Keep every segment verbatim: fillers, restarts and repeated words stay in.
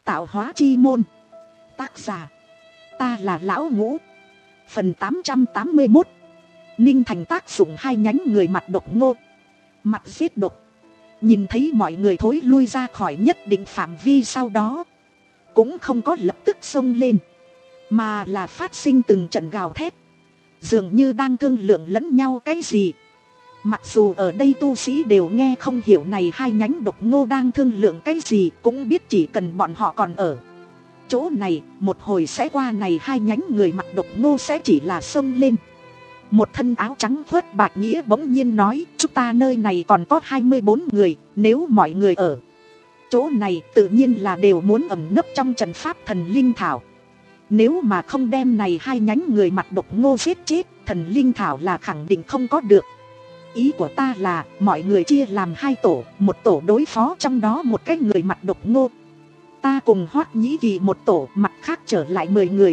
Tạo hóa chi môn. Tác giả, ta là Lão Ngũ. Phần tám trăm tám mươi mốt. Ninh Thành tác dụng hai nhánh người mặt độc ngô. Mặt giết độc. Nhìn thấy mọi người thối lui ra khỏi nhất định phạm vi, sau đó cũng không có lập tức xông lên, mà là phát sinh từng trận gào thét, dường như đang thương lượng lẫn nhau cái gì. Mặc dù ở đây tu sĩ đều nghe không hiểu này hai nhánh độc ngô đang thương lượng cái gì, cũng biết chỉ cần bọn họ còn ở chỗ này, một hồi sẽ qua, này hai nhánh người mặt độc ngô sẽ chỉ là xông lên. Một thân áo trắng Khuất Bạch Nghĩa bỗng nhiên nói, chúng ta nơi này còn có hai mươi bốn người, nếu mọi người ở chỗ này tự nhiên là đều muốn ẩn nấp trong trận pháp thần linh thảo. Nếu mà không đem này hai nhánh người mặt độc ngô giết chết, thần linh thảo là khẳng định không có được. Ý của ta là mọi người chia làm hai tổ, một tổ đối phó trong đó một cái người mặt độc ngô. Ta cùng Hoắc Nhĩ Kỳ một tổ, mặt khác trở lại mười người.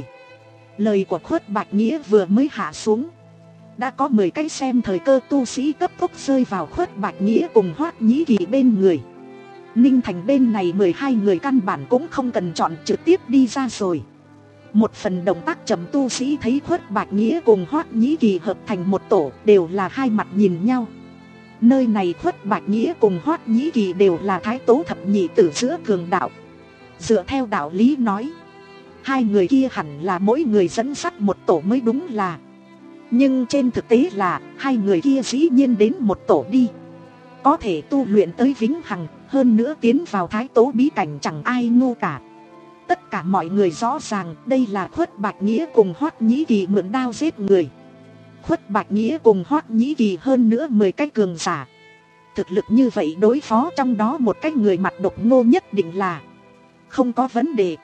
Lời của Khuất Bạch Nghĩa vừa mới hạ xuống, đã có mười cái xem thời cơ tu sĩ cấp tốc rơi vào Khuất Bạch Nghĩa cùng Hoắc Nhĩ Kỳ bên người. Ninh Thành bên này mười hai người căn bản cũng không cần chọn, trực tiếp đi ra rồi. Một phần động tác chậm tu sĩ thấy Khuất Bạch Nghĩa cùng Hoắc Nhĩ Kỳ hợp thành một tổ, đều là hai mặt nhìn nhau. Nơi này Khuất Bạch Nghĩa cùng Hoắc Nhĩ Kỳ đều là thái tố thập nhị tử giữa cường đạo. Dựa theo đạo lý nói, hai người kia hẳn là mỗi người dẫn dắt một tổ mới đúng là. Nhưng trên thực tế là hai người kia dĩ nhiên đến một tổ đi, có thể tu luyện tới vĩnh hằng, hơn nữa tiến vào thái tố bí cảnh chẳng ai ngu cả. Tất cả mọi người rõ ràng đây là Khuất Bạch Nghĩa cùng Hoắc Nhĩ Kỳ mượn đao giết người. Khuất Bạch Nghĩa cùng Hoắc Nhĩ Kỳ hơn nữa mười cái cường giả, thực lực như vậy đối phó trong đó một cái người mặt độc ngô nhất định là không có vấn đề.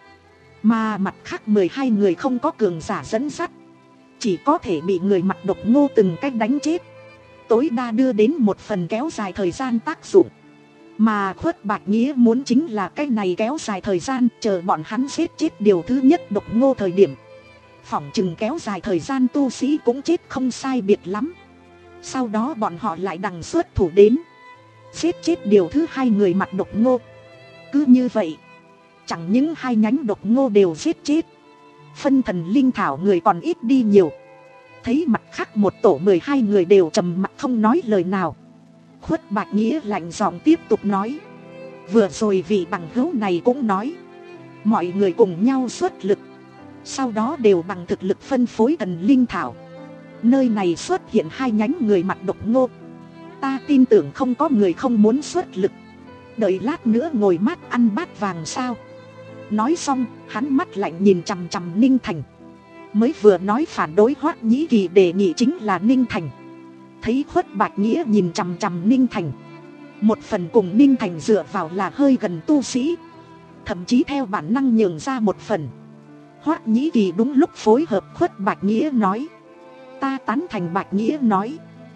Mà mặt khác mười hai người không có cường giả dẫn dắt, chỉ có thể bị người mặt độc ngô từng cách đánh chết, tối đa đưa đến một phần kéo dài thời gian tác dụng. Mà Khuất Bạch Nghĩa muốn chính là cái này kéo dài thời gian, chờ bọn hắn giết chết điều thứ nhất độc ngô thời điểm, phỏng chừng kéo dài thời gian tu sĩ cũng chết không sai biệt lắm. Sau đó bọn họ lại đằng xuất thủ đến giết chết điều thứ hai người mặt độc ngô. Cứ như vậy, chẳng những hai nhánh độc ngô đều giết chết, phân thần linh thảo người còn ít đi nhiều. Thấy mặt khác một tổ mười hai người đều trầm mặc không nói lời nào, Khuất Bạch Nghĩa lạnh giọng tiếp tục nói, vừa rồi vị bằng hữu này cũng nói, mọi người cùng nhau xuất lực, sau đó đều bằng thực lực phân phối thần linh thảo. Nơi này xuất hiện hai nhánh người mặt độc ngô, ta tin tưởng không có người không muốn xuất lực. Đợi lát nữa ngồi mát ăn bát vàng sao? Nói xong, hắn mắt lạnh nhìn chằm chằm Ninh Thành. Mới vừa nói phản đối Hoắc Nhĩ Kỳ đề nghị chính là Ninh Thành. Thấy Khuất Bạch Nghĩa nhìn chằm chằm Ninh Thành, một phần cùng Ninh Thành dựa vào là hơi gần tu sĩ, thậm chí theo bản năng nhường ra một phần. Hoắc Nhĩ Kỳ đúng lúc phối hợp Khuất Bạch Nghĩa nói, ta tán thành Bạch Nghĩa nói,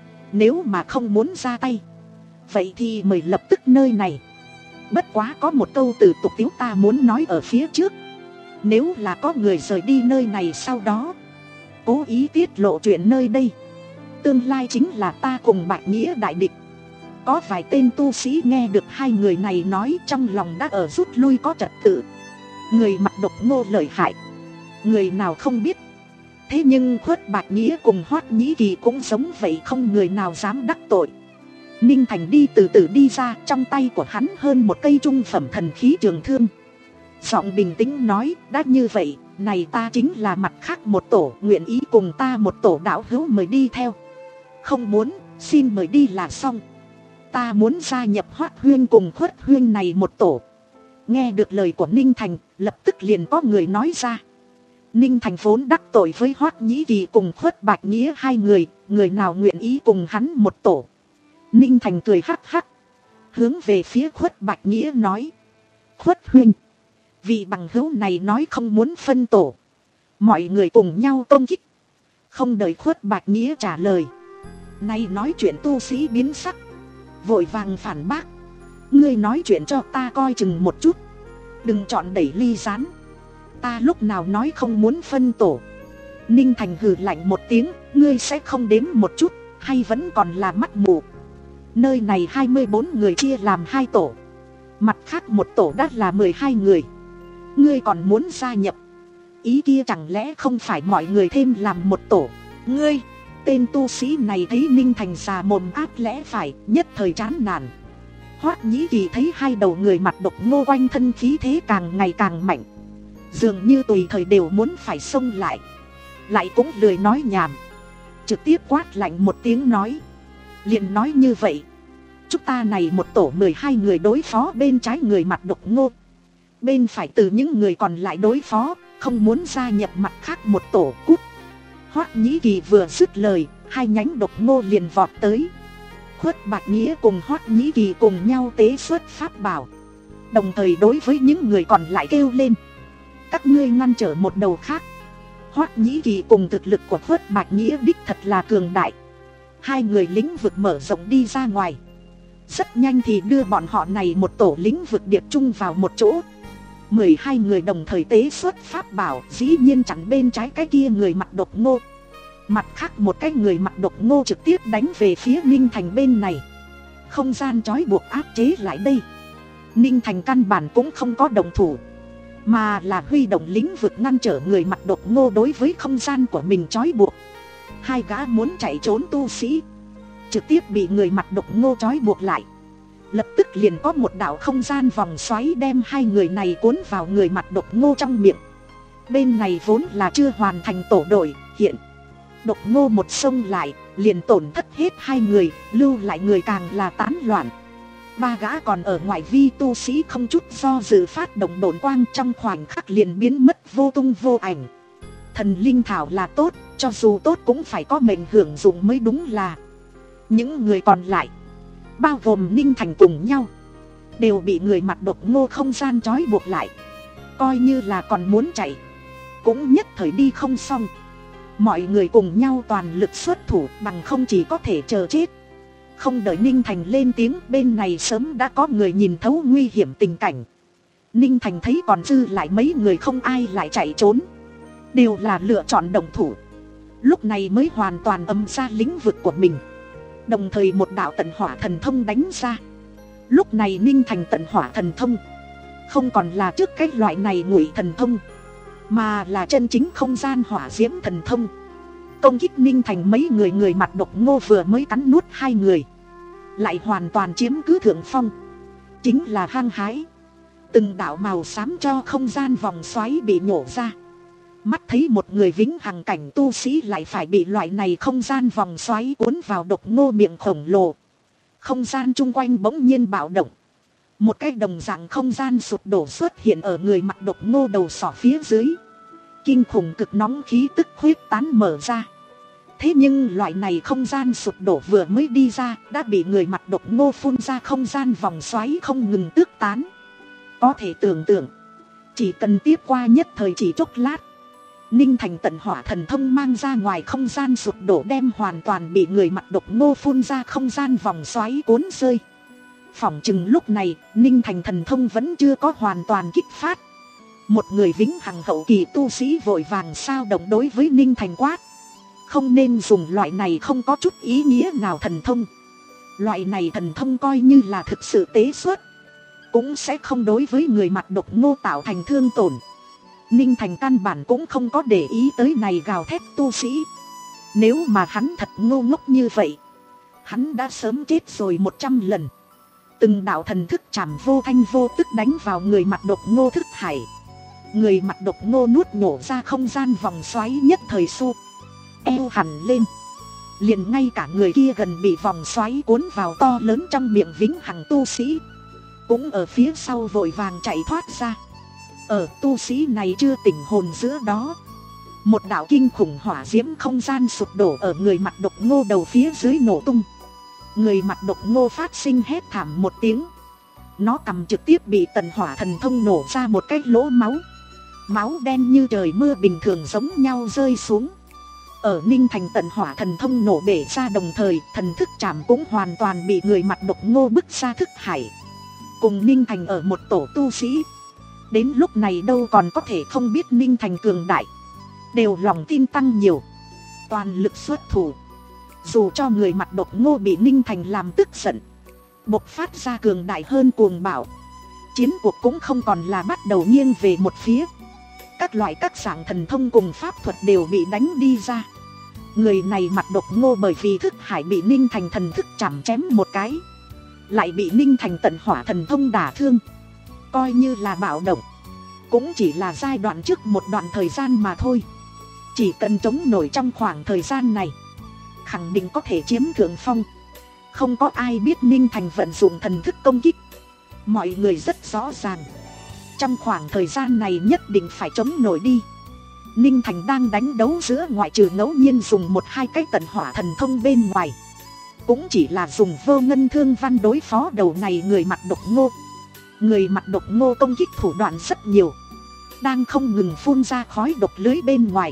nếu mà không muốn ra tay, vậy thì mời lập tức nơi này. Bất quá có một câu từ tục tiếu ta muốn nói ở phía trước, nếu là có người rời đi nơi này sau đó cố ý tiết lộ chuyện nơi đây, tương lai chính là ta cùng Bạch Nghĩa đại địch. Có vài tên tu sĩ nghe được hai người này nói, trong lòng đã ở rút lui có trật tự. Người mặt độc ngô lợi hại, người nào không biết. Thế nhưng Khuất Bạch Nghĩa cùng Hoắc Nhĩ Kỳ cũng giống vậy, không người nào dám đắc tội. Ninh Thành đi từ từ đi ra, trong tay của hắn hơn một cây trung phẩm thần khí trường thương. Giọng bình tĩnh nói, đã như vậy, này ta chính là mặt khác một tổ, nguyện ý cùng ta một tổ đạo hữu mời đi theo. Không muốn, xin mời đi là xong. Ta muốn gia nhập Hoắc huyên cùng Khuất huyên này một tổ. Nghe được lời của Ninh Thành, lập tức liền có người nói ra. Ninh Thành vốn đắc tội với Hoắc Nhĩ Kỳ cùng Khuất Bạch Nghĩa hai người, người nào nguyện ý cùng hắn một tổ. Ninh Thành cười hắc hắc, hướng về phía Khuất Bạch Nghĩa nói, Khuất huynh, vị bằng hữu này nói không muốn phân tổ, mọi người cùng nhau công kích. Không đợi Khuất Bạch Nghĩa trả lời, nay nói chuyện tu sĩ biến sắc, vội vàng phản bác, ngươi nói chuyện cho ta coi chừng một chút, đừng chọn đẩy ly rán, ta lúc nào nói không muốn phân tổ. Ninh Thành hừ lạnh một tiếng, ngươi sẽ không đếm một chút, hay vẫn còn là mắt mù? Nơi này hai mươi bốn người chia làm hai tổ, mặt khác một tổ đã là mười hai người. Ngươi còn muốn gia nhập? Ý kia chẳng lẽ không phải mọi người thêm làm một tổ? Ngươi! Tên tu sĩ này thấy Ninh Thành già mồm áp lẽ phải, nhất thời chán nản. Hoắc Nhĩ Kỳ thấy hai đầu người mặt độc ngô quanh thân khí thế càng ngày càng mạnh, dường như tùy thời đều muốn phải xông lại. Lại cũng lười nói nhảm, trực tiếp quát lạnh một tiếng nói: liền nói như vậy, chúng ta này một tổ mười hai người đối phó bên trái người mặt độc ngô, bên phải từ những người còn lại đối phó, không muốn gia nhập mặt khác một tổ, cút. Hoắc Nhĩ Kỳ vừa dứt lời, hai nhánh độc ngô liền vọt tới. Khuất Bạch Nghĩa cùng Hoắc Nhĩ Kỳ cùng nhau tế xuất pháp bảo, đồng thời đối với những người còn lại kêu lên: các ngươi ngăn trở một đầu khác. Hoắc Nhĩ Kỳ cùng thực lực của Khuất Bạch Nghĩa đích thật là cường đại, hai người lĩnh vực mở rộng đi ra ngoài, rất nhanh thì đưa bọn họ này một tổ lĩnh vực điệp chung vào một chỗ. Mười hai người đồng thời tế xuất pháp bảo, dĩ nhiên chặn bên trái cái kia người mặt độc ngô, mặt khác một cái người mặt độc ngô trực tiếp đánh về phía Ninh Thành bên này. Không gian trói buộc áp chế lại đây, Ninh Thành căn bản cũng không có động thủ, mà là huy động lĩnh vực ngăn trở người mặt độc ngô đối với không gian của mình trói buộc. Hai gã muốn chạy trốn tu sĩ trực tiếp bị người mặt độc ngô trói buộc lại, lập tức liền có một đạo không gian vòng xoáy đem hai người này cuốn vào người mặt độc ngô trong miệng. Bên này vốn là chưa hoàn thành tổ đội, hiện độc ngô một xông lại, liền tổn thất hết hai người, lưu lại người càng là tán loạn. Ba gã còn ở ngoại vi tu sĩ không chút do dự phát động độn quang, trong khoảnh khắc liền biến mất vô tung vô ảnh. Thần linh thảo là tốt, cho dù tốt cũng phải có mệnh hưởng dụng mới đúng là. Những người còn lại, bao gồm Ninh Thành cùng nhau, đều bị người mặt độc ngô không gian trói buộc lại. Coi như là còn muốn chạy, cũng nhất thời đi không xong. Mọi người cùng nhau toàn lực xuất thủ, bằng không chỉ có thể chờ chết. Không đợi Ninh Thành lên tiếng, bên này sớm đã có người nhìn thấu nguy hiểm tình cảnh. Ninh Thành thấy còn dư lại mấy người không ai lại chạy trốn, đều là lựa chọn đồng thủ. Lúc này mới hoàn toàn ấm ra lĩnh vực của mình, đồng thời một đạo tận hỏa thần thông đánh ra. Lúc này Ninh Thành tận hỏa thần thông không còn là trước cái loại này ngụy thần thông, mà là chân chính không gian hỏa diễm thần thông. Công kích Ninh Thành mấy người người mặt độc ngô vừa mới cắn nuốt hai người, lại hoàn toàn chiếm cứ thượng phong, chính là hăng hái. Từng đạo màu xám cho không gian vòng xoáy bị nhổ ra. Mắt thấy một người vĩnh hằng cảnh tu sĩ lại phải bị loại này không gian vòng xoáy cuốn vào độc ngô miệng khổng lồ. Không gian chung quanh bỗng nhiên bạo động, một cái đồng dạng không gian sụp đổ xuất hiện ở người mặt độc ngô đầu sỏ phía dưới. Kinh khủng cực nóng khí tức huyết tán mở ra. Thế nhưng loại này không gian sụp đổ vừa mới đi ra, đã bị người mặt độc ngô phun ra không gian vòng xoáy không ngừng tước tán. Có thể tưởng tượng, chỉ cần tiếp qua nhất thời chỉ chốc lát, Ninh Thành tận hỏa thần thông mang ra ngoài không gian sụp đổ đem hoàn toàn bị người mặt độc ngô phun ra không gian vòng xoáy cuốn rơi. Phỏng chừng lúc này Ninh Thành thần thông vẫn chưa có hoàn toàn kích phát. Một người vĩnh hằng hậu kỳ tu sĩ vội vàng sao động đối với Ninh Thành quát: không nên dùng loại này không có chút ý nghĩa nào thần thông. Loại này thần thông coi như là thực sự tế xuất, cũng sẽ không đối với người mặt độc ngô tạo thành thương tổn. Ninh Thành căn bản cũng không có để ý tới này gào thét tu sĩ. Nếu mà hắn thật ngu ngốc như vậy, hắn đã sớm chết rồi một trăm lần. Từng đạo thần thức chạm vô thanh vô tức đánh vào người mặt độc ngô thức hải. Người mặt độc ngô nuốt nhổ ra không gian vòng xoáy nhất thời su eo hẳn lên, liền ngay cả người kia gần bị vòng xoáy cuốn vào to lớn trong miệng vĩnh hằng tu sĩ cũng ở phía sau vội vàng chạy thoát ra. Ở tu sĩ này chưa tỉnh hồn giữa đó, một đạo kinh khủng hỏa diễm không gian sụp đổ ở người mặt độc ngô đầu phía dưới nổ tung. Người mặt độc ngô phát sinh hét thảm một tiếng, nó cầm trực tiếp bị tần hỏa thần thông nổ ra một cái lỗ máu. Máu đen như trời mưa bình thường giống nhau rơi xuống. Ở Ninh Thành tần hỏa thần thông nổ bể ra đồng thời, thần thức chạm cũng hoàn toàn bị người mặt độc ngô bức ra thức hải. Cùng Ninh Thành ở một tổ tu sĩ, đến lúc này đâu còn có thể không biết Ninh Thành cường đại, đều lòng tin tăng nhiều, toàn lực xuất thủ. Dù cho người mặt độc ngô bị Ninh Thành làm tức giận, bộc phát ra cường đại hơn cuồng bạo, Chiến cuộc cũng không còn là bắt đầu nghiêng về một phía. Các loại các dạng thần thông cùng pháp thuật đều bị đánh đi ra. Người này mặt độc ngô bởi vì thức hải bị Ninh Thành thần thức chảm chém một cái, lại bị Ninh Thành tận hỏa thần thông đả thương. Coi như là bạo động, cũng chỉ là giai đoạn trước một đoạn thời gian mà thôi. Chỉ cần chống nổi trong khoảng thời gian này, khẳng định có thể chiếm thượng phong. Không có ai biết Ninh Thành vận dụng thần thức công kích. Mọi người rất rõ ràng, trong khoảng thời gian này nhất định phải chống nổi đi. Ninh Thành đang đánh đấu giữa, ngoại trừ ngẫu nhiên dùng một hai cái tận hỏa thần thông bên ngoài, cũng chỉ là dùng vô ngân thương văn đối phó đầu này người mặt độc ngô. Người mặt độc ngô công kích thủ đoạn rất nhiều, đang không ngừng phun ra khói độc lưới bên ngoài.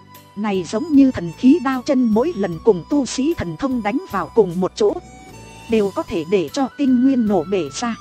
Này giống như thần khí đao chân, mỗi lần cùng tu sĩ thần thông đánh vào cùng một chỗ, đều có thể để cho tinh nguyên nổ bể ra.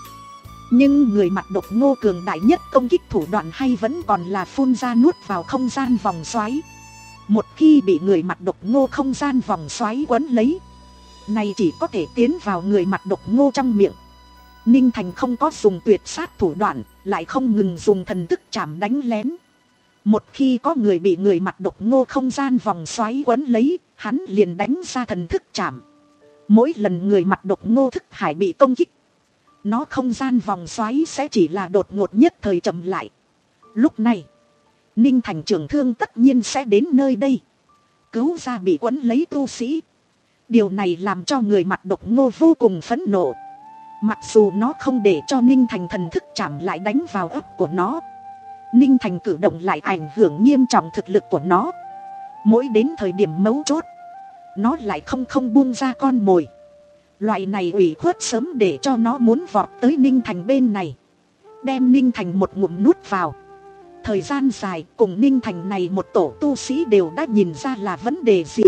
Nhưng người mặt độc ngô cường đại nhất công kích thủ đoạn hay vẫn còn là phun ra nuốt vào không gian vòng xoáy. Một khi bị người mặt độc ngô không gian vòng xoáy quấn lấy, này chỉ có thể tiến vào người mặt độc ngô trong miệng. Ninh Thành không có dùng tuyệt sát thủ đoạn, lại không ngừng dùng thần thức chạm đánh lén. Một khi có người bị người mặt độc ngô không gian vòng xoáy quấn lấy, hắn liền đánh ra thần thức chạm. Mỗi lần người mặt độc ngô thức hải bị công kích, nó không gian vòng xoáy sẽ chỉ là đột ngột nhất thời chậm lại. Lúc này, Ninh Thành trưởng thương tất nhiên sẽ đến nơi đây, cứu ra bị quấn lấy tu sĩ. Điều này làm cho người mặt độc ngô vô cùng phẫn nộ. Mặc dù nó không để cho Ninh Thành thần thức chạm lại đánh vào ấp của nó, Ninh Thành cử động lại ảnh hưởng nghiêm trọng thực lực của nó. Mỗi đến thời điểm mấu chốt, nó lại không không buông ra con mồi. Loại này ủy khuất sớm để cho nó muốn vọt tới Ninh Thành bên này, đem Ninh Thành một ngụm nuốt vào. Thời gian dài cùng Ninh Thành này một tổ tu sĩ đều đã nhìn ra là vấn đề gì.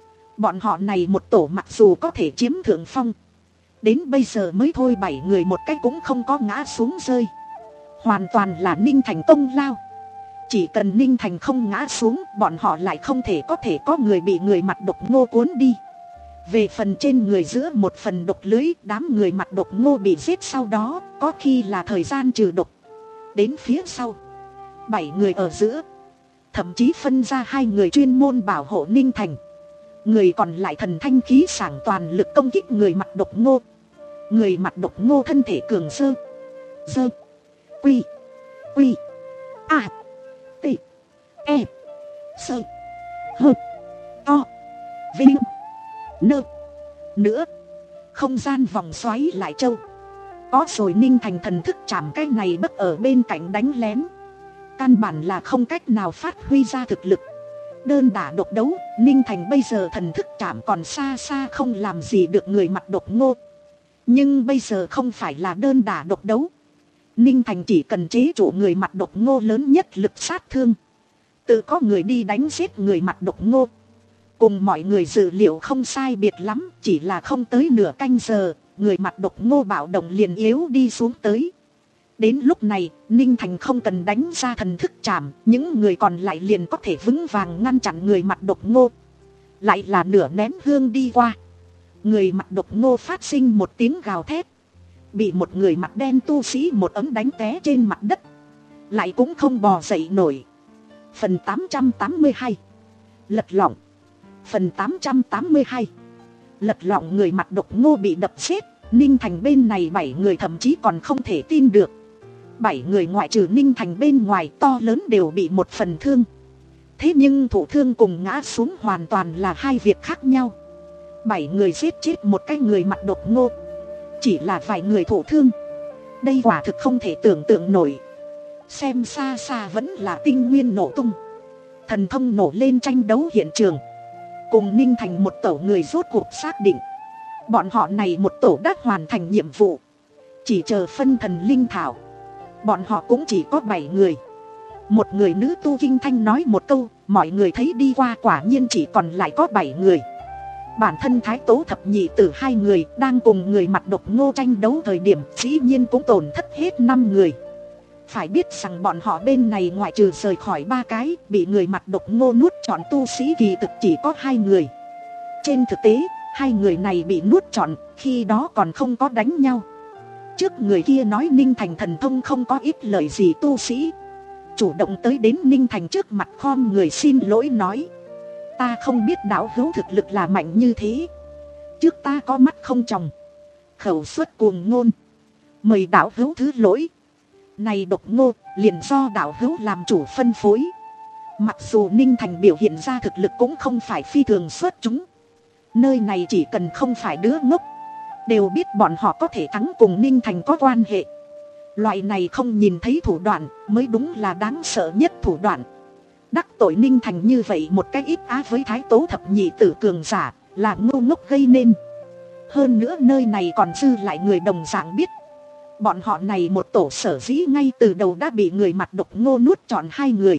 Bọn họ này một tổ mặc dù có thể chiếm thượng phong, đến bây giờ mới thôi bảy người một cái cũng không có ngã xuống rơi. Hoàn toàn là Ninh Thành công lao. Chỉ cần Ninh Thành không ngã xuống, bọn họ lại không thể có thể có người bị người mặt độc ngô cuốn đi. Về phần trên người giữa một phần độc lưới, đám người mặt độc ngô bị giết sau đó, có khi là thời gian trừ độc. Đến phía sau, bảy người ở giữa, thậm chí phân ra hai người chuyên môn bảo hộ Ninh Thành. Người còn lại thần thanh khí sảng toàn lực công kích người mặt độc ngô. Người mặt độc ngô thân thể cường sơ Dơ Quy Quy A T E Sơ Hơ To Vinh Nơ Nữa. Không gian vòng xoáy lại châu. Có rồi Ninh Thành thần thức chạm cái này bất ở bên cạnh đánh lén, căn bản là không cách nào phát huy ra thực lực. Đơn đả độc đấu, Ninh Thành bây giờ thần thức chạm còn xa xa không làm gì được người mặt độc ngô. Nhưng bây giờ không phải là đơn đả độc đấu. Ninh Thành chỉ cần chế trụ người mặt độc ngô lớn nhất lực sát thương, tự có người đi đánh giết người mặt độc ngô. Cùng mọi người dự liệu không sai biệt lắm, chỉ là không tới nửa canh giờ, người mặt độc ngô bạo động liền yếu đi xuống tới. Đến lúc này, Ninh Thành không cần đánh ra thần thức chạm, những người còn lại liền có thể vững vàng ngăn chặn người mặt độc ngô. Lại là nửa nén hương đi qua, người mặt độc ngô phát sinh một tiếng gào thét, bị một người mặt đen tu sĩ một ấm đánh té trên mặt đất, lại cũng không bò dậy nổi. Phần tám trăm tám mươi hai, lật lọng. Phần tám trăm tám mươi hai, lật lọng. Người mặt độc ngô bị đập chết, Ninh Thành bên này bảy người thậm chí còn không thể tin được. Bảy người ngoại trừ Ninh Thành bên ngoài to lớn đều bị một phần thương. Thế nhưng thụ thương cùng ngã xuống hoàn toàn là hai việc khác nhau. Bảy người giết chết một cái người mặt độc ngô, chỉ là vài người thụ thương. Đây quả thực không thể tưởng tượng nổi. Xem xa xa vẫn là tinh nguyên nổ tung, thần thông nổ lên tranh đấu hiện trường. Cùng Ninh Thành một tổ người rốt cuộc xác định, bọn họ này một tổ đã hoàn thành nhiệm vụ, chỉ chờ phân thần linh thảo. Bọn họ cũng chỉ có bảy người. Một người nữ tu kinh thanh nói một câu, mọi người thấy đi qua quả nhiên chỉ còn lại có bảy người. Bản thân Thái Tố thập nhị tử hai người đang cùng người mặt độc ngô tranh đấu thời điểm, dĩ nhiên cũng tổn thất hết năm người. Phải biết rằng bọn họ bên này ngoại trừ rời khỏi ba cái bị người mặt độc ngô nuốt trọn tu sĩ kỳ thực chỉ có hai người. Trên thực tế, hai người này bị nuốt trọn khi đó còn không có đánh nhau, trước người kia nói Ninh Thành thần thông không có ít lời gì tu sĩ, chủ động tới đến Ninh Thành trước mặt khom người xin lỗi nói: ta không biết đạo hữu thực lực là mạnh như thế, trước ta có mắt không tròng, khẩu suất cuồng ngôn, mời đạo hữu thứ lỗi. Này độc ngô, liền do đạo hữu làm chủ phân phối. Mặc dù Ninh Thành biểu hiện ra thực lực cũng không phải phi thường xuất chúng, nơi này chỉ cần không phải đứa ngốc đều biết bọn họ có thể thắng cùng Ninh Thành có quan hệ. Loại này không nhìn thấy thủ đoạn mới đúng là đáng sợ nhất thủ đoạn. Đắc tội Ninh Thành như vậy một cách ít á với Thái Tố thập nhị tử cường giả là ngu ngốc gây nên. Hơn nữa nơi này còn dư lại người đồng dạng biết, bọn họ này một tổ sở dĩ ngay từ đầu đã bị người mặt độc ngô nuốt trọn hai người,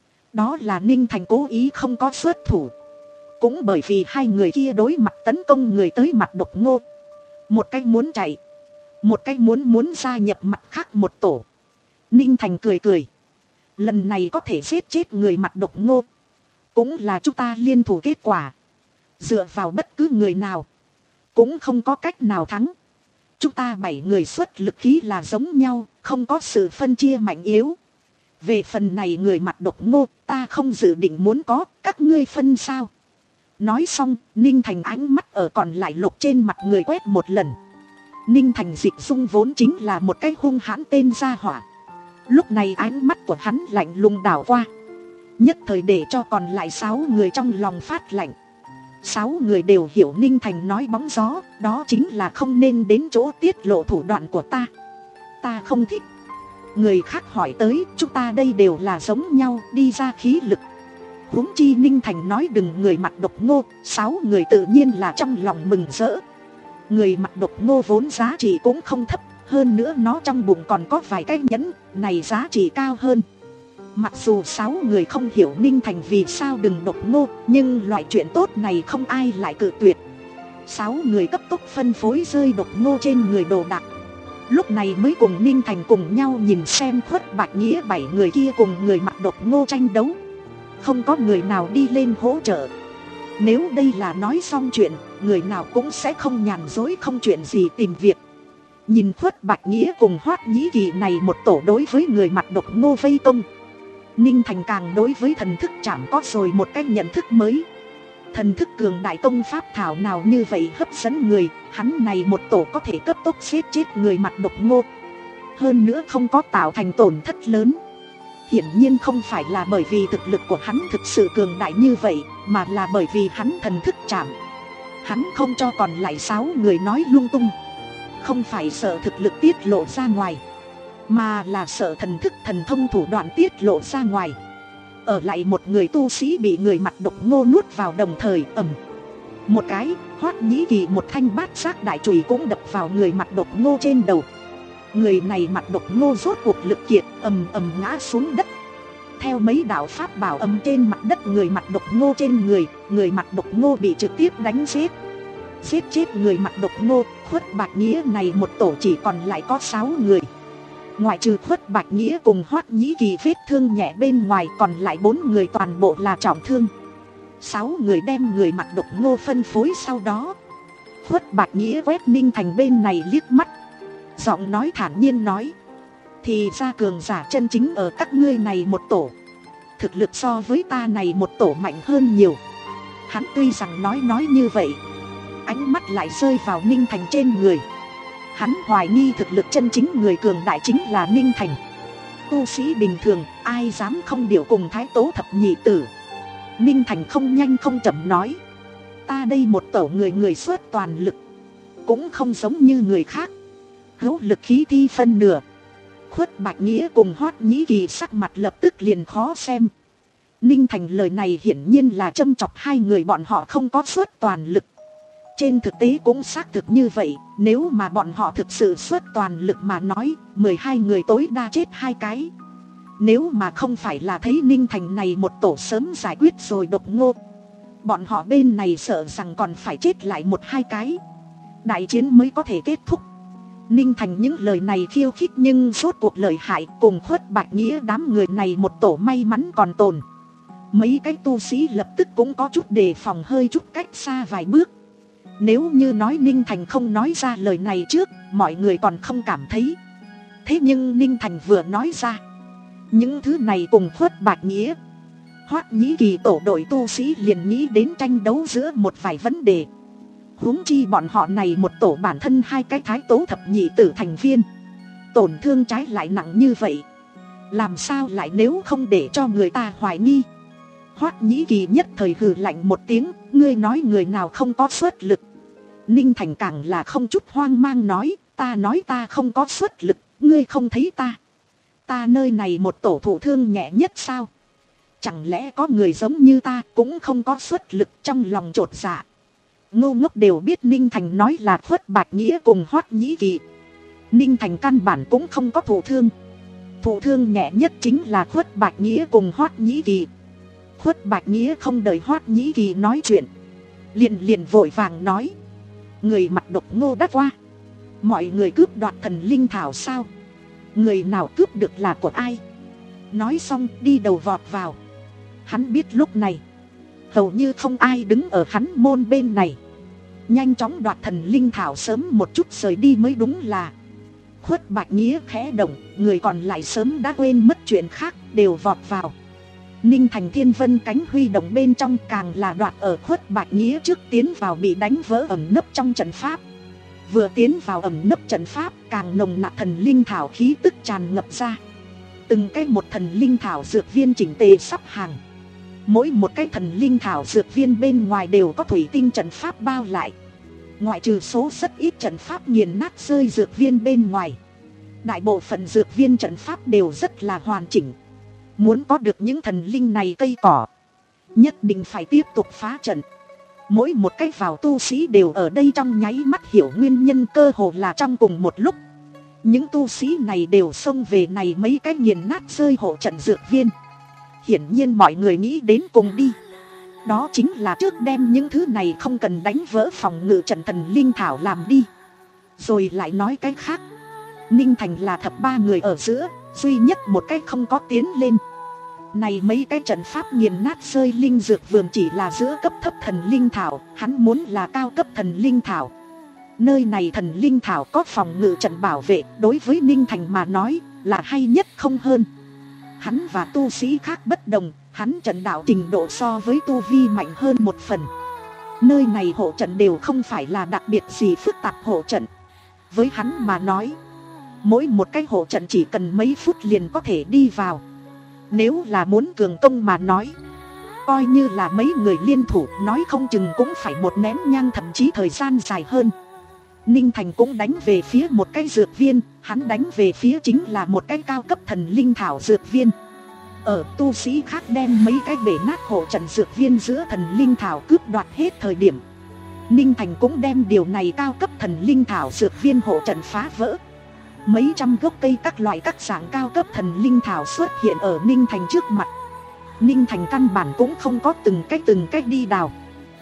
đó là Ninh Thành cố ý không có xuất thủ. Cũng bởi vì hai người kia đối mặt tấn công người tới mặt độc ngô, một cách muốn chạy, một cách muốn muốn gia nhập mặt khác một tổ. Ninh Thành cười cười: lần này có thể giết chết người mặt độc ngô cũng là chúng ta liên thủ kết quả, dựa vào bất cứ người nào cũng không có cách nào thắng. Chúng ta bảy người xuất lực khí là giống nhau, không có sự phân chia mạnh yếu. Về phần này người mặt độc ngô, ta không dự định muốn có, các ngươi phân sao? Nói xong, Ninh Thành ánh mắt ở còn lại lục trên mặt người quét một lần. Ninh Thành Dịch Dung vốn chính là một cái hung hãn tên gia hỏa. Lúc này ánh mắt của hắn lạnh lùng đảo qua, nhất thời để cho còn lại sáu người trong lòng phát lạnh. Sáu người đều hiểu Ninh Thành nói bóng gió, đó chính là không nên đến chỗ tiết lộ thủ đoạn của ta. Ta không thích. Người khác hỏi tới, chúng ta đây đều là giống nhau, đi ra khí lực. Huống chi Ninh Thành nói đừng người mặt độc ngô, sáu người tự nhiên là trong lòng mừng rỡ. Người mặt độc ngô vốn giá trị cũng không thấp, hơn nữa nó trong bụng còn có vài cái nhẫn, này giá trị cao hơn. Mặc dù sáu người không hiểu Ninh Thành vì sao đừng độc ngô, nhưng loại chuyện tốt này không ai lại cự tuyệt. Sáu người cấp tốc phân phối rơi độc ngô trên người đồ đạc. Lúc này mới cùng Ninh Thành cùng nhau nhìn xem Khuất Bạch Nghĩa bảy người kia cùng người mặt độc ngô tranh đấu. Không có người nào đi lên hỗ trợ. Nếu đây là nói xong chuyện, người nào cũng sẽ không nhàn dối không chuyện gì tìm việc. Nhìn Khuất Bạch Nghĩa cùng Hoát Nhĩ Kỳ này một tổ đối với người mặt độc ngô vây công, Ninh Thành càng đối với thần thức chạm có rồi một cách nhận thức mới. Thần thức cường đại công pháp thảo nào như vậy hấp dẫn người, hắn này một tổ có thể cấp tốc giết chết người mặt độc ngô. Hơn nữa không có tạo thành tổn thất lớn. Hiển nhiên không phải là bởi vì thực lực của hắn thực sự cường đại như vậy, mà là bởi vì hắn thần thức chạm. Hắn không cho còn lại sáu người nói lung tung. Không phải sợ thực lực tiết lộ ra ngoài, mà là sợ thần thức thần thông thủ đoạn tiết lộ ra ngoài. Ở lại một người tu sĩ bị người mặt độc ngô nuốt vào đồng thời ầm. Một cái, Hoát Nhĩ Kỳ một thanh bát giác đại chùy cũng đập vào người mặt độc ngô trên đầu. Người này mặt độc ngô rốt cuộc lực kiệt, ầm ầm ngã xuống đất. Theo mấy đạo pháp bảo ầm trên mặt đất người mặt độc ngô trên người, người mặt độc ngô bị trực tiếp đánh giết. Giết chết người mặt độc ngô, Khuất Bạch Nghĩa này một tổ chỉ còn lại có sáu người. Ngoại trừ Khuất Bạch Nghĩa cùng Hoát Nhĩ Kỳ vết thương nhẹ bên ngoài, còn lại bốn người toàn bộ là trọng thương. Sáu người đem người mặt độc ngô phân phối sau đó. Khuất Bạch Nghĩa quét Ninh Thành bên này liếc mắt, giọng nói thản nhiên nói: thì ra cường giả chân chính ở các ngươi này một tổ, thực lực so với ta này một tổ mạnh hơn nhiều. Hắn tuy rằng nói nói như vậy, ánh mắt lại rơi vào Ninh Thành trên người. Hắn hoài nghi thực lực chân chính người cường đại chính là Ninh Thành. Tu sĩ bình thường ai dám không điều cùng Thái Tố thập nhị tử. Ninh Thành không nhanh không chậm nói: ta đây một tổ người người xuất toàn lực, cũng không giống như người khác, hữu lực khí thi phân nửa. Khuất Bạch Nghĩa cùng Hoát Nhĩ Kỳ sắc mặt lập tức liền khó xem. Ninh Thành lời này hiển nhiên là châm chọc hai người bọn họ không có xuất toàn lực. Trên thực tế cũng xác thực như vậy, nếu mà bọn họ thực sự xuất toàn lực mà nói, mười hai người tối đa chết hai cái. Nếu mà không phải là thấy Ninh Thành này một tổ sớm giải quyết rồi độc ngô, bọn họ bên này sợ rằng còn phải chết lại một hai cái, đại chiến mới có thể kết thúc. Ninh Thành những lời này khiêu khích nhưng rốt cuộc lợi hại, cùng Khuất Bạch Nghĩa đám người này một tổ may mắn còn tồn. Mấy cái tu sĩ lập tức cũng có chút đề phòng, hơi chút cách xa vài bước. Nếu như nói Ninh Thành không nói ra lời này trước, mọi người còn không cảm thấy. Thế nhưng Ninh Thành vừa nói ra, những thứ này cùng Khuất Bạch Nghĩa, Hoắc Nhĩ Kỳ tổ đội tu sĩ liền nghĩ đến tranh đấu giữa một vài vấn đề. Huống chi bọn họ này một tổ bản thân hai cái thái tố thập nhị tử thành viên, tổn thương trái lại nặng như vậy, làm sao lại nếu không để cho người ta hoài nghi. Hoắc Nhĩ Kỳ nhất thời hừ lạnh một tiếng, ngươi nói người nào không có xuất lực. Ninh Thành càng là không chút hoang mang nói, ta nói ta không có xuất lực, ngươi không thấy ta. Ta nơi này một tổ thụ thương nhẹ nhất sao? Chẳng lẽ có người giống như ta cũng không có xuất lực, trong lòng chột dạ. Ngô ngốc đều biết Ninh Thành nói là Khuất Bạch Nghĩa cùng Hoắc Nhĩ Kỳ. Ninh Thành căn bản cũng không có thụ thương. Thụ thương nhẹ nhất chính là Khuất Bạch Nghĩa cùng Hoắc Nhĩ Kỳ. Khuất Bạch Nghĩa không đợi Hoắc Nhĩ Kỳ nói chuyện, liền liền vội vàng nói, người mặt độc Ngô đã qua. Mọi người cướp đoạt thần linh thảo sao? Người nào cướp được là của ai? Nói xong đi đầu vọt vào. Hắn biết lúc này hầu như không ai đứng ở hắn môn bên này, nhanh chóng đoạt thần linh thảo sớm một chút rời đi mới đúng là. Khuất Bạch Nghĩa khẽ động, người còn lại sớm đã quên mất chuyện khác, đều vọt vào. Ninh Thành Thiên Vân cánh huy động bên trong càng là đoạt ở Khuất Bạch Nghĩa trước tiến vào bị đánh vỡ ẩn nấp trong trận pháp. Vừa tiến vào ẩn nấp trận pháp, càng nồng nặc thần linh thảo khí tức tràn ngập ra. Từng cái một thần linh thảo dược viên chỉnh tề sắp hàng. Mỗi một cái thần linh thảo dược viên bên ngoài đều có thủy tinh trận pháp bao lại. Ngoại trừ số rất ít trận pháp nghiền nát rơi dược viên bên ngoài, đại bộ phận dược viên trận pháp đều rất là hoàn chỉnh. Muốn có được những thần linh này cây cỏ, nhất định phải tiếp tục phá trận. Mỗi một cái vào tu sĩ đều ở đây trong nháy mắt hiểu nguyên nhân, cơ hồ là trong cùng một lúc. Những tu sĩ này đều xông về này mấy cái nghiền nát rơi hộ trận dược viên. Hiển nhiên mọi người nghĩ đến cùng đi, đó chính là trước đem những thứ này không cần đánh vỡ phòng ngự trận thần linh thảo làm đi. Rồi lại nói cái khác, Ninh Thành là thập ba người ở giữa, duy nhất một cái không có tiến lên. Này mấy cái trận pháp nghiền nát rơi linh dược vườn chỉ là giữa cấp thấp thần linh thảo, hắn muốn là cao cấp thần linh thảo. Nơi này thần linh thảo có phòng ngự trận bảo vệ, đối với Ninh Thành mà nói là hay nhất không hơn. Hắn và tu sĩ khác bất đồng, hắn trận đạo trình độ so với tu vi mạnh hơn một phần. Nơi này hộ trận đều không phải là đặc biệt gì phức tạp hộ trận. Với hắn mà nói, mỗi một cái hộ trận chỉ cần mấy phút liền có thể đi vào. Nếu là muốn cường công mà nói, coi như là mấy người liên thủ, nói không chừng cũng phải một nén nhang, thậm chí thời gian dài hơn. Ninh Thành cũng đánh về phía một cái dược viên, hắn đánh về phía chính là một cái cao cấp thần linh thảo dược viên. Ở tu sĩ khác đem mấy cái bể nát hộ trận dược viên giữa thần linh thảo cướp đoạt hết thời điểm, Ninh Thành cũng đem điều này cao cấp thần linh thảo dược viên hộ trận phá vỡ. Mấy trăm gốc cây các loại các dạng cao cấp thần linh thảo xuất hiện ở Ninh Thành trước mặt. Ninh Thành căn bản cũng không có từng cách từng cách đi đào,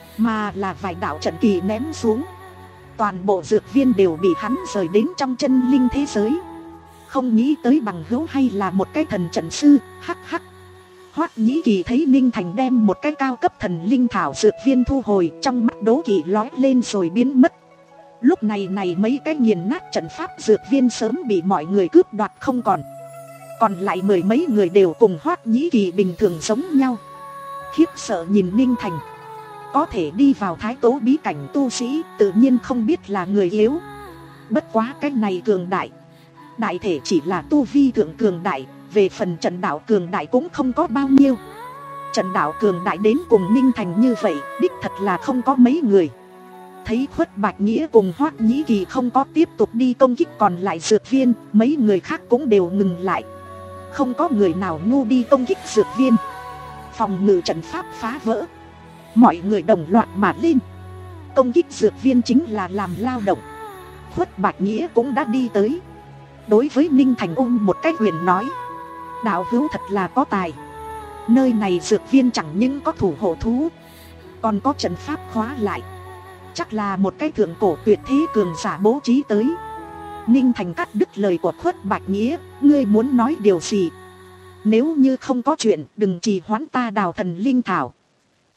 mà là vài đạo trận kỳ ném xuống. Toàn bộ dược viên đều bị hắn rời đến trong chân linh thế giới. Không nghĩ tới bằng hữu hay là một cái thần trận sư, hắc hắc. Hoắc Nhĩ Kỳ thấy Ninh Thành đem một cái cao cấp thần linh thảo dược viên thu hồi, trong mắt đố kỵ lóe lên rồi biến mất. Lúc này này mấy cái nghiền nát trận pháp dược viên sớm bị mọi người cướp đoạt không còn. Còn lại mười mấy người đều cùng Hoắc Nhĩ Kỳ bình thường giống nhau, khiếp sợ nhìn Ninh Thành. Có thể đi vào thái tố bí cảnh tu sĩ tự nhiên không biết là người yếu. Bất quá cái này cường đại, đại thể chỉ là tu vi thượng cường đại. Về phần trận đạo cường đại cũng không có bao nhiêu. Trận đạo cường đại đến cùng Ninh Thành như vậy, đích thật là không có mấy người. Thấy Khuất Bạch Nghĩa cùng Hoắc Nhĩ Kỳ không có tiếp tục đi công kích còn lại dược viên, mấy người khác cũng đều ngừng lại. Không có người nào ngu đi công kích dược viên. Phòng ngự trận pháp phá vỡ, mọi người đồng loạt mà lên công kích dược viên chính là làm lao động. Khuất Bạch Nghĩa cũng đã đi tới, đối với Ninh Thành ôm một cái huyền nói, đạo hữu thật là có tài. Nơi này dược viên chẳng những có thủ hộ thú, còn có trận pháp khóa lại, chắc là một cái thượng cổ tuyệt thế cường giả bố trí tới. Ninh Thành cắt đứt lời của Khuất Bạch Nghĩa, ngươi muốn nói điều gì? Nếu như không có chuyện, đừng trì hoãn ta đào thần linh thảo.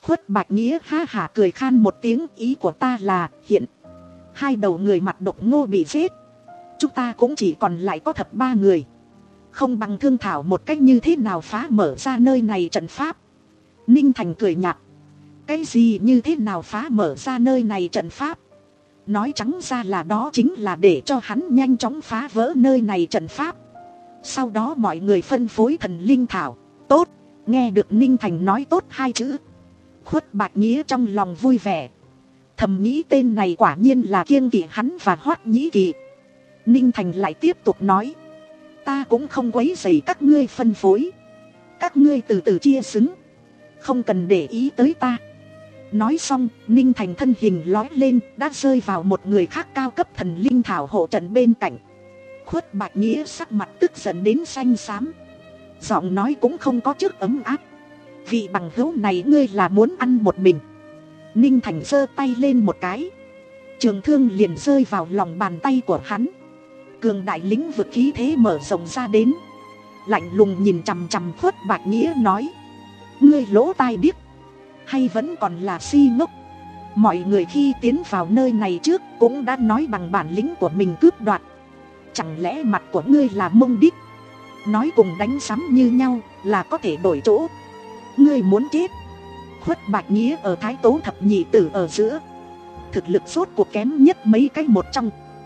Khuất Bạch Nghĩa ha hả cười khan một tiếng, ý của ta là hiện hai đầu người mặt độc ngô bị giết, chúng ta cũng chỉ còn lại có thập ba người, không bằng thương thảo một cách như thế nào phá mở ra nơi này trận pháp. Ninh Thành cười nhạt, cái gì như thế nào phá mở ra nơi này trận pháp? Nói trắng ra là đó chính là để cho hắn nhanh chóng phá vỡ nơi này trận pháp, sau đó mọi người phân phối thần linh thảo. Tốt. Nghe được Ninh Thành nói tốt hai chữ, Khuất Bạch Nghĩa trong lòng vui vẻ, thầm nghĩ tên này quả nhiên là kiêng kỵ hắn và Hoắc Nhĩ Kỳ. Ninh Thành lại tiếp tục nói, ta cũng không quấy rầy các ngươi phân phối, các ngươi từ từ chia xứng, không cần để ý tới ta. Nói xong, Ninh Thành thân hình lói lên, đã rơi vào một người khác cao cấp thần linh thảo hộ trận bên cạnh. Khuất Bạch Nghĩa sắc mặt tức giận đến xanh xám, giọng nói cũng không có chút ấm áp, vị bằng hữu này ngươi là muốn ăn một mình? Ninh Thành giơ tay lên một cái, trường thương liền rơi vào lòng bàn tay của hắn. Cường đại lĩnh vực khí thế mở rộng ra đến, lạnh lùng nhìn chằm chằm Khuất Bạch Nghĩa nói, ngươi lỗ tai điếc hay vẫn còn là si ngốc? Mọi người khi tiến vào nơi này trước cũng đã nói bằng bản lĩnh của mình cướp đoạt, chẳng lẽ mặt của ngươi là mông đít? Nói cùng đánh sắm như nhau là có thể đổi chỗ. Ngươi muốn chết? Khuất Bạch Nghĩa ở Thái Tố thập nhị tử ở giữa, thực lực rốt cuộc kém nhất mấy cái một trong,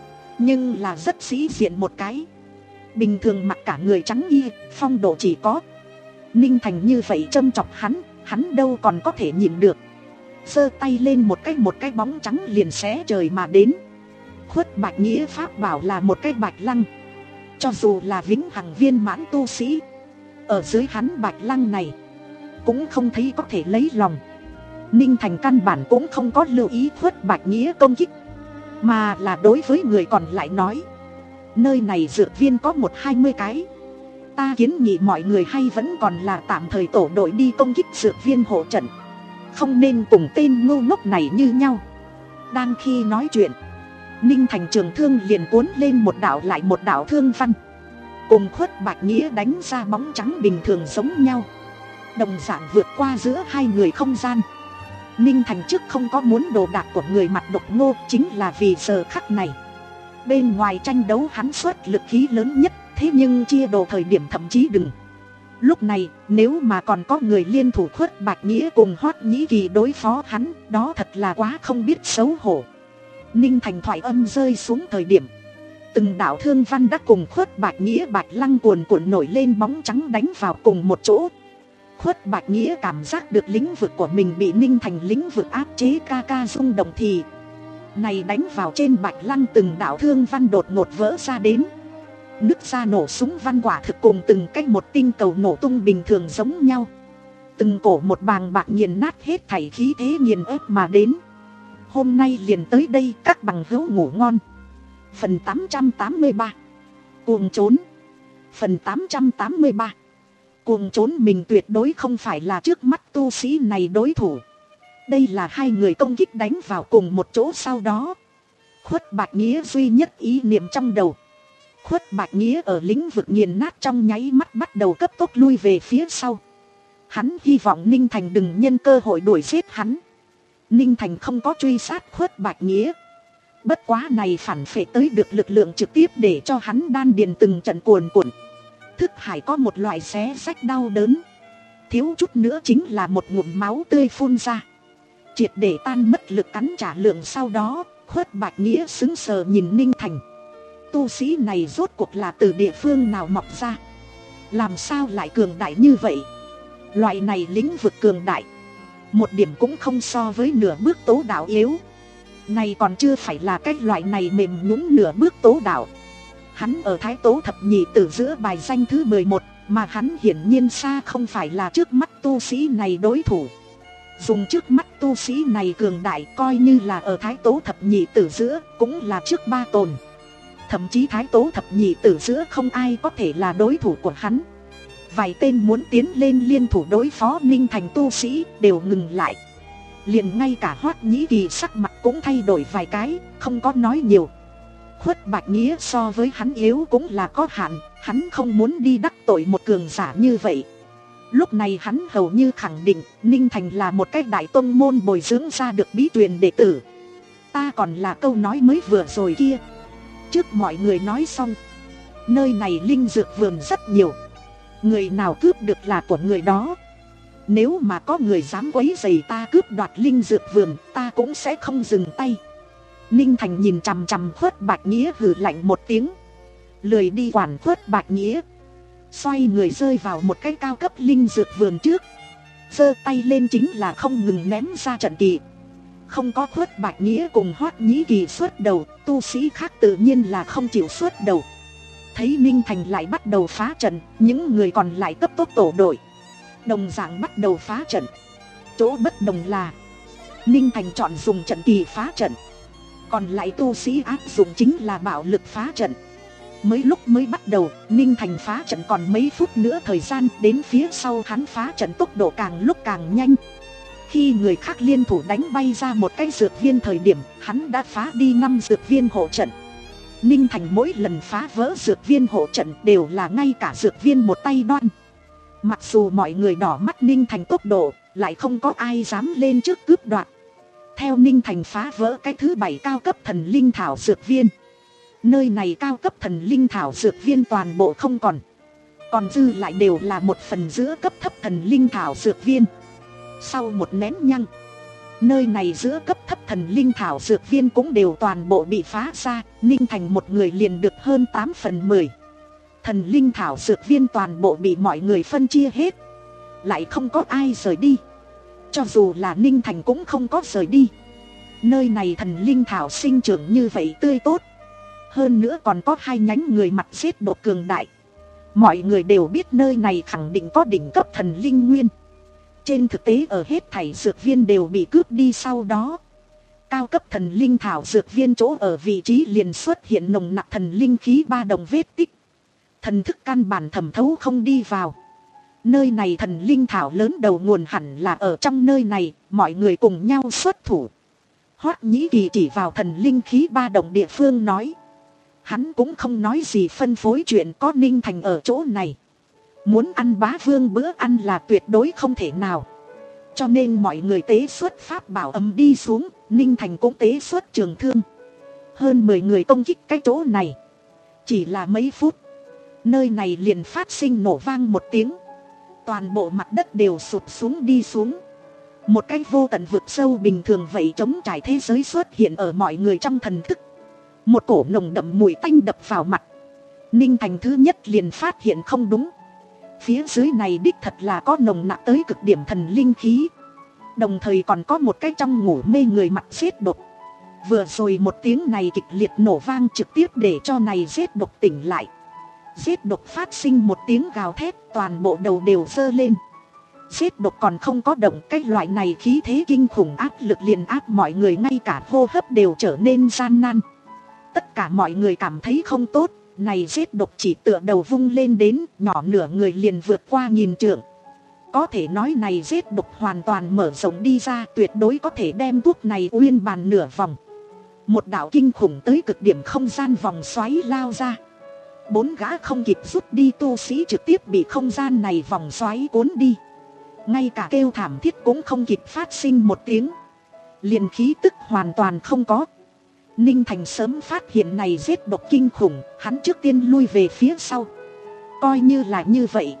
nhưng là rất sĩ diện một cái. Bình thường mặc cả người trắng y, phong độ chỉ có. Ninh Thành như vậy châm chọc hắn, hắn đâu còn có thể nhìn được, giơ tay lên một cái một cái bóng trắng liền xé trời mà đến. Khuất Bạch Nghĩa pháp bảo là một cái bạch lăng, cho dù là vĩnh hằng viên mãn tu sĩ, ở dưới hắn bạch lăng này cũng không thấy có thể lấy lòng. Ninh Thành căn bản cũng không có lưu ý Khuất Bạch Nghĩa công kích, mà là đối với người còn lại nói, nơi này dược viên có một hai mươi cái, ta kiến nghị mọi người hay vẫn còn là tạm thời tổ đội đi công kích dược viên hộ trận, không nên cùng tên ngu ngốc này như nhau. Đang khi nói chuyện, Ninh Thành trường thương liền cuốn lên một đạo lại một đạo thương văn, cùng Khuất Bạch Nghĩa đánh ra bóng trắng bình thường giống nhau, đồng dạng vượt qua giữa hai người không gian. Ninh Thành trước không có muốn đồ đạc của người mặt độc ngô, chính là vì giờ khắc này bên ngoài tranh đấu hắn xuất lực khí lớn nhất, thế nhưng chia đồ thời điểm thậm chí đừng. Lúc này nếu mà còn có người liên thủ Khuất Bạch Nghĩa cùng Hoắc Nhĩ Kỳ đối phó hắn, đó thật là quá không biết xấu hổ. Ninh Thành thoại âm rơi xuống thời điểm, từng đạo thương văn đã cùng Khuất Bạch Nghĩa bạch lăng cuồn cuộn nổi lên bóng trắng đánh vào cùng một chỗ. Khuất Bạch Nghĩa cảm giác được lĩnh vực của mình bị Ninh Thành lĩnh vực áp chế ca ca rung động, thì này đánh vào trên bạch lăng từng đạo thương văn đột ngột vỡ ra đến, nứt ra nổ súng văn quả thực cùng từng cách một tinh cầu nổ tung bình thường giống nhau. Từng cổ một bàng bạc nghiền nát hết thảy khí thế nghiền ép mà đến. Hôm nay liền tới đây các bằng hữu ngủ ngon. Phần tám trăm tám mươi ba, cuồng trốn. Phần tám trăm tám mươi ba, cuồng trốn. Mình tuyệt đối không phải là trước mắt tu sĩ này đối thủ. Đây là hai người công kích đánh vào cùng một chỗ, sau đó Khuất Bạch Nghĩa duy nhất ý niệm trong đầu, Khuất Bạch Nghĩa ở lĩnh vực nghiền nát trong nháy mắt bắt đầu cấp tốc lui về phía sau. Hắn hy vọng Ninh Thành đừng nhân cơ hội đuổi giết hắn. Ninh Thành không có truy sát Khuất Bạch Nghĩa, bất quá này phản phệ tới được lực lượng trực tiếp để cho hắn đan điền từng trận cuồn cuộn. Thức hải có một loại xé rách đau đớn, thiếu chút nữa chính là một ngụm máu tươi phun ra, triệt để tan mất lực cắn trả lượng. Sau đó Khuất Bạch Nghĩa sững sờ nhìn Ninh Thành, tu sĩ này rốt cuộc là từ địa phương nào mọc ra, làm sao lại cường đại như vậy? Loại này lĩnh vực cường đại, một điểm cũng không so với nửa bước tố đạo yếu. Này còn chưa phải là cái loại này mềm nhũn nửa bước tố đạo. Hắn ở Thái Tố thập nhị tử giữa bài danh thứ mười một, mà hắn hiển nhiên xa không phải là trước mắt tu sĩ này đối thủ. Dùng trước mắt tu sĩ này cường đại coi như là ở Thái Tố thập nhị tử giữa cũng là trước ba tồn. Thậm chí Thái Tố thập nhị tử giữa không ai có thể là đối thủ của hắn. Vài tên muốn tiến lên liên thủ đối phó Ninh Thành tu sĩ đều ngừng lại. Liền ngay cả Hoắc Nhĩ Kỳ sắc mặt cũng thay đổi vài cái, không có nói nhiều. Khuất Bạch Nghĩa so với hắn yếu cũng là có hạn, hắn không muốn đi đắc tội một cường giả như vậy. Lúc này hắn hầu như khẳng định Ninh Thành là một cái đại tông môn bồi dưỡng ra được bí truyền đệ tử. Ta còn là câu nói mới vừa rồi kia. Trước mọi người nói xong, nơi này linh dược vườn rất nhiều, người nào cướp được là của người đó. Nếu mà có người dám quấy rầy ta cướp đoạt linh dược vườn, ta cũng sẽ không dừng tay. Ninh Thành nhìn chằm chằm Khuất Bạch Nghĩa hừ lạnh một tiếng, lười đi quản Khuất Bạch Nghĩa, xoay người rơi vào một cái cao cấp linh dược vườn trước, giơ tay lên chính là không ngừng ném ra trận kỳ. Không có Khuất Bạch Nghĩa cùng Hoắc Nhĩ Kỳ xuất đầu, tu sĩ khác tự nhiên là không chịu xuất đầu. Thấy Ninh Thành lại bắt đầu phá trận, những người còn lại cấp tốc tổ đội, đồng dạng bắt đầu phá trận. Chỗ bất đồng là Ninh Thành chọn dùng trận kỳ phá trận, còn lại tu sĩ áp dụng chính là bạo lực phá trận. Mới lúc mới bắt đầu, Ninh Thành phá trận còn mấy phút nữa thời gian, đến phía sau hắn phá trận tốc độ càng lúc càng nhanh. Khi người khác liên thủ đánh bay ra một cái dược viên thời điểm, hắn đã phá đi năm dược viên hộ trận. Ninh Thành mỗi lần phá vỡ dược viên hộ trận đều là ngay cả dược viên một tay đoan. Mặc dù mọi người đỏ mắt Ninh Thành tốc độ, lại không có ai dám lên trước cướp đoạt. Theo Ninh Thành phá vỡ cái thứ bảy cao cấp thần linh thảo dược viên, nơi này cao cấp thần linh thảo dược viên toàn bộ không còn, còn dư lại đều là một phần giữa cấp thấp thần linh thảo dược viên. Sau một nén nhăng, nơi này giữa cấp thấp thần linh thảo dược viên cũng đều toàn bộ bị phá ra. Ninh Thành một người liền được hơn tám phần mười. Thần linh thảo dược viên toàn bộ bị mọi người phân chia hết, lại không có ai rời đi. Cho dù là Ninh Thành cũng không có rời đi. Nơi này thần linh thảo sinh trưởng như vậy tươi tốt, hơn nữa còn có hai nhánh người mặt giết độ cường đại. Mọi người đều biết nơi này khẳng định có đỉnh cấp thần linh nguyên. Trên thực tế ở hết thảy dược viên đều bị cướp đi sau đó. Cao cấp thần linh thảo dược viên chỗ ở vị trí liền xuất hiện nồng nặc thần linh khí ba đồng vết tích. Thần thức căn bản thẩm thấu không đi vào. Nơi này thần linh thảo lớn đầu nguồn hẳn là ở trong nơi này, mọi người cùng nhau xuất thủ. Hoắc Nhĩ Kỳ chỉ vào thần linh khí ba đồng địa phương nói. Hắn cũng không nói gì phân phối chuyện có Ninh Thành ở chỗ này. Muốn ăn bá vương bữa ăn là tuyệt đối không thể nào. Cho nên mọi người tế xuất pháp bảo ấm đi xuống, Ninh Thành cũng tế xuất trường thương. Hơn mười người công kích cái chỗ này. Chỉ là mấy phút, nơi này liền phát sinh nổ vang một tiếng. Toàn bộ mặt đất đều sụp xuống đi xuống. Một cái vô tận vực sâu bình thường vậy trống trải thế giới xuất hiện ở mọi người trong thần thức. Một cổ nồng đậm mùi tanh đập vào mặt. Ninh Thành thứ nhất liền phát hiện không đúng. Phía dưới này đích thật là có nồng nặc tới cực điểm thần linh khí. Đồng thời còn có một cái trong ngủ mê người mặt giết độc. Vừa rồi một tiếng này kịch liệt nổ vang trực tiếp để cho này giết độc tỉnh lại. Giết độc phát sinh một tiếng gào thét, toàn bộ đầu đều dơ lên. Giết độc còn không có động, cái loại này khí thế kinh khủng áp lực liền áp mọi người, ngay cả hô hấp đều trở nên gian nan. Tất cả mọi người cảm thấy không tốt. Này giết độc chỉ tựa đầu vung lên đến nhỏ nửa người liền vượt qua nghìn trượng. Có thể nói này giết độc hoàn toàn mở rộng đi ra, tuyệt đối có thể đem thuốc này uyên bàn nửa vòng. Một đạo kinh khủng tới cực điểm không gian vòng xoáy lao ra. Bốn gã không kịp rút đi tu sĩ trực tiếp bị không gian này vòng xoáy cuốn đi. Ngay cả kêu thảm thiết cũng không kịp phát sinh một tiếng, liền khí tức hoàn toàn không có. Ninh Thành sớm phát hiện này giết độc kinh khủng, hắn trước tiên lui về phía sau. Coi như là như vậy,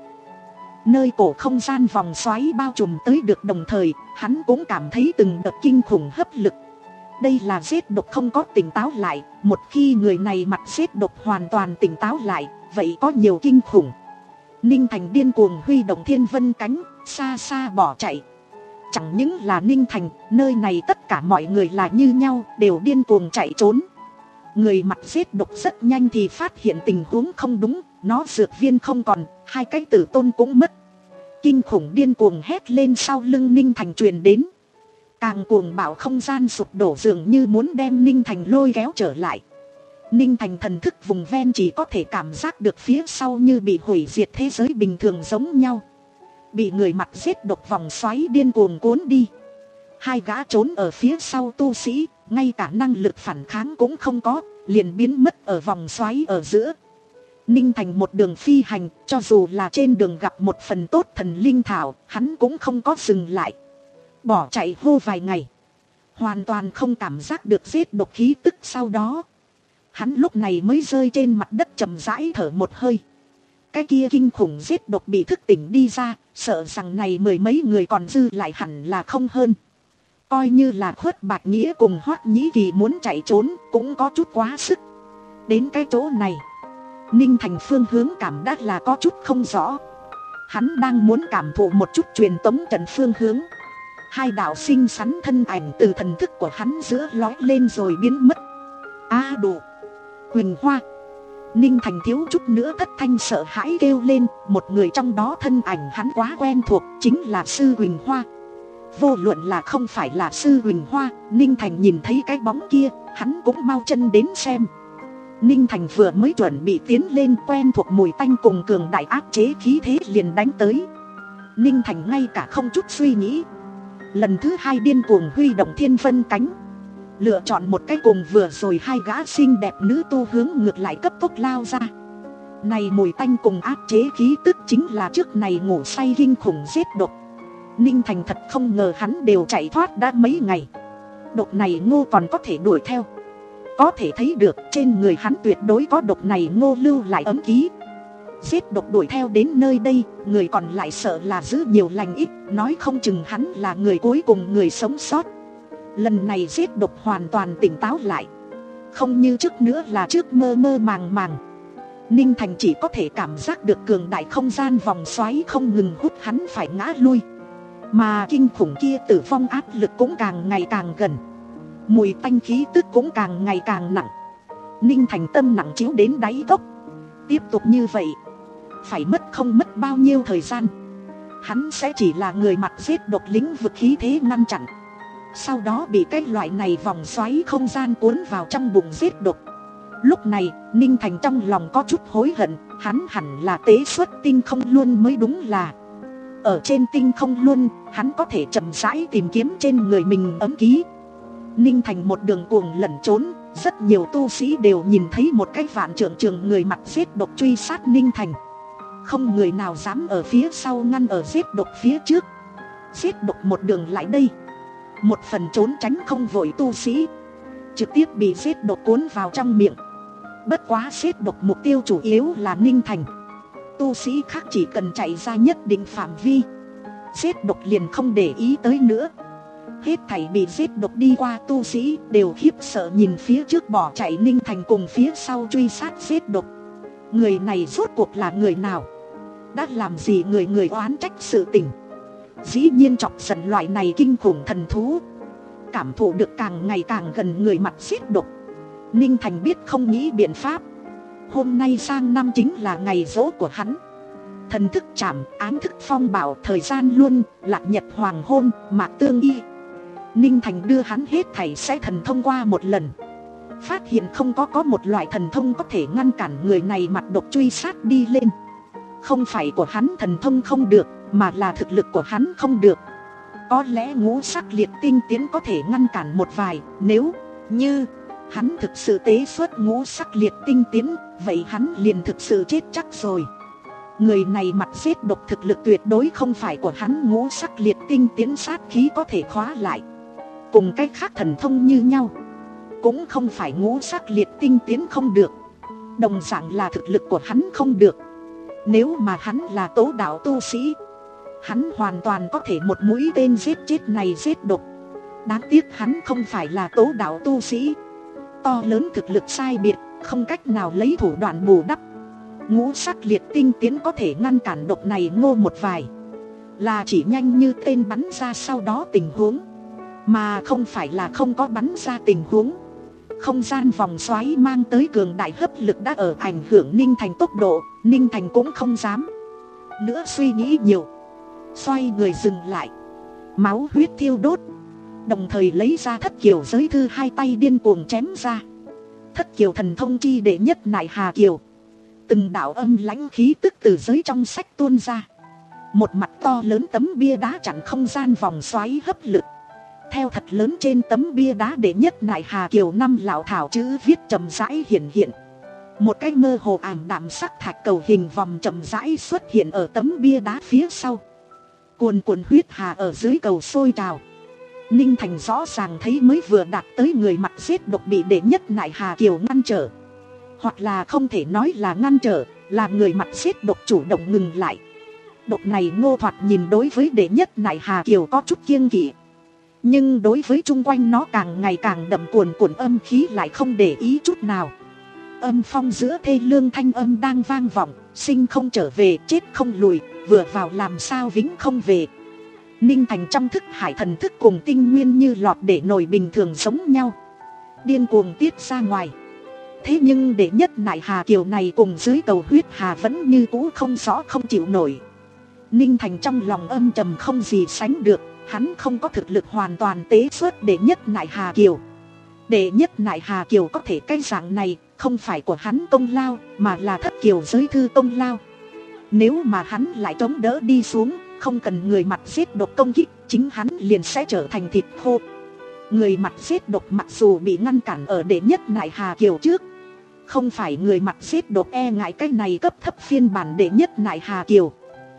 nơi cổ không gian vòng xoáy bao trùm tới được, đồng thời hắn cũng cảm thấy từng đợt kinh khủng hấp lực. Đây là giết độc không có tỉnh táo lại, một khi người này mặt giết độc hoàn toàn tỉnh táo lại, vậy có nhiều kinh khủng. Ninh Thành điên cuồng huy động thiên vân cánh, xa xa bỏ chạy. Chẳng những là Ninh Thành, nơi này tất cả mọi người là như nhau, đều điên cuồng chạy trốn. Người mặt giết độc rất nhanh thì phát hiện tình huống không đúng, nó dược viên không còn, hai cái tử tôn cũng mất. Kinh khủng điên cuồng hét lên sau lưng Ninh Thành truyền đến. Càng cuồng bạo không gian sụp đổ, dường như muốn đem Ninh Thành lôi kéo trở lại. Ninh Thành thần thức vùng ven chỉ có thể cảm giác được phía sau như bị hủy diệt thế giới bình thường giống nhau. Bị người mặt giết độc vòng xoáy điên cuồng cuốn đi. Hai gã trốn ở phía sau tu sĩ, ngay cả năng lực phản kháng cũng không có, liền biến mất ở vòng xoáy ở giữa. Ninh Thành một đường phi hành, cho dù là trên đường gặp một phần tốt thần linh thảo, hắn cũng không có dừng lại. Bỏ chạy hô vài ngày, hoàn toàn không cảm giác được giết độc khí tức. Sau đó hắn lúc này mới rơi trên mặt đất chậm rãi thở một hơi. Cái kia kinh khủng giết độc bị thức tỉnh đi ra, sợ rằng này mười mấy người còn dư lại hẳn là không hơn. Coi như là Khuất Bạch Nghĩa cùng Hoắc Nhĩ Kỳ muốn chạy trốn cũng có chút quá sức. Đến cái chỗ này, Ninh Thành phương hướng cảm giác là có chút không rõ. Hắn đang muốn cảm thụ một chút truyền tống trận phương hướng. Hai đạo xinh xắn thân ảnh từ thần thức của hắn giữa lói lên rồi biến mất. A đủ, Quỳnh Hoa. Ninh Thành thiếu chút nữa thất thanh sợ hãi kêu lên. Một người trong đó thân ảnh hắn quá quen thuộc, chính là Sư Quỳnh Hoa. Vô luận là không phải là Sư Quỳnh Hoa, Ninh Thành nhìn thấy cái bóng kia, hắn cũng mau chân đến xem. Ninh Thành vừa mới chuẩn bị tiến lên, quen thuộc mùi tanh cùng cường đại áp chế khí thế liền đánh tới. Ninh Thành ngay cả không chút suy nghĩ, lần thứ hai điên cuồng huy động thiên vân cánh, lựa chọn một cái cùng vừa rồi hai gã xinh đẹp nữ tu hướng ngược lại cấp tốc lao ra. Này mùi tanh cùng áp chế khí tức chính là trước này ngủ say kinh khủng giết độc. Ninh Thành thật không ngờ hắn đều chạy thoát đã mấy ngày, độc này ngô còn có thể đuổi theo. Có thể thấy được trên người hắn tuyệt đối có độc này ngô lưu lại ấm ký. Giết độc đuổi theo đến nơi đây, người còn lại sợ là giữ nhiều lành ít, nói không chừng hắn là người cuối cùng người sống sót. Lần này giết độc hoàn toàn tỉnh táo lại, không như trước nữa là trước mơ mơ màng màng. Ninh Thành chỉ có thể cảm giác được cường đại không gian vòng xoáy không ngừng hút hắn phải ngã lui. Mà kinh khủng kia tử vong áp lực cũng càng ngày càng gần, mùi tanh khí tức cũng càng ngày càng nặng. Ninh Thành tâm nặng chiếu đến đáy cốc. Tiếp tục như vậy, phải mất không mất bao nhiêu thời gian, hắn sẽ chỉ là người mặt giết độc lĩnh vực khí thế ngăn chặn, sau đó bị cái loại này vòng xoáy không gian cuốn vào trong bụng giết độc. Lúc này Ninh Thành trong lòng có chút hối hận, hắn hẳn là tế xuất tinh không luân mới đúng là. Ở trên tinh không luân, hắn có thể chậm rãi tìm kiếm trên người mình ấm ký. Ninh Thành một đường cuồng lẩn trốn, rất nhiều tu sĩ đều nhìn thấy một cái vạn trượng trường người mặt giết độc truy sát Ninh Thành. Không người nào dám ở phía sau ngăn ở giết độc phía trước. Giết độc một đường lại đây, một phần trốn tránh không vội tu sĩ trực tiếp bị giết độc cuốn vào trong miệng. Bất quá giết độc mục tiêu chủ yếu là Ninh Thành, tu sĩ khác chỉ cần chạy ra nhất định phạm vi, giết độc liền không để ý tới nữa. Hết thảy bị giết độc đi qua tu sĩ đều khiếp sợ nhìn phía trước bỏ chạy Ninh Thành cùng phía sau truy sát giết độc. Người này rốt cuộc là người nào? Đã làm gì người người oán trách sự tình? Dĩ nhiên chọc giận loại này kinh khủng thần thú. Cảm thụ được càng ngày càng gần người mặt giết độc, Ninh Thành biết không nghĩ biện pháp. Hôm nay sang năm chính là ngày giỗ của hắn. Thần thức chạm, ám thức phong bảo, thời gian luôn, lạc nhật hoàng hôn, mạc tương y. Ninh Thành đưa hắn hết thảy sẽ thần thông qua một lần, phát hiện không có có một loại thần thông có thể ngăn cản người này mặt độc truy sát đi lên. Không phải của hắn thần thông không được, mà là thực lực của hắn không được. Có lẽ ngũ sắc liệt tinh tiến có thể ngăn cản một vài, nếu như hắn thực sự tế xuất ngũ sắc liệt tinh tiến, vậy hắn liền thực sự chết chắc rồi. Người này mặt giết độc thực lực tuyệt đối không phải của hắn ngũ sắc liệt tinh tiến sát khí có thể khóa lại. Cùng cách khác thần thông như nhau, cũng không phải ngũ sắc liệt tinh tiến không được, đồng dạng là thực lực của hắn không được. Nếu mà hắn là tố đạo tu sĩ, hắn hoàn toàn có thể một mũi tên giết chết này giết độc. Đáng tiếc hắn không phải là tố đạo tu sĩ, to lớn thực lực sai biệt, không cách nào lấy thủ đoạn bù đắp. Ngũ sắc liệt tinh tiến có thể ngăn cản độc này ngô một vài, là chỉ nhanh như tên bắn ra sau đó tình huống, mà không phải là không có bắn ra tình huống. Không gian vòng xoáy mang tới cường đại hấp lực đã ở ảnh hưởng Ninh Thành tốc độ. Ninh Thành cũng không dám nữa suy nghĩ nhiều, xoay người dừng lại, máu huyết thiêu đốt, đồng thời lấy ra thất kiều giới thư hai tay điên cuồng chém ra. Thất kiều thần thông chi đệ nhất nại hà kiều, từng đạo âm lãnh khí tức từ giới trong sách tuôn ra. Một mặt to lớn tấm bia đá chặn không gian vòng xoáy hấp lực. Theo thật lớn trên tấm bia đá đệ nhất nại hà kiều năm lão thảo chữ viết trầm rãi hiện hiện. Một cái mơ hồ ảm đạm sắc thạch cầu hình vòng chậm rãi xuất hiện ở tấm bia đá phía sau. Cuồn cuộn huyết hà ở dưới cầu sôi trào. Ninh Thành rõ ràng thấy mới vừa đạt tới người mặt giết độc bị đệ nhất nại Hà Kiều ngăn trở. Hoặc là không thể nói là ngăn trở, là người mặt giết độc chủ động ngừng lại. Độc này Ngô Thoạt nhìn đối với đệ nhất nại Hà Kiều có chút kiêng kỵ, nhưng đối với chung quanh nó càng ngày càng đậm cuồn cuộn âm khí lại không để ý chút nào. Âm phong giữa thê lương thanh âm đang vang vọng, sinh không trở về, chết không lùi, vừa vào làm sao vĩnh không về. Ninh Thành trong thức hải thần thức cùng tinh nguyên như lọt để nồi bình thường giống nhau, điên cuồng tiết ra ngoài. Thế nhưng đệ nhất nại Hà Kiều này cùng dưới cầu huyết hà vẫn như cũ không rõ không chịu nổi. Ninh Thành trong lòng âm trầm không gì sánh được, hắn không có thực lực hoàn toàn tế xuất đệ nhất nại Hà Kiều. Đệ nhất nại Hà Kiều có thể cái dạng này không phải của hắn công lao, mà là thất kiều giới thư công lao. Nếu mà hắn lại chống đỡ đi xuống, không cần người mặt giết độc công kích, chính hắn liền sẽ trở thành thịt khô. Người mặt giết độc mặc dù bị ngăn cản ở đệ nhất nại Hà Kiều trước, không phải người mặt giết độc e ngại cái này cấp thấp phiên bản đệ nhất nại Hà Kiều,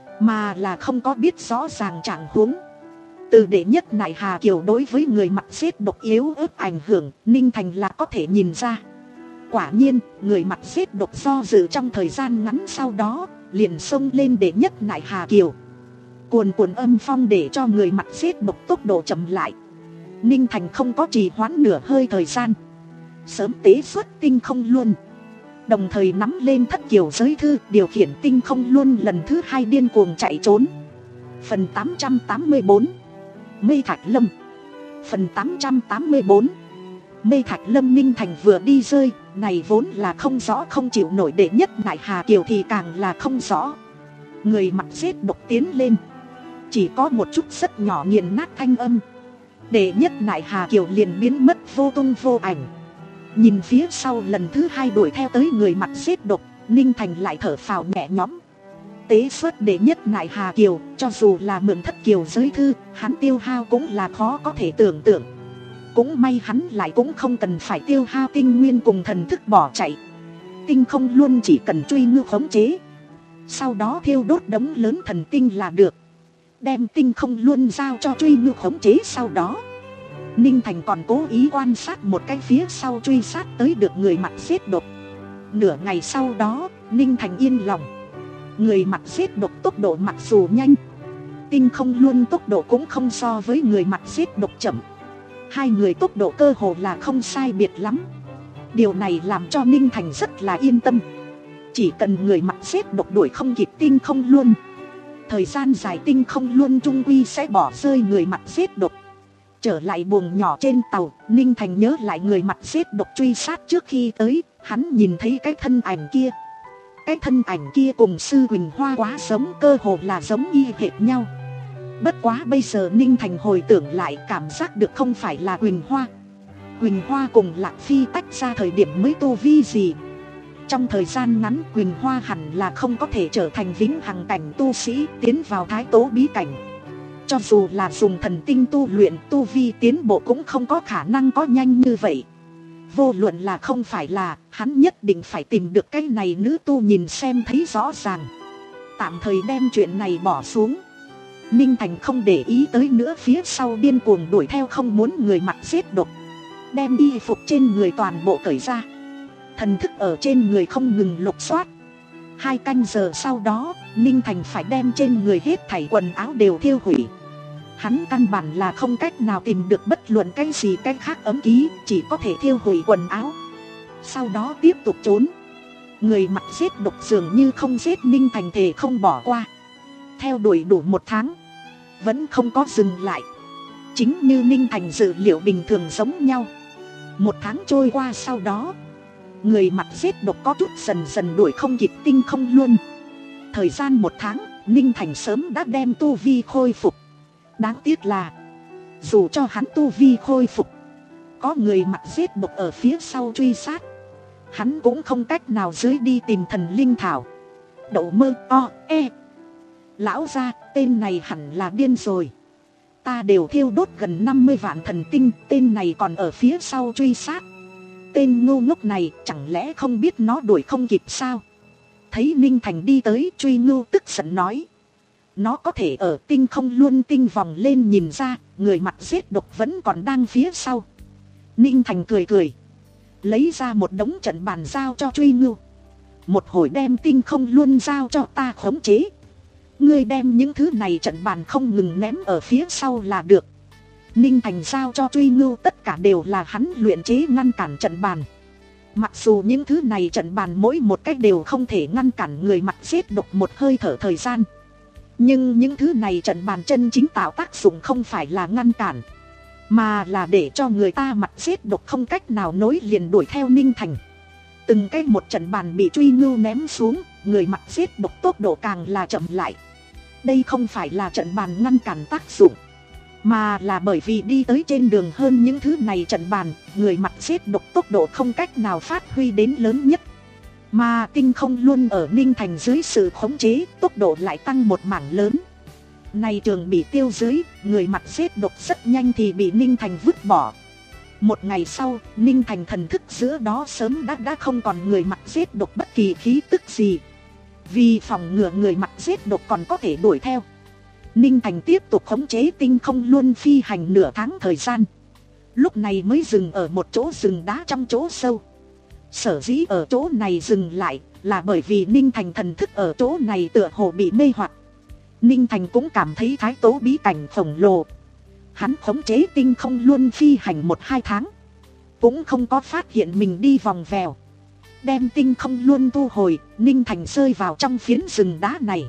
mà là không có biết rõ ràng trạng huống. Từ đệ nhất nại Hà Kiều đối với người mặt giết độc yếu ớt ảnh hưởng, Ninh Thành là có thể nhìn ra. Quả nhiên, người mặt giết độc do dự trong thời gian ngắn sau đó, liền xông lên đệ nhất nại Hà Kiều. Cuồn cuộn âm phong để cho người mặt giết độc tốc độ chậm lại. Ninh Thành không có trì hoãn nửa hơi thời gian, sớm tế xuất tinh không luân, đồng thời nắm lên thất kiều giới thư, điều khiển tinh không luân lần thứ hai điên cuồng chạy trốn. Phần tám trăm tám mươi bốn Mây Thạch Lâm. Phần tám trăm tám mươi bốn Mây Thạch Lâm. Ninh Thành vừa đi rơi, này vốn là không rõ không chịu nổi đệ nhất nại Hà Kiều thì càng là không rõ. Người mặt giết độc tiến lên, chỉ có một chút rất nhỏ nghiền nát thanh âm, đệ nhất nại Hà Kiều liền biến mất vô tung vô ảnh. Nhìn phía sau lần thứ hai đuổi theo tới người mặt giết độc, Ninh Thành lại thở phào nhẹ nhõm. Tế xuất đệ nhất nại Hà Kiều, cho dù là mượn thất kiều giới thư, hắn tiêu hao cũng là khó có thể tưởng tượng. Cũng may hắn lại cũng không cần phải tiêu hao tinh nguyên cùng thần thức bỏ chạy. Tinh không luôn chỉ cần truy ngư khống chế, sau đó thiêu đốt đống lớn thần tinh là được. Đem tinh không luôn giao cho truy ngư khống chế sau đó. Ninh Thành còn cố ý quan sát một cái phía sau truy sát tới được người mặt giết độc. Nửa ngày sau đó, Ninh Thành yên lòng. Người mặt giết độc tốc độ mặc dù nhanh, tinh không luôn tốc độ cũng không so với người mặt giết độc chậm. Hai người tốc độ cơ hồ là không sai biệt lắm. Điều này làm cho Ninh Thành rất là yên tâm. Chỉ cần người mặt giết độc đuổi không kịp tinh không luôn, thời gian dài tinh không luôn trung quy sẽ bỏ rơi người mặt giết độc. Trở lại buồng nhỏ trên tàu, Ninh Thành nhớ lại người mặt giết độc truy sát trước khi tới. Hắn nhìn thấy cái thân ảnh kia. Cái thân ảnh kia cùng Sư Quỳnh Hoa quá giống, cơ hồ là giống y hệt nhau. Bất quá bây giờ Ninh Thành hồi tưởng lại, cảm giác được không phải là Quỳnh Hoa. Quỳnh Hoa cùng Lạc Phi tách ra thời điểm mới tu vi gì. Trong thời gian ngắn Quỳnh Hoa hẳn là không có thể trở thành vĩnh hằng cảnh tu sĩ, tiến vào thái tố bí cảnh. Cho dù là dùng thần tinh tu luyện, tu vi tiến bộ cũng không có khả năng có nhanh như vậy. Vô luận là không phải là, hắn nhất định phải tìm được cái này nữ tu nhìn xem thấy rõ ràng. Tạm thời đem chuyện này bỏ xuống. Ninh Thành không để ý tới nữa, phía sau điên cuồng đuổi theo không muốn người mặt giết độc. Đem y phục trên người toàn bộ cởi ra, thần thức ở trên người không ngừng lục soát. Hai canh giờ sau đó, Ninh Thành phải đem trên người hết thảy quần áo đều thiêu hủy. Hắn căn bản là không cách nào tìm được bất luận cái gì cái khác ấm ký, chỉ có thể thiêu hủy quần áo. Sau đó tiếp tục trốn. Người mặt giết độc dường như không giết, Ninh Thành thề không bỏ qua. Theo đuổi đủ một tháng, vẫn không có dừng lại. Chính như Ninh Thành dự liệu bình thường giống nhau. Một tháng trôi qua sau đó, người mặt giết độc có chút dần dần đuổi không kịp tinh không luôn. Thời gian một tháng, Ninh Thành sớm đã đem tu vi khôi phục. Đáng tiếc là, dù cho hắn tu vi khôi phục, có người mặt giết độc ở phía sau truy sát, hắn cũng không cách nào dưới đi tìm thần linh thảo. Đậu mơ o e. Lão gia, tên này hẳn là điên rồi. Ta đều thiêu đốt gần năm mươi vạn thần tinh, tên này còn ở phía sau truy sát. tên ngu ngốc này chẳng lẽ không biết nó đuổi không kịp sao? Thấy Ninh Thành đi tới, Truy Ngưu tức giận nói. Nó có thể ở tinh không luôn tinh vòng lên nhìn ra, người mặt giết độc vẫn còn đang phía sau. Ninh Thành cười cười, lấy ra một đống trận bàn giao cho Truy Ngưu. Một hồi đem tinh không luôn giao cho ta khống chế. Ngươi đem những thứ này trận bàn không ngừng ném ở phía sau là được. Ninh Thành giao cho Truy Ngưu tất cả đều là hắn luyện chế ngăn cản trận bàn. Mặc dù những thứ này trận bàn mỗi một cách đều không thể ngăn cản người mặt giết độc một hơi thở thời gian, nhưng những thứ này trận bàn chân chính tạo tác dụng không phải là ngăn cản, mà là để cho người ta mặt giết độc không cách nào nối liền đuổi theo Ninh Thành. Từng cái một trận bàn bị Truy Ngưu ném xuống, người mặt giết độc tốc độ càng là chậm lại. Đây không phải là trận bàn ngăn cản tác dụng, mà là bởi vì đi tới trên đường hơn những thứ này trận bàn, người mặt giết độc tốc độ không cách nào phát huy đến lớn nhất. Mà tinh không luôn ở Ninh Thành dưới sự khống chế, tốc độ lại tăng một mảng lớn. Này trường bị tiêu dưới, người mặt giết độc rất nhanh thì bị Ninh Thành vứt bỏ. Một ngày sau, Ninh Thành thần thức giữa đó sớm đã đã không còn người mặt giết độc bất kỳ khí tức gì. Vì phòng ngừa người mặt giết độc còn có thể đuổi theo, Ninh Thành tiếp tục khống chế tinh không luôn phi hành nửa tháng thời gian. Lúc này mới dừng ở một chỗ rừng đá trong chỗ sâu. Sở dĩ ở chỗ này dừng lại là bởi vì Ninh Thành thần thức ở chỗ này tựa hồ bị mê hoặc. Ninh Thành cũng cảm thấy thái tố bí cảnh khổng lồ. Hắn khống chế tinh không luôn phi hành một hai tháng, cũng không có phát hiện mình đi vòng vèo. Đem tinh không luôn thu hồi, Ninh Thành rơi vào trong phiến rừng đá này.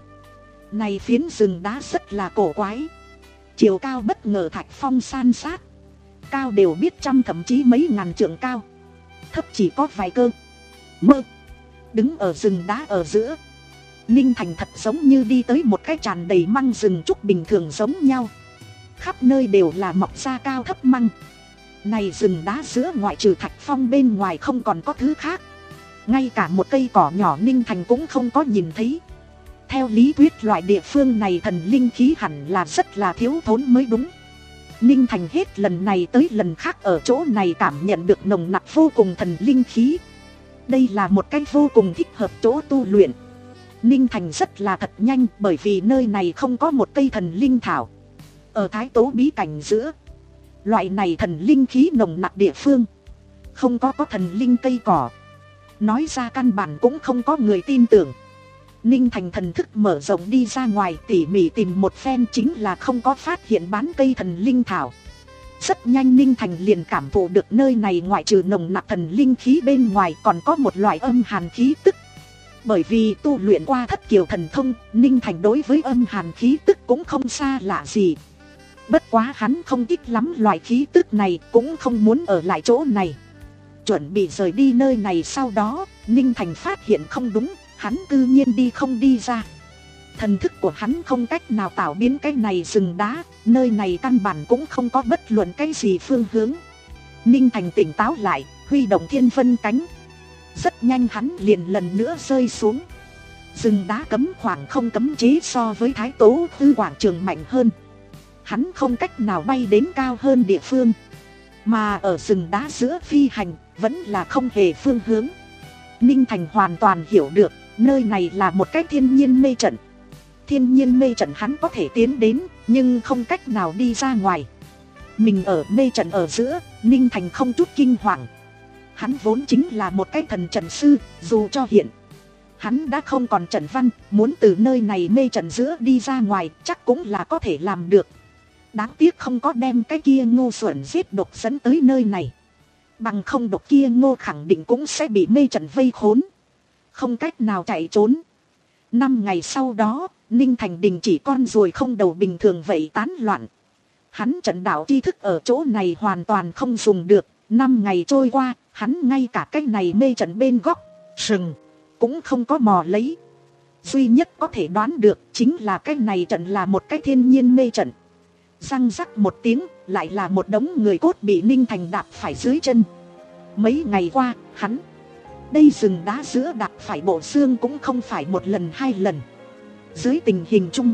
Này phiến rừng đá rất là cổ quái. Chiều cao bất ngờ thạch phong san sát, cao đều biết trăm thậm chí mấy ngàn trượng cao, thấp chỉ có vài cơ mơ. Đứng ở rừng đá ở giữa, Ninh Thành thật giống như đi tới một cái tràn đầy măng rừng trúc bình thường giống nhau. Khắp nơi đều là mọc ra cao thấp măng. Này rừng đá giữa ngoại trừ thạch phong bên ngoài không còn có thứ khác. Ngay cả một cây cỏ nhỏ Ninh Thành cũng không có nhìn thấy. Theo lý thuyết loại địa phương này thần linh khí hẳn là rất là thiếu thốn mới đúng. Ninh Thành hết lần này tới lần khác ở chỗ này cảm nhận được nồng nặc vô cùng thần linh khí. Đây là một cái vô cùng thích hợp chỗ tu luyện. Ninh Thành rất là thật nhanh bởi vì nơi này không có một cây thần linh thảo. Ở thái tố bí cảnh giữa, loại này thần linh khí nồng nặc địa phương, không có có thần linh cây cỏ. Nói ra căn bản cũng không có người tin tưởng. Ninh Thành thần thức mở rộng đi ra ngoài tỉ mỉ tìm một phen, chính là không có phát hiện bán cây thần linh thảo. Rất nhanh Ninh Thành liền cảm thụ được nơi này ngoại trừ nồng nặc thần linh khí bên ngoài còn có một loại âm hàn khí tức. Bởi vì tu luyện qua thất kiều thần thông, Ninh Thành đối với âm hàn khí tức cũng không xa lạ gì. Bất quá hắn không thích lắm loại khí tức này, cũng không muốn ở lại chỗ này. Chuẩn bị rời đi nơi này sau đó, Ninh Thành phát hiện không đúng, hắn tự nhiên đi không đi ra. Thần thức của hắn không cách nào tạo biến cái này rừng đá, nơi này căn bản cũng không có bất luận cái gì phương hướng. Ninh Thành tỉnh táo lại, huy động thiên vân cánh. Rất nhanh hắn liền lần nữa rơi xuống. Rừng đá cấm khoảng không cấm chế so với thái tố tư quảng trường mạnh hơn. Hắn không cách nào bay đến cao hơn địa phương. Mà ở rừng đá giữa phi hành, vẫn là không hề phương hướng. Ninh Thành hoàn toàn hiểu được, nơi này là một cái thiên nhiên mê trận. Thiên nhiên mê trận hắn có thể tiến đến, nhưng không cách nào đi ra ngoài. Mình ở mê trận ở giữa, Ninh Thành không chút kinh hoàng. Hắn vốn chính là một cái thần trận sư, dù cho hiện hắn đã không còn trận văn, muốn từ nơi này mê trận giữa đi ra ngoài chắc cũng là có thể làm được. Đáng tiếc không có đem cái kia ngu xuẩn giết độc dẫn tới nơi này. Bằng không độc kia ngô khẳng định cũng sẽ bị mê trận vây khốn, không cách nào chạy trốn. Năm ngày sau đó, Ninh Thành đình chỉ con ruồi không đầu bình thường vậy tán loạn. Hắn trận đạo tri thức ở chỗ này hoàn toàn không dùng được. Năm ngày trôi qua, hắn ngay cả cái này mê trận bên góc sừng cũng không có mò lấy. Duy nhất có thể đoán được chính là cái này trận là một cái thiên nhiên mê trận. Răng rắc một tiếng, lại là một đống người cốt bị Ninh Thành đạp phải dưới chân. Mấy ngày qua, hắn đây rừng đá giữa đạp phải bộ xương cũng không phải một lần hai lần. Dưới tình hình chung,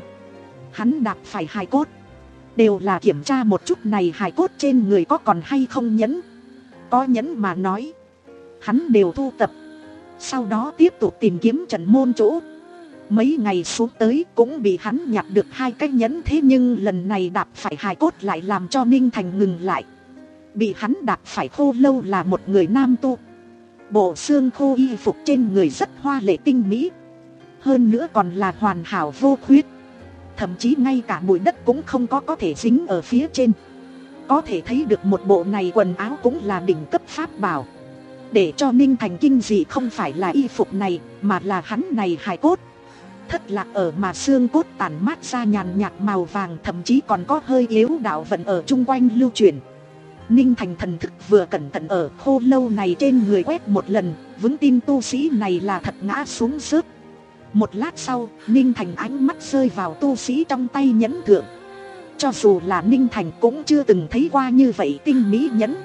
hắn đạp phải hài cốt, đều là kiểm tra một chút này hài cốt trên người có còn hay không nhẫn. Có nhẫn mà nói, hắn đều thu tập. Sau đó tiếp tục tìm kiếm trận môn chỗ. Mấy ngày xuống tới cũng bị hắn nhặt được hai cái nhẫn, thế nhưng lần này đạp phải hài cốt lại làm cho Ninh Thành ngừng lại. Bị hắn đạp phải Khô Lâu là một người nam tu. Bộ xương khô y phục trên người rất hoa lệ tinh mỹ, hơn nữa còn là hoàn hảo vô khuyết. Thậm chí ngay cả bụi đất cũng không có có thể dính ở phía trên. Có thể thấy được một bộ này quần áo cũng là đỉnh cấp pháp bảo. Để cho Ninh Thành kinh dị không phải là y phục này, mà là hắn này hài cốt. Thất lạc ở mà xương cốt tản mát ra nhàn nhạt màu vàng, thậm chí còn có hơi yếu đạo vận ở chung quanh lưu truyền. Ninh Thành thần thức vừa cẩn thận ở Khô Lâu này trên người quét một lần, vững tin tu sĩ này là thật ngã xuống rớt. Một lát sau, Ninh Thành ánh mắt rơi vào tu sĩ trong tay nhẫn thượng. Cho dù là Ninh Thành cũng chưa từng thấy qua như vậy tinh mỹ nhẫn.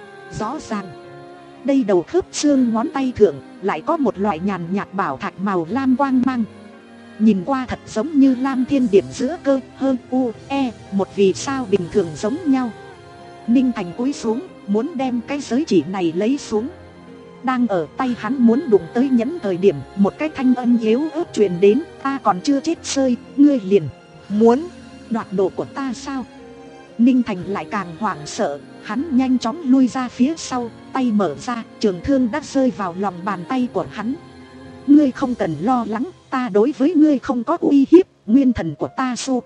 Rõ ràng, đây đầu khớp xương ngón tay thượng lại có một loại nhàn nhạt bảo thạch màu lam quang mang. Nhìn qua thật giống như lam thiên điểm giữa cơ hơn u, e, một vì sao bình thường giống nhau. Ninh Thành cúi xuống, muốn đem cái giới chỉ này lấy xuống. Đang ở tay hắn muốn đụng tới nhẫn thời điểm, một cái thanh âm yếu ớt truyền đến: ta còn chưa chết sơi, ngươi liền muốn đoạt đồ của ta sao? Ninh Thành lại càng hoảng sợ, hắn nhanh chóng lui ra phía sau, tay mở ra, trường thương đã rơi vào lòng bàn tay của hắn. Ngươi không cần lo lắng, ta đối với ngươi không có uy hiếp, nguyên thần của ta su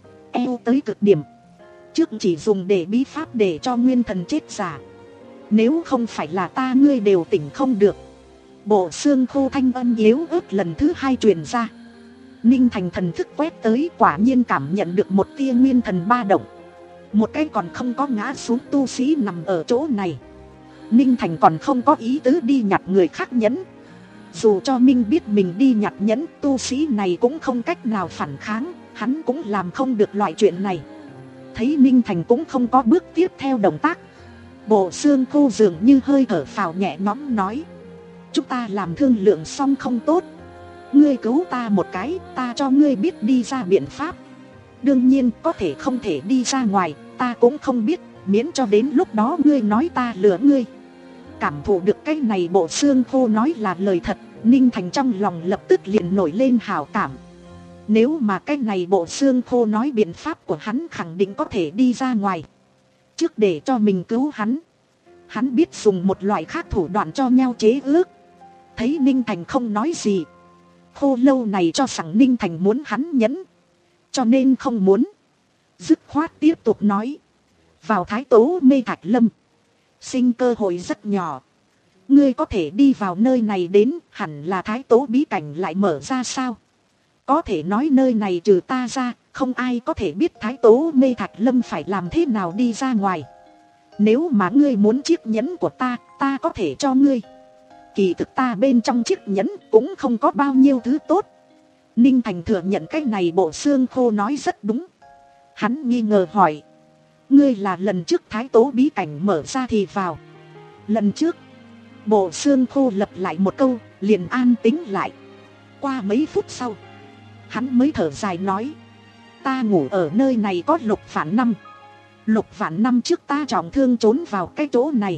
eo tới cực điểm. Trước chỉ dùng để bí pháp để cho nguyên thần chết giả. Nếu không phải là ta ngươi đều tỉnh không được. Bộ xương khô thanh âm yếu ớt lần thứ hai truyền ra. Ninh Thành thần thức quét tới, quả nhiên cảm nhận được một tia nguyên thần ba động. Một cái còn không có ngã xuống tu sĩ nằm ở chỗ này. Ninh Thành còn không có ý tứ đi nhặt người khác nhẫn. Dù cho Minh biết mình đi nhặt nhẫn, tu sĩ này cũng không cách nào phản kháng, hắn cũng làm không được loại chuyện này. Thấy Ninh Thành cũng không có bước tiếp theo động tác, bộ xương khô dường như hơi thở phào nhẹ nhõm nói: chúng ta làm thương lượng xong không tốt? Ngươi cứu ta một cái, ta cho ngươi biết đi ra biện pháp. Đương nhiên có thể không thể đi ra ngoài, ta cũng không biết, miễn cho đến lúc đó ngươi nói ta lừa ngươi. Cảm thụ được cái này bộ xương khô nói là lời thật, Ninh Thành trong lòng lập tức liền nổi lên hảo cảm. Nếu mà cái này bộ xương khô nói biện pháp của hắn khẳng định có thể đi ra ngoài. Trước để cho mình cứu hắn, hắn biết dùng một loại khác thủ đoạn cho nhau chế ước. Thấy Ninh Thành không nói gì, Khô Lâu này cho rằng Ninh Thành muốn hắn nhẫn, cho nên không muốn. Dứt khoát tiếp tục nói: vào Thái Tố Mê Thạch Lâm, sinh cơ hội rất nhỏ. Ngươi có thể đi vào nơi này đến, hẳn là Thái Tố bí cảnh lại mở ra sao? Có thể nói nơi này trừ ta ra, không ai có thể biết Thái Tố Mê Thạch Lâm phải làm thế nào đi ra ngoài. Nếu mà ngươi muốn chiếc nhẫn của ta, ta có thể cho ngươi. Kỳ thực ta bên trong chiếc nhẫn cũng không có bao nhiêu thứ tốt. Ninh Thành thừa nhận cái này bộ xương khô nói rất đúng. Hắn nghi ngờ hỏi: ngươi là lần trước Thái Tố bí cảnh mở ra thì vào? Lần trước. Bộ xương khô lặp lại một câu, liền an tĩnh lại. Qua mấy phút sau, hắn mới thở dài nói: ta ngủ ở nơi này có lục vạn năm. Lục vạn năm trước ta trọng thương trốn vào cái chỗ này,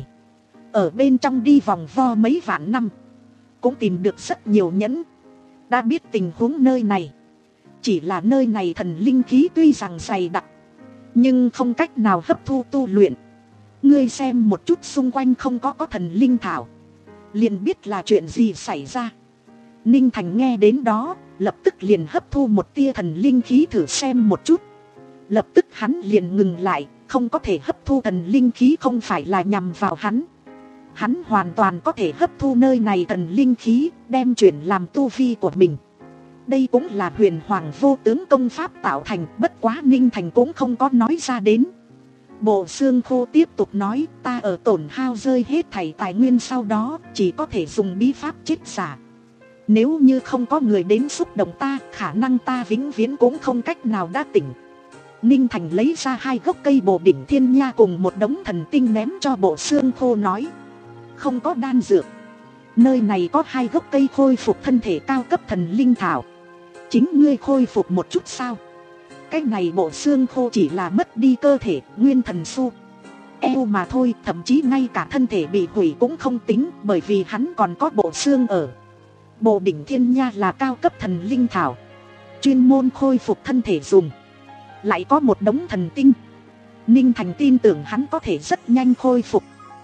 ở bên trong đi vòng vo mấy vạn năm, cũng tìm được rất nhiều nhẫn. Đã biết tình huống nơi này, chỉ là nơi này thần linh khí tuy rằng dày đặc, nhưng không cách nào hấp thu tu luyện. Ngươi xem một chút xung quanh không có có thần linh thảo, liền biết là chuyện gì xảy ra. Ninh Thành nghe đến đó, lập tức liền hấp thu một tia thần linh khí thử xem một chút. Lập tức hắn liền ngừng lại, không có thể hấp thu thần linh khí không phải là nhằm vào hắn. Hắn hoàn toàn có thể hấp thu nơi này thần linh khí, đem chuyển làm tu vi của mình. Đây cũng là huyền hoàng vô tướng công pháp tạo thành, bất quá Ninh Thành cũng không có nói ra đến. Bộ xương khô tiếp tục nói: ta ở tổn hao rơi hết thảy tài nguyên sau đó, chỉ có thể dùng bí pháp chết giả. Nếu như không có người đến xúc động ta, khả năng ta vĩnh viễn cũng không cách nào đã tỉnh. Ninh Thành lấy ra hai gốc cây bồ đỉnh thiên nha cùng một đống thần tinh ném cho bộ xương khô nói: không có đan dược, nơi này có hai gốc cây khôi phục thân thể cao cấp thần linh thảo. Chính ngươi khôi phục một chút sao? Cái này bộ xương khô chỉ là mất đi cơ thể, nguyên thần su eo mà thôi, thậm chí ngay cả thân thể bị hủy cũng không tính, bởi vì hắn còn có bộ xương ở. Bộ đỉnh thiên nha là cao cấp thần linh thảo, chuyên môn khôi phục thân thể dùng, lại có một đống thần tinh. Ninh Thành tin tưởng hắn có thể rất nhanh khôi phục.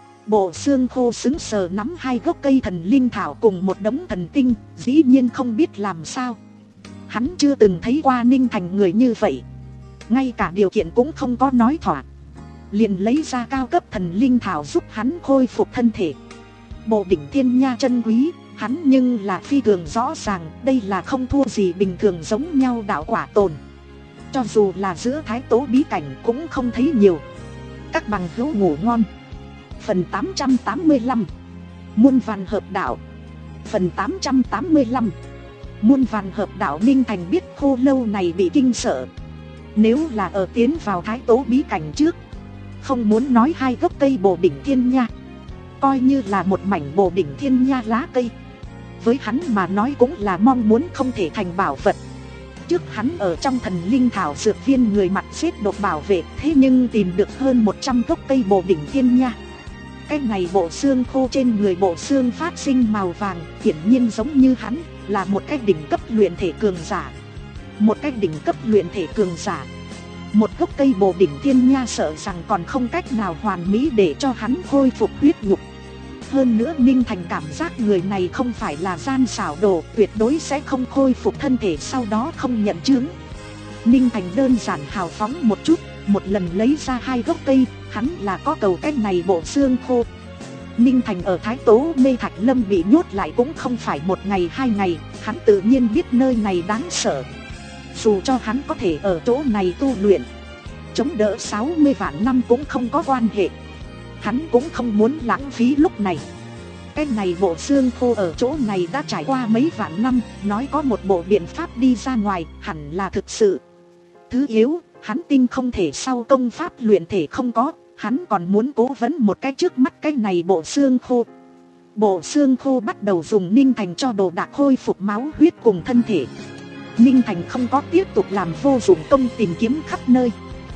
Bộ xương khô xứng sờ nắm hai gốc cây thần linh thảo cùng một đống thần tinh, dĩ nhiên không biết làm sao. Hắn chưa từng thấy qua Ninh Thành người như vậy, ngay cả điều kiện cũng không có nói thỏa, liền lấy ra cao cấp thần linh thảo giúp hắn khôi phục thân thể. Bộ đỉnh thiên nha chân quý, hắn nhưng là phi thường rõ ràng, đây là không thua gì bình thường giống nhau đạo quả tồn. Cho dù là giữa thái tố bí cảnh cũng không thấy nhiều. Các bằng hữu ngủ ngon. Phần tám trăm tám mươi lăm Muôn vàn hợp đạo. Phần tám trăm tám mươi lăm Muôn vàn hợp đạo. Ninh Thành biết khô lâu này bị kinh sợ. Nếu là ở tiến vào thái tố bí cảnh trước, không muốn nói hai gốc cây bồ đỉnh thiên nha, coi như là một mảnh bồ đỉnh thiên nha lá cây, với hắn mà nói cũng là mong muốn không thể thành bảo vật. Trước hắn ở trong thần linh thảo dược viên người mặt xếp đột bảo vệ, thế nhưng tìm được hơn một trăm gốc cây bồ đỉnh thiên nha. Cái này bộ xương khô trên người bộ xương phát sinh màu vàng, hiển nhiên giống như hắn, là một cái đỉnh cấp luyện thể cường giả. Một cái đỉnh cấp luyện thể cường giả, một gốc cây bồ đỉnh thiên nha sợ rằng còn không cách nào hoàn mỹ để cho hắn khôi phục huyết nhục. Hơn nữa Ninh Thành cảm giác người này không phải là gian xảo đồ, tuyệt đối sẽ không khôi phục thân thể sau đó không nhận chướng. Ninh Thành đơn giản hào phóng một chút, một lần lấy ra hai gốc cây, hắn là có cầu cái này bộ xương khô. Ninh Thành ở Thái Tố Mê Thạch Lâm bị nhốt lại cũng không phải một ngày hai ngày, hắn tự nhiên biết nơi này đáng sợ. Dù cho hắn có thể ở chỗ này tu luyện, chống đỡ sáu mươi vạn năm cũng không có quan hệ. Hắn cũng không muốn lãng phí lúc này. Cái này bộ xương khô ở chỗ này đã trải qua mấy vạn năm, nói có một bộ biện pháp đi ra ngoài, hẳn là thực sự. Thứ yếu, hắn tin không thể sau công pháp luyện thể không có, hắn còn muốn cố vấn một cái trước mắt cái này bộ xương khô. Bộ xương khô bắt đầu dùng Ninh Thành cho đồ đạc khôi phục máu huyết cùng thân thể. Ninh Thành không có tiếp tục làm vô dụng công tìm kiếm khắp nơi,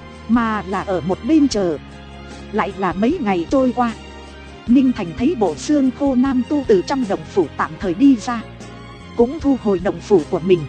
mà là ở một bên chờ. Lại là mấy ngày trôi qua, Ninh Thành thấy bộ xương khô nam tu từ trong động phủ tạm thời đi ra, cũng thu hồi động phủ của mình.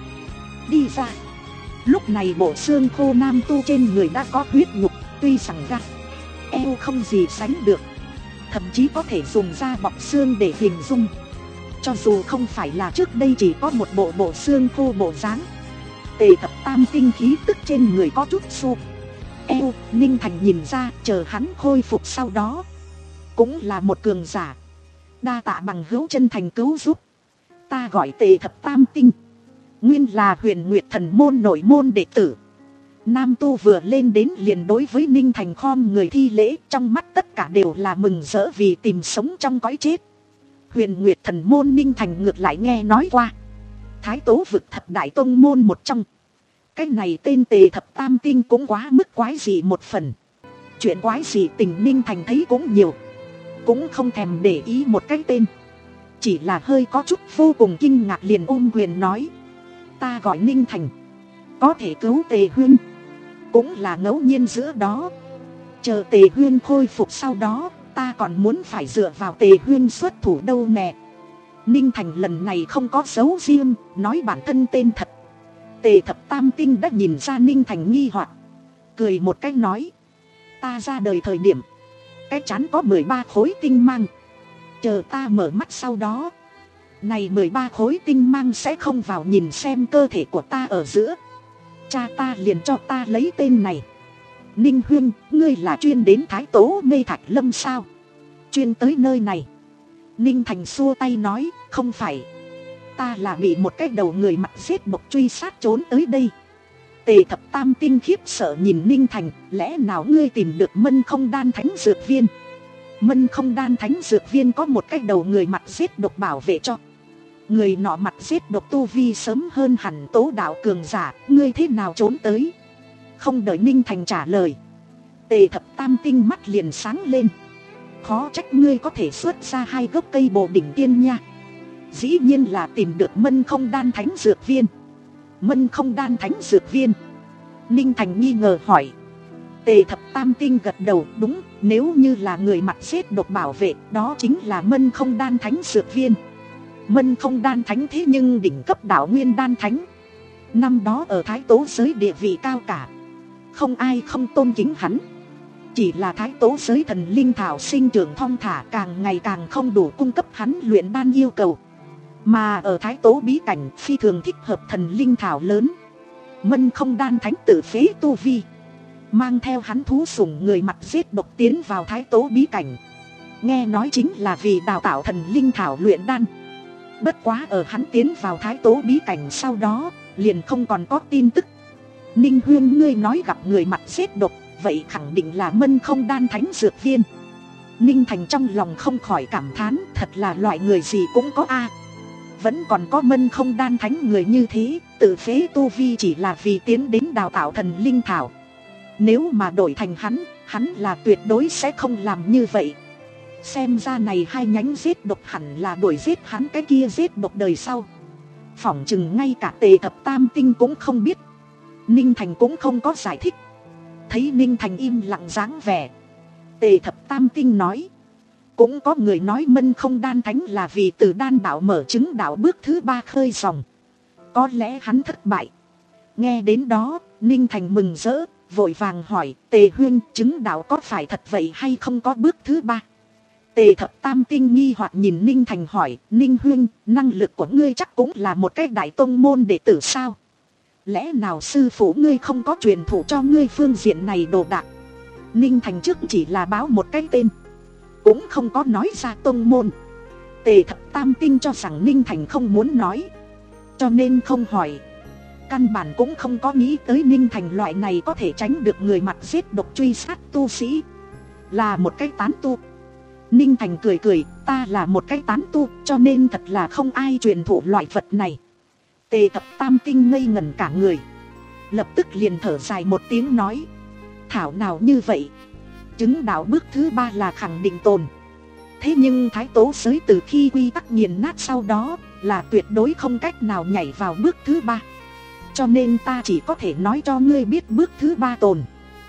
Đi ra, lúc này bộ xương khô nam tu trên người đã có huyết nhục, tuy rằng ra eo không gì sánh được, thậm chí có thể dùng da bọc xương để hình dung. Cho dù không phải là trước đây chỉ có một bộ bộ xương khô bộ dáng, tề thập tam tinh khí tức trên người có chút xu eo. Ninh Thành nhìn ra, chờ hắn khôi phục sau đó, cũng là một cường giả. Đa tạ bằng hữu chân thành cứu giúp. Ta gọi tề thập tam tinh, nguyên là Huyền Nguyệt Thần môn nội môn đệ tử. Nam tu vừa lên đến liền đối với Ninh Thành khom người thi lễ, trong mắt tất cả đều là mừng rỡ vì tìm sống trong cõi chết. Huyền Nguyệt Thần môn Ninh Thành ngược lại nghe nói qua, Thái Tố vực thập đại tông môn một trong. Cái này tên tề thập tam tinh cũng quá mức quái dị một phần. Chuyện quái dị tình Ninh Thành thấy cũng nhiều, cũng không thèm để ý một cái tên, chỉ là hơi có chút vô cùng kinh ngạc liền ôm quyền nói: ta gọi Ninh Thành, có thể cứu Tề Huyên cũng là ngẫu nhiên giữa đó. Chờ Tề Huyên khôi phục sau đó, ta còn muốn phải dựa vào Tề Huyên xuất thủ đâu nè. Ninh Thành lần này không có giấu riêng, nói bản thân tên thật. Tề thập tam tinh đã nhìn ra Ninh Thành nghi hoặc, cười một cách nói: ta ra đời thời điểm, cái chán có mười ba khối tinh mang. Chờ ta mở mắt sau đó, này mười ba khối tinh mang sẽ không vào nhìn xem cơ thể của ta ở giữa. Cha ta liền cho ta lấy tên này. Ninh Huyên, ngươi là chuyên đến Thái Tố Mê Thạch Lâm sao? Chuyên tới nơi này. Ninh Thành xua tay nói: không phải, ta là bị một cái đầu người mặt giết bộc truy sát trốn tới đây. Tề thập tam tinh khiếp sợ nhìn Ninh Thành: lẽ nào ngươi tìm được Mân Không Đan Thánh Dược Viên? Mân Không Đan Thánh Dược Viên có một cái đầu người mặt giết độc bảo vệ cho. Người nọ mặt giết độc tu vi sớm hơn hẳn tố đạo cường giả, ngươi thế nào trốn tới? Không đợi Ninh Thành trả lời, Tề thập tam tinh mắt liền sáng lên: khó trách ngươi có thể xuất ra hai gốc cây bồ đỉnh tiên nha. Dĩ nhiên là tìm được Mân Không Đan Thánh Dược Viên. Mân Không Đan Thánh Dược Viên? Ninh Thành nghi ngờ hỏi. Tề thập tam tinh gật đầu: đúng, Nếu như là người mặt giết độc bảo vệ, đó chính là Mân Không Đan Thánh dược viên. Mân Không Đan Thánh thế nhưng đỉnh cấp đạo nguyên đan thánh. Năm đó ở Thái Tố giới địa vị cao cả, không ai không tôn kính hắn. Chỉ là Thái Tố giới thần linh thảo sinh trưởng thong thả, càng ngày càng không đủ cung cấp hắn luyện đan yêu cầu. Mà ở Thái Tố bí cảnh phi thường thích hợp thần linh thảo lớn. Mân Không Đan Thánh tự phế tu vi, mang theo hắn thú sủng người mặt giết độc tiến vào Thái Tố bí cảnh. Nghe nói chính là vì đào tạo thần linh thảo luyện đan. Bất quá ở hắn tiến vào Thái Tố bí cảnh sau đó, liền không còn có tin tức. Ninh Huyên, ngươi nói gặp người mặt giết độc, vậy khẳng định là Mân Không Đan Thánh dược viên. Ninh Thành trong lòng không khỏi cảm thán, thật là loại người gì cũng có a. Vẫn còn có Mân Không Đan Thánh người như thế, tự phế tu vi chỉ là vì tiến đến đào tạo thần linh thảo. Nếu mà đổi thành hắn, hắn là tuyệt đối sẽ không làm như vậy. Xem ra này hai nhánh giết độc hẳn là đuổi giết hắn cái kia giết độc đời sau. Phỏng chừng ngay cả Tề Thập Tam Tinh cũng không biết. Ninh Thành cũng không có giải thích. Thấy Ninh Thành im lặng dáng vẻ, Tề Thập Tam Tinh nói, cũng có người nói Mân Không Đan Thánh là vì từ đan đạo mở chứng đạo bước thứ ba khơi dòng. Có lẽ hắn thất bại. Nghe đến đó, Ninh Thành mừng rỡ, vội vàng hỏi, Tề Huyên, chứng đạo có phải thật vậy hay không có bước thứ ba? Tề Thập Tam Tinh nghi hoặc nhìn Ninh Thành hỏi, Ninh Huyên, năng lực của ngươi chắc cũng là một cái đại tông môn đệ tử sao? Lẽ nào sư phụ ngươi không có truyền thụ cho ngươi phương diện này đồ đạc? Ninh Thành trước chỉ là báo một cái tên, cũng không có nói ra tông môn. Tề Thập Tam Tinh cho rằng Ninh Thành không muốn nói, cho nên không hỏi. Căn bản cũng không có nghĩ tới Ninh Thành loại này có thể tránh được người mặt giết độc truy sát tu sĩ, là một cái tán tu. Ninh Thành cười cười, ta là một cái tán tu, cho nên thật là không ai truyền thụ loại vật này. Tề Thập Tam Tinh ngây ngẩn cả người, lập tức liền thở dài một tiếng nói, thảo nào như vậy. Chứng đạo bước thứ ba là khẳng định tồn. Thế nhưng Thái Tố giới từ khi quy tắc nghiền nát sau đó, là tuyệt đối không cách nào nhảy vào bước thứ ba. Cho nên ta chỉ có thể nói cho ngươi biết bước thứ ba tồn.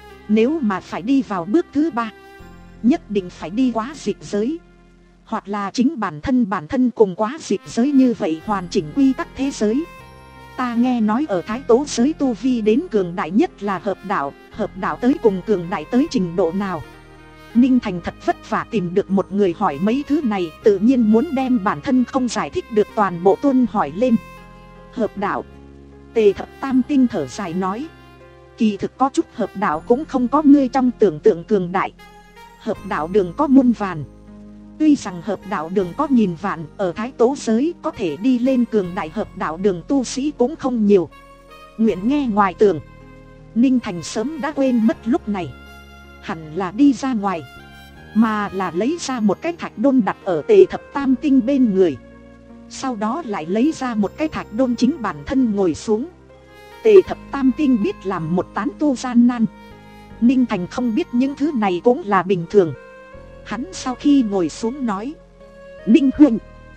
Nếu mà phải đi vào bước thứ ba, nhất định phải đi quá dịch giới, hoặc là chính bản thân bản thân cùng quá dịch giới như vậy hoàn chỉnh quy tắc thế giới. Ta nghe nói ở Thái Tố giới tu vi đến cường đại nhất là hợp đạo, hợp đạo tới cùng cường đại tới trình độ nào? Ninh Thành thật vất vả tìm được một người hỏi mấy thứ này, tự nhiên muốn đem bản thân không giải thích được toàn bộ tuân hỏi lên. Hợp đạo. Tề Thập Tam Tinh thở dài nói, kỳ thực có chút hợp đạo cũng không có ngươi trong tưởng tượng cường đại. Hợp đạo đường có muôn vàn. Tuy rằng hợp đạo đường có nghìn vạn, ở Thái Tố giới có thể đi lên cường đại hợp đạo đường tu sĩ cũng không nhiều. Nguyện nghe ngoài tường. Ninh Thành sớm đã quên mất lúc này, hẳn là đi ra ngoài, mà là lấy ra một cái thạch đôn đặt ở Tề Thập Tam Tinh bên người. Sau đó lại lấy ra một cái thạch đôn chính bản thân ngồi xuống. Tề Thập Tam Tinh biết làm một tán tu gian nan, Ninh Thành không biết những thứ này cũng là bình thường. Hắn sau khi ngồi xuống nói, Ninh Huynh,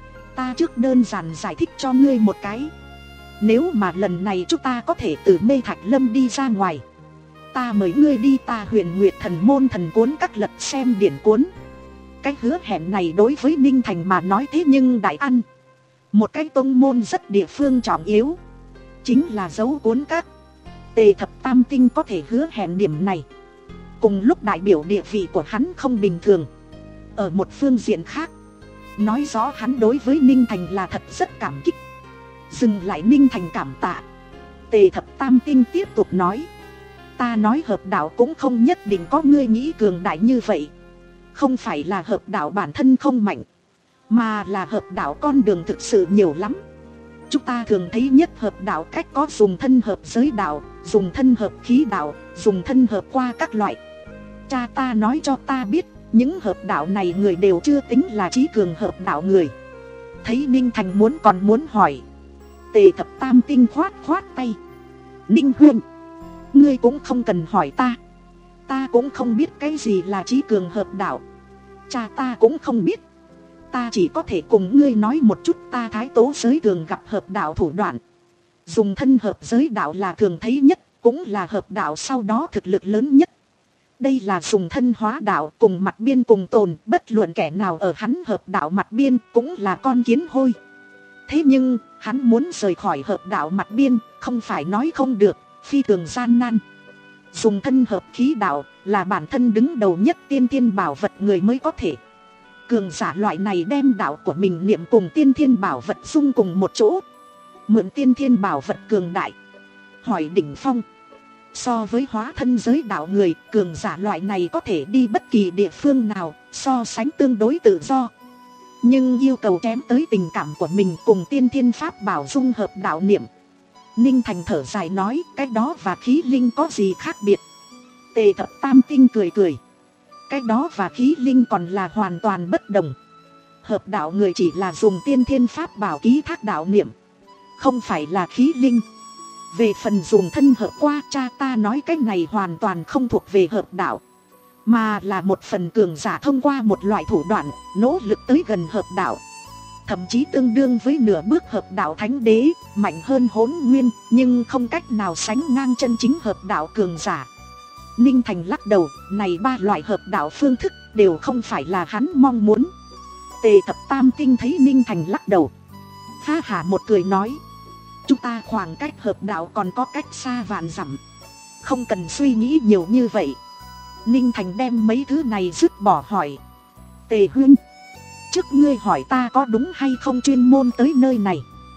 ta trước đơn giản giải thích cho ngươi một cái. Nếu mà lần này chúng ta có thể từ Mê Thạch Lâm đi ra ngoài, ta mời ngươi đi ta Huyền Nguyệt Thần Môn thần cuốn các lật xem điển cuốn. Cái hứa hẹn này đối với Ninh Thành mà nói thế nhưng đại ăn. Một cái tông môn rất địa phương trọng yếu, chính là dấu cuốn các. Tề Thập Tam Tinh có thể hứa hẹn điểm này, cùng lúc đại biểu địa vị của hắn không bình thường. Ở một phương diện khác, nói rõ hắn đối với Ninh Thành là thật rất cảm kích. Dừng lại Ninh Thành cảm tạ, Tề Thập Tam Tinh tiếp tục nói, ta nói hợp đạo cũng không nhất định có ngươi nghĩ cường đại như vậy. Không phải là hợp đạo bản thân không mạnh, mà là hợp đạo con đường thực sự nhiều lắm. Chúng ta thường thấy nhất hợp đạo cách có dùng thân hợp giới đạo, dùng thân hợp khí đạo, dùng thân hợp qua các loại. Cha ta nói cho ta biết, những hợp đạo này người đều chưa tính là trí cường hợp đạo người. Thấy Ninh Thành muốn còn muốn hỏi, Tề Thập Tam Tinh khoát khoát tay, Ninh Huynh, ngươi cũng không cần hỏi ta. Ta cũng không biết cái gì là trí cường hợp đạo. Cha ta cũng không biết. Ta chỉ có thể cùng ngươi nói một chút ta Thái Tố giới thường gặp hợp đạo thủ đoạn. Dùng thân hợp giới đạo là thường thấy nhất, cũng là hợp đạo sau đó thực lực lớn nhất. đây là dùng thân hóa đạo, cùng mặt biên cùng tồn, bất luận kẻ nào ở hắn hợp đạo mặt biên cũng là con kiến hôi. Thế nhưng, hắn muốn rời khỏi hợp đạo mặt biên, không phải nói không được, phi thường gian nan. Dùng thân hợp khí đạo là bản thân đứng đầu nhất tiên thiên bảo vật người mới có thể. Cường giả loại này đem đạo của mình niệm cùng tiên thiên bảo vật dung cùng một chỗ, mượn tiên thiên bảo vật cường đại, hỏi đỉnh phong. So với hóa thân giới đạo người, cường giả loại này có thể đi bất kỳ địa phương nào, so sánh tương đối tự do. Nhưng yêu cầu chém tới tình cảm của mình cùng tiên thiên pháp bảo dung hợp đạo niệm. Ninh Thành thở dài nói, cái đó và khí linh có gì khác biệt? Tề Thập Tam Tinh cười cười. Cái đó và khí linh còn là hoàn toàn bất đồng. Hợp đạo người chỉ là dùng tiên thiên pháp bảo ký thác đạo niệm, không phải là khí linh. Về phần dùng thân hợp qua, cha ta nói cái này hoàn toàn không thuộc về hợp đạo, mà là một phần cường giả thông qua một loại thủ đoạn, nỗ lực tới gần hợp đạo. Thậm chí tương đương với nửa bước hợp đạo thánh đế, mạnh hơn Hỗn Nguyên, nhưng không cách nào sánh ngang chân chính hợp đạo cường giả. Ninh Thành lắc đầu, này ba loại hợp đạo phương thức đều không phải là hắn mong muốn. Tề Thập Tam Tinh thấy Ninh Thành lắc đầu, ha hả một cười nói, chúng ta khoảng cách hợp đạo còn có cách xa vạn dặm, không cần suy nghĩ nhiều như vậy. Ninh Thành đem mấy thứ này dứt bỏ hỏi, Tề huynh, trước ngươi hỏi ta có đúng hay không chuyên môn tới nơi này,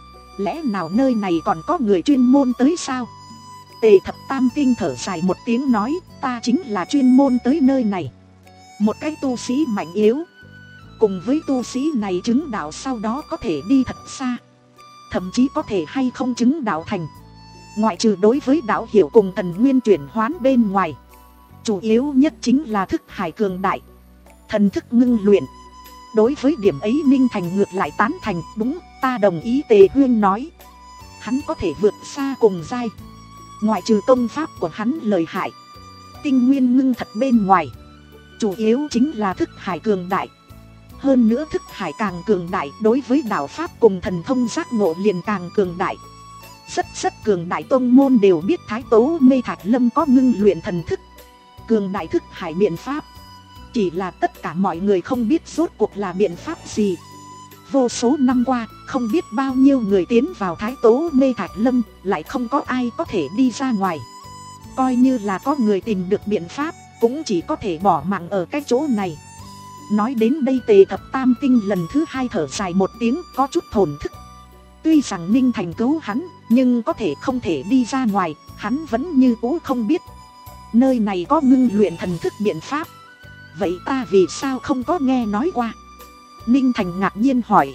lẽ nào nơi này còn có người chuyên môn tới sao? Tề Thập Tam Tinh thở dài một tiếng nói, ta chính là chuyên môn tới nơi này. Một cái tu sĩ mạnh yếu, cùng với tu sĩ này chứng đạo sau đó có thể đi thật xa, thậm chí có thể hay không chứng đạo thành. Ngoại trừ đối với đạo hiểu cùng thần nguyên chuyển hoán bên ngoài, chủ yếu nhất chính là thức hải cường đại, thần thức ngưng luyện. Đối với điểm ấy Ninh Thành ngược lại tán thành, đúng, ta đồng ý. Tề Huyên nói, hắn có thể vượt xa cùng giai, ngoại trừ công pháp của hắn lợi hại, tinh nguyên ngưng thật bên ngoài, chủ yếu chính là thức hải cường đại. Hơn nữa thức hải càng cường đại, đối với đạo pháp cùng thần thông giác ngộ liền càng cường đại. Rất rất cường đại tông môn đều biết Thái Tố Mê Thạch Lâm có ngưng luyện thần thức, cường đại thức hải biện pháp. Chỉ là tất cả mọi người không biết rốt cuộc là biện pháp gì. Vô số năm qua, không biết bao nhiêu người tiến vào Thái Tố Mê Thạch Lâm, lại không có ai có thể đi ra ngoài. Coi như là có người tìm được biện pháp, cũng chỉ có thể bỏ mạng ở cái chỗ này. Nói đến đây Tề Thập Tam Tinh lần thứ hai thở dài một tiếng, có chút thổn thức. Tuy rằng Ninh Thành cứu hắn, nhưng có thể không thể đi ra ngoài, hắn vẫn như cũ không biết. Nơi này có ngưng luyện thần thức biện pháp, vậy ta vì sao không có nghe nói qua? Ninh Thành ngạc nhiên hỏi.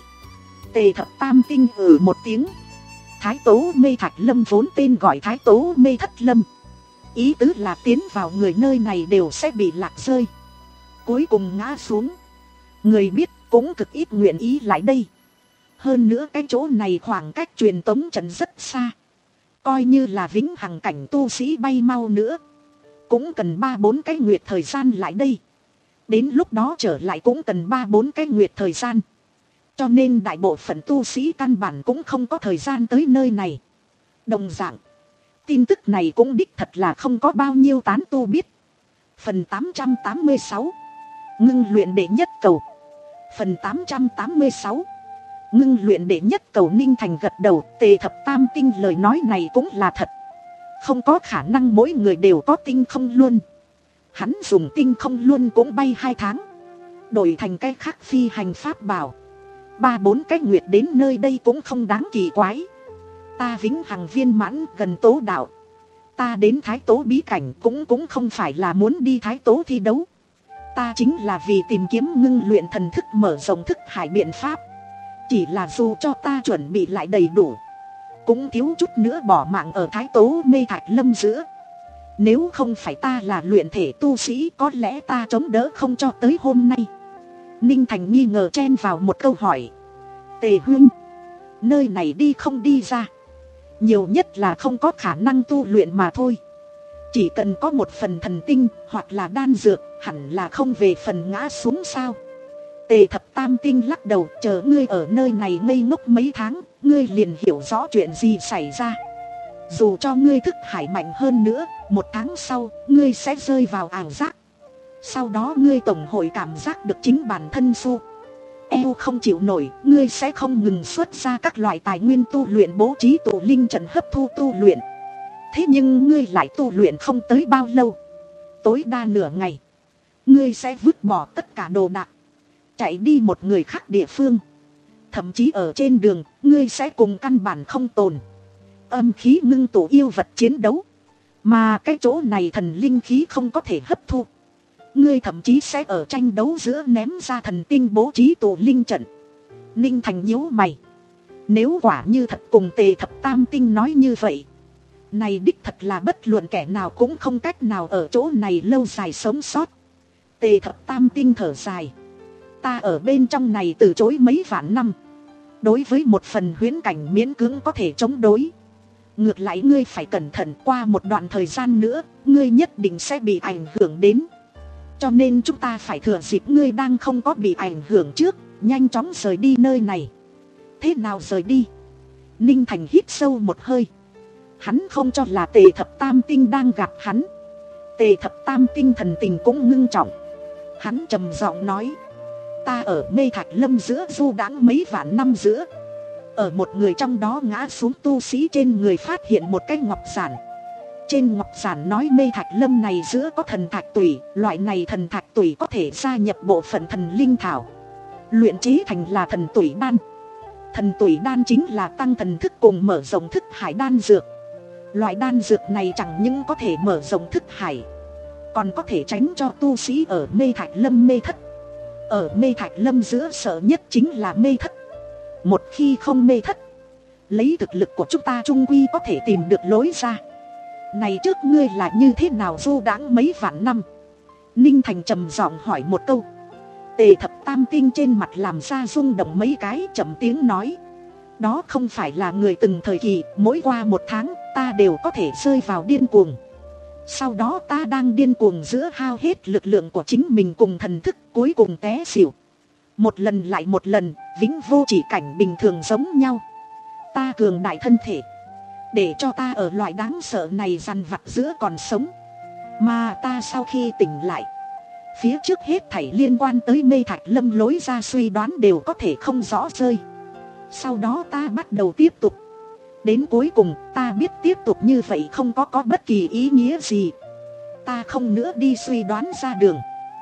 Tề Thập Tam Tinh ừ một tiếng. Thái Tố Mê Thạch Lâm vốn tên gọi Thái Tố Mê Thất Lâm, ý tứ là tiến vào người nơi này đều sẽ bị lạc rơi, cuối cùng ngã xuống. Người biết cũng cực ít nguyện ý lại đây. Hơn nữa cái chỗ này khoảng cách truyền tống trận rất xa, coi như là vĩnh hằng cảnh tu sĩ bay mau nữa cũng cần ba bốn cái nguyệt thời gian lại đây. Đến lúc đó trở lại cũng cần ba bốn cái nguyệt thời gian. Cho nên đại bộ phận tu sĩ căn bản cũng không có thời gian tới nơi này. Đồng dạng, tin tức này cũng đích thật là không có bao nhiêu tán tu biết. Phần tám trăm tám mươi sáu, ngưng luyện đệ nhất cầu. Phần tám trăm tám mươi sáu, ngưng luyện đệ nhất cầu. Ninh Thành gật đầu. Tề Thập Tam Tinh lời nói này cũng là thật. Không có khả năng mỗi người đều có tinh không luân. Hắn dùng tinh không luân cũng bay hai tháng, đổi thành cái khác phi hành pháp bảo, ba bốn cái nguyệt đến nơi đây cũng không đáng kỳ quái. Ta vĩnh hằng viên mãn gần tố đạo, ta đến Thái Tố bí cảnh cũng cũng không phải là muốn đi Thái Tố thi đấu. Ta chính là vì tìm kiếm ngưng luyện thần thức, mở rộng thức hải biện pháp. Chỉ là dù cho ta chuẩn bị lại đầy đủ, cũng thiếu chút nữa bỏ mạng ở Thái Tố Mê Thạch Lâm giữa. Nếu không phải ta là luyện thể tu sĩ, có lẽ ta chống đỡ không cho tới hôm nay. Ninh Thành nghi ngờ chen vào một câu hỏi. Tề huynh, nơi này đi không đi ra, nhiều nhất là không có khả năng tu luyện mà thôi. Chỉ cần có một phần thần tinh hoặc là đan dược, hẳn là không về phần ngã xuống sao? Tề Thập Tam Tinh lắc đầu. Chờ ngươi ở nơi này ngây ngốc mấy tháng, ngươi liền hiểu rõ chuyện gì xảy ra. Dù cho ngươi thức hải mạnh hơn nữa, một tháng sau, ngươi sẽ rơi vào ảo giác. Sau đó ngươi tổng hội cảm giác được chính bản thân su eo không chịu nổi, ngươi sẽ không ngừng xuất ra các loại tài nguyên tu luyện, bố trí tụ linh trận hấp thu tu luyện. Thế nhưng ngươi lại tu luyện không tới bao lâu, tối đa nửa ngày, ngươi sẽ vứt bỏ tất cả đồ đạc, chạy đi một người khác địa phương. Thậm chí ở trên đường, ngươi sẽ cùng căn bản không tồn âm khí ngưng tụ yêu vật chiến đấu, mà cái chỗ này thần linh khí không có thể hấp thu. Ngươi thậm chí sẽ ở tranh đấu giữa ném ra thần tinh bố trí tụ linh trận. Ninh Thành nhíu mày. Nếu quả như thật cùng Tề Thập Tam Tinh nói như vậy, này đích thật là bất luận kẻ nào cũng không cách nào ở chỗ này lâu dài sống sót. Tề Thập Tam Tinh thở dài. Ta ở bên trong này từ chối mấy vạn năm, đối với một phần huyễn cảnh miễn cưỡng có thể chống đối. Ngược lại ngươi phải cẩn thận, qua một đoạn thời gian nữa, ngươi nhất định sẽ bị ảnh hưởng đến. Cho nên chúng ta phải thừa dịp ngươi đang không có bị ảnh hưởng trước, nhanh chóng rời đi nơi này. Thế nào rời đi? Ninh Thành hít sâu một hơi. Hắn không cho là Tề Thập Tam Tinh đang gặp hắn. Tề Thập Tam Tinh thần tình cũng ngưng trọng. Hắn trầm giọng nói, ta ở Mê Thạch Lâm giữa du đãng mấy vạn năm giữa, ở một người trong đó ngã xuống tu sĩ trên người phát hiện một cái ngọc giản. Trên ngọc giản nói Mê Thạch Lâm này giữa có thần thạch tủy, loại này thần thạch tủy có thể gia nhập bộ phận thần linh thảo, luyện chế thành là thần tủy đan. Thần tủy đan chính là tăng thần thức cùng mở rộng thức hải đan dược. Loại đan dược này chẳng những có thể mở rộng thức hải, còn có thể tránh cho tu sĩ ở Mê Thạch Lâm mê thất. Ở Mê Thạch Lâm giữa sợ nhất chính là mê thất. Một khi không mê thất, lấy thực lực của chúng ta trung quy có thể tìm được lối ra. Này trước ngươi là như thế nào du đãng mấy vạn năm? Ninh Thành trầm giọng hỏi một câu. Tề Thập Tam Tinh trên mặt làm ra rung động mấy cái, trầm tiếng nói, đó không phải là người từng thời kỳ, mỗi qua một tháng ta đều có thể rơi vào điên cuồng. Sau đó ta đang điên cuồng giữa hao hết lực lượng của chính mình cùng thần thức, cuối cùng té xỉu. Một lần lại một lần, vĩnh vô chỉ cảnh bình thường giống nhau. Ta cường đại thân thể, để cho ta ở loại đáng sợ này dằn vặt giữa còn sống. Mà ta sau khi tỉnh lại, phía trước hết thảy liên quan tới Mê Thạch Lâm lối ra suy đoán đều có thể không rõ rơi. Sau đó ta bắt đầu tiếp tục. Đến cuối cùng ta biết tiếp tục như vậy không có có bất kỳ ý nghĩa gì. Ta không nữa đi suy đoán ra đường,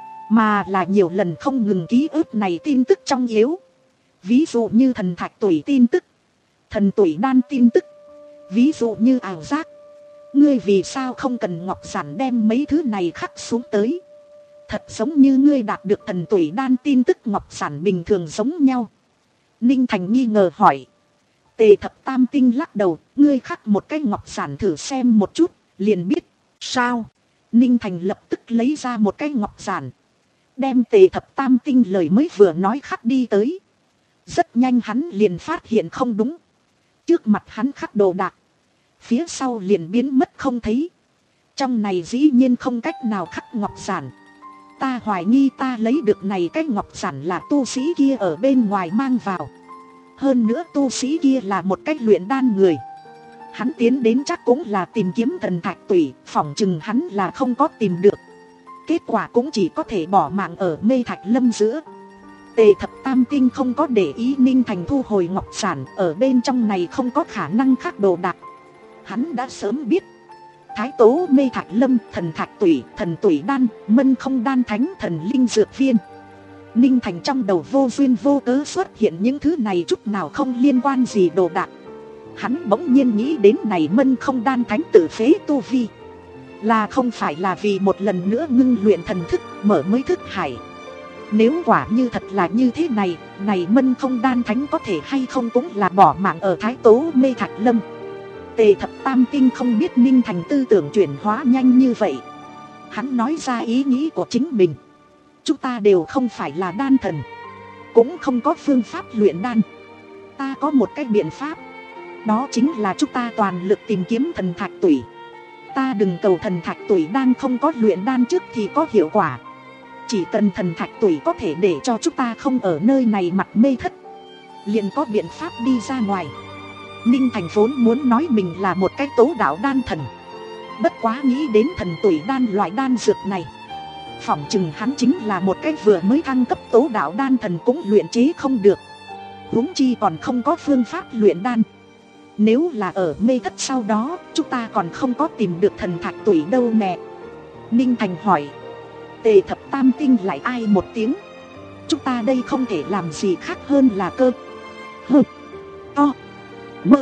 mà là nhiều lần không ngừng ký ức này tin tức trong yếu. Ví dụ như thần thạch tủy tin tức, thần tủy đan tin tức. Ví dụ như ảo giác. Ngươi vì sao không cần ngọc giản đem mấy thứ này khắc xuống tới? Thật giống như ngươi đạt được thần tủy đan tin tức ngọc giản bình thường giống nhau. Ninh Thành nghi ngờ hỏi. Tề Thập Tam Tinh lắc đầu. Ngươi khắc một cái ngọc giản thử xem một chút, liền biết. Sao? Ninh Thành lập tức lấy ra một cái ngọc giản, đem Tề Thập Tam Tinh lời mới vừa nói khắc đi tới. Rất nhanh hắn liền phát hiện không đúng. Trước mặt hắn khắc đồ đạc, phía sau liền biến mất không thấy. Trong này dĩ nhiên không cách nào khắc ngọc giản. Ta hoài nghi ta lấy được này cái ngọc giản là tu sĩ kia ở bên ngoài mang vào. Hơn nữa tu sĩ kia là một cách luyện đan người. Hắn tiến đến chắc cũng là tìm kiếm thần thạch tủy, phỏng chừng hắn là không có tìm được. Kết quả cũng chỉ có thể bỏ mạng ở Mê Thạch Lâm giữa. Tề Thập Tam Tinh không có để ý Ninh Thành thu hồi ngọc giản, ở bên trong này không có khả năng khắc đồ đạc. Hắn đã sớm biết Thái Tố Mê Thạch Lâm, thần thạch tủy, thần tủy đan, mân không đan thánh, thần linh dược viên. Ninh Thành trong đầu vô duyên vô cớ xuất hiện những thứ này chút nào không liên quan gì đồ đạc. Hắn bỗng nhiên nghĩ đến này mân không đan thánh tự phế tu vi, là không phải là vì một lần nữa ngưng luyện thần thức, mở mới thức hải. Nếu quả như thật là như thế này, này mân không đan thánh có thể hay không cũng là bỏ mạng ở Thái Tố Mê Thạch Lâm. Tề Thập Tam Tinh không biết Ninh Thành tư tưởng chuyển hóa nhanh như vậy. Hắn nói ra ý nghĩ của chính mình. Chúng ta đều không phải là đan thần, cũng không có phương pháp luyện đan. Ta có một cái biện pháp, đó chính là chúng ta toàn lực tìm kiếm thần thạch tủy. Ta đừng cầu thần thạch tủy đang không có luyện đan trước thì có hiệu quả. Chỉ cần thần thạch tủy có thể để cho chúng ta không ở nơi này mặt mê thất, liền có biện pháp đi ra ngoài. Ninh Thành vốn muốn nói mình là một cái tố đạo đan thần, bất quá nghĩ đến thần tủy đan loại đan dược này, phỏng chừng hắn chính là một cái vừa mới thăng cấp tố đạo đan thần cũng luyện chế không được, huống chi còn không có phương pháp luyện đan. Nếu là ở mê thất sau đó, chúng ta còn không có tìm được thần thạch tủy đâu mẹ. Ninh Thành hỏi. Tề thập tam tinh lại ai một tiếng. Chúng ta đây không thể làm gì khác hơn là cơ hơ to mơ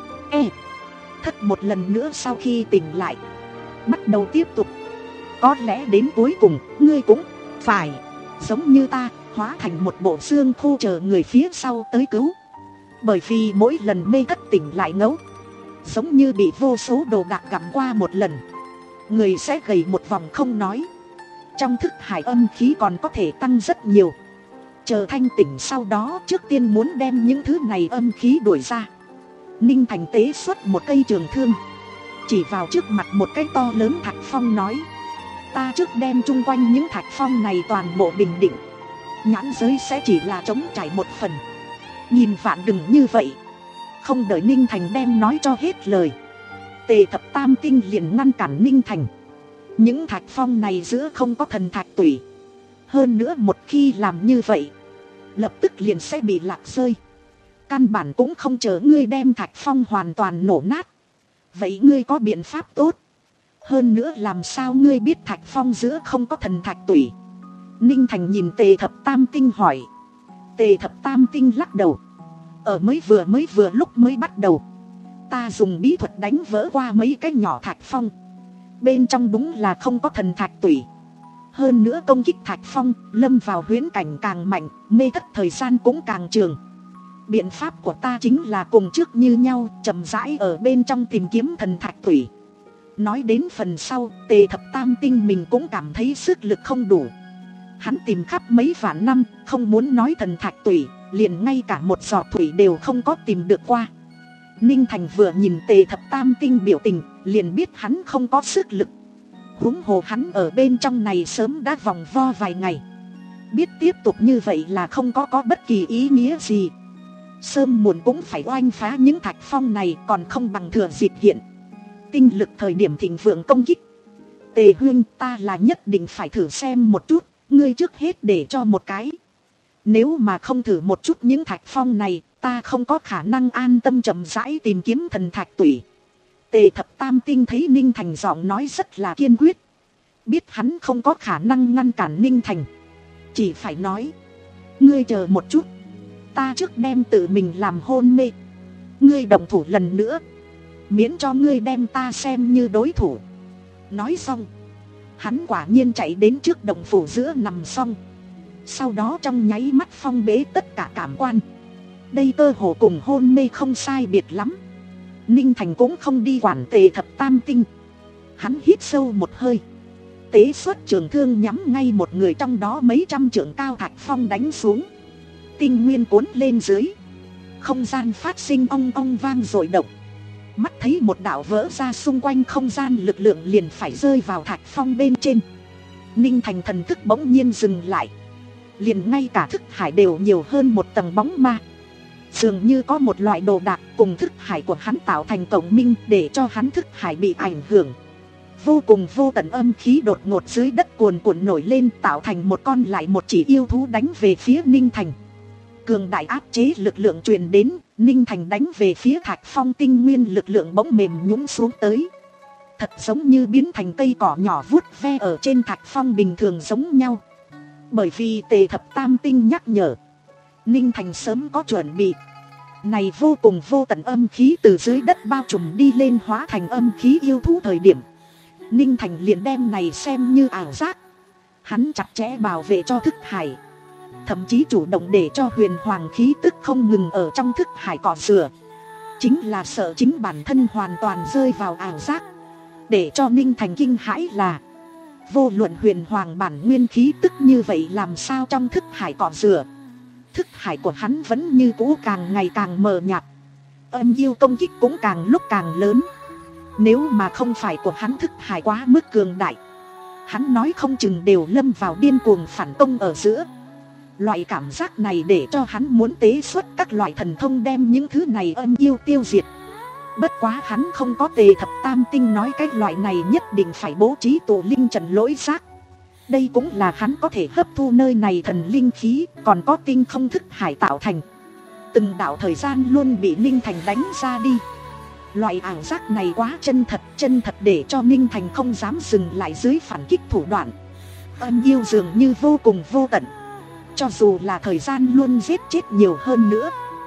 e thất một lần nữa sau khi tỉnh lại, bắt đầu tiếp tục. Có lẽ đến cuối cùng ngươi cũng phải giống như ta, hóa thành một bộ xương khô chờ người phía sau tới cứu. Bởi vì mỗi lần mê thất tỉnh lại ngấu, giống như bị vô số đồ đạc gặm qua một lần, người sẽ gầy một vòng không nói. Trong thức hải âm khí còn có thể tăng rất nhiều. Chờ thanh tỉnh sau đó, trước tiên muốn đem những thứ này âm khí đuổi ra. Ninh Thành tế xuất một cây trường thương, chỉ vào trước mặt một cái to lớn thạch phong nói. Ta trước đem chung quanh những thạch phong này toàn bộ bình định, nhãn giới sẽ chỉ là trống trải một phần. Nhìn vạn đừng như vậy. Không đợi Ninh Thành đem nói cho hết lời, Tề thập tam tinh liền ngăn cản Ninh Thành. Những thạch phong này giữa không có thần thạch tủy. Hơn nữa một khi làm như vậy, lập tức liền sẽ bị lạc rơi. Căn bản cũng không chờ ngươi đem thạch phong hoàn toàn nổ nát. Vậy ngươi có biện pháp tốt. Hơn nữa làm sao ngươi biết thạch phong giữa không có thần thạch tủy? Ninh Thành nhìn Tề thập tam tinh hỏi. Tề thập tam tinh lắc đầu. Ở mới vừa mới vừa lúc mới bắt đầu, ta dùng bí thuật đánh vỡ qua mấy cái nhỏ thạch phong. Bên trong đúng là không có thần thạch tủy. Hơn nữa công kích thạch phong, lâm vào huyễn cảnh càng mạnh, mê thất thời gian cũng càng trường. Biện pháp của ta chính là cùng trước như nhau, chậm rãi ở bên trong tìm kiếm thần thạch tủy. Nói đến phần sau, Tề thập tam tinh mình cũng cảm thấy sức lực không đủ. Hắn tìm khắp mấy vạn năm, không muốn nói thần thạch tủy, liền ngay cả một giọt thủy đều không có tìm được qua. Ninh Thành vừa nhìn Tề thập tam tinh biểu tình, liền biết hắn không có sức lực. Huống hồ hắn ở bên trong này sớm đã vòng vo vài ngày, biết tiếp tục như vậy là không có có bất kỳ ý nghĩa gì. Sớm muộn cũng phải oanh phá những thạch phong này, còn không bằng thừa dịp hiện tinh lực thời điểm thịnh vượng công kích. Tề huynh, ta là nhất định phải thử xem một chút, ngươi trước hết để cho một cái. Nếu mà không thử một chút những thạch phong này, ta không có khả năng an tâm chậm rãi tìm kiếm thần thạch tủy. Tề thập tam tinh thấy Ninh Thành giọng nói rất là kiên quyết, biết hắn không có khả năng ngăn cản Ninh Thành, chỉ phải nói. Ngươi chờ một chút, ta trước đem tự mình làm hôn mê. Ngươi động thủ lần nữa, miễn cho ngươi đem ta xem như đối thủ. Nói xong, hắn quả nhiên chạy đến trước động phủ giữa nằm xong. Sau đó trong nháy mắt phong bế tất cả cảm quan. Đây cơ hồ cùng hôn mê không sai biệt lắm. Ninh Thành cũng không đi quản Tề thập tam tinh. Hắn hít sâu một hơi, tế xuất trường thương nhắm ngay một người trong đó mấy trăm trượng cao thạch phong đánh xuống. Tinh nguyên cuốn lên dưới, không gian phát sinh ong ong vang dội động. Mắt thấy một đạo vỡ ra xung quanh không gian lực lượng liền phải rơi vào thạch phong bên trên. Ninh Thành thần thức bỗng nhiên dừng lại, liền ngay cả thức hải đều nhiều hơn một tầng bóng ma. Dường như có một loại đồ đạc cùng thức hải của hắn tạo thành cộng minh, để cho hắn thức hải bị ảnh hưởng. Vô cùng vô tận âm khí đột ngột dưới đất cuồn cuộn nổi lên, tạo thành một con lại một chỉ yêu thú đánh về phía Ninh Thành. Cường đại áp chế lực lượng truyền đến, Ninh Thành đánh về phía thạch phong tinh nguyên lực lượng bỗng mềm nhũn xuống tới. Thật giống như biến thành cây cỏ nhỏ vuốt ve ở trên thạch phong bình thường giống nhau. Bởi vì Tề thập tam tinh nhắc nhở, Ninh Thành sớm có chuẩn bị. Này vô cùng vô tận âm khí từ dưới đất bao trùm đi lên hóa thành âm khí yêu thú thời điểm, Ninh Thành liền đem này xem như ảo giác. Hắn chặt chẽ bảo vệ cho thức hải, thậm chí chủ động để cho huyền hoàng khí tức không ngừng ở trong thức hải cọ rửa. Chính là sợ chính bản thân hoàn toàn rơi vào ảo giác. Để cho Ninh Thành kinh hãi là, vô luận huyền hoàng bản nguyên khí tức như vậy làm sao trong thức hải cọ rửa, thức hải của hắn vẫn như cũ càng ngày càng mờ nhạt. Âm yêu công kích cũng càng lúc càng lớn. Nếu mà không phải của hắn thức hải quá mức cường đại, hắn nói không chừng đều lâm vào điên cuồng phản công ở giữa. Loại cảm giác này để cho hắn muốn tế xuất các loại thần thông đem những thứ này âm yêu tiêu diệt. Bất quá hắn không có Tề thập tam tinh nói cái loại này nhất định phải bố trí tổ linh trần lỗi giác. Đây cũng là hắn có thể hấp thu nơi này thần linh khí, còn có tinh không thức hải tạo thành. Từng đạo thời gian luôn bị Ninh Thành đánh ra đi. Loại ảo giác này quá chân thật, chân thật để cho Ninh Thành không dám dừng lại dưới phản kích thủ đoạn. Âm yêu dường như vô cùng vô tận. Cho dù là thời gian luôn giết chết nhiều hơn nữa,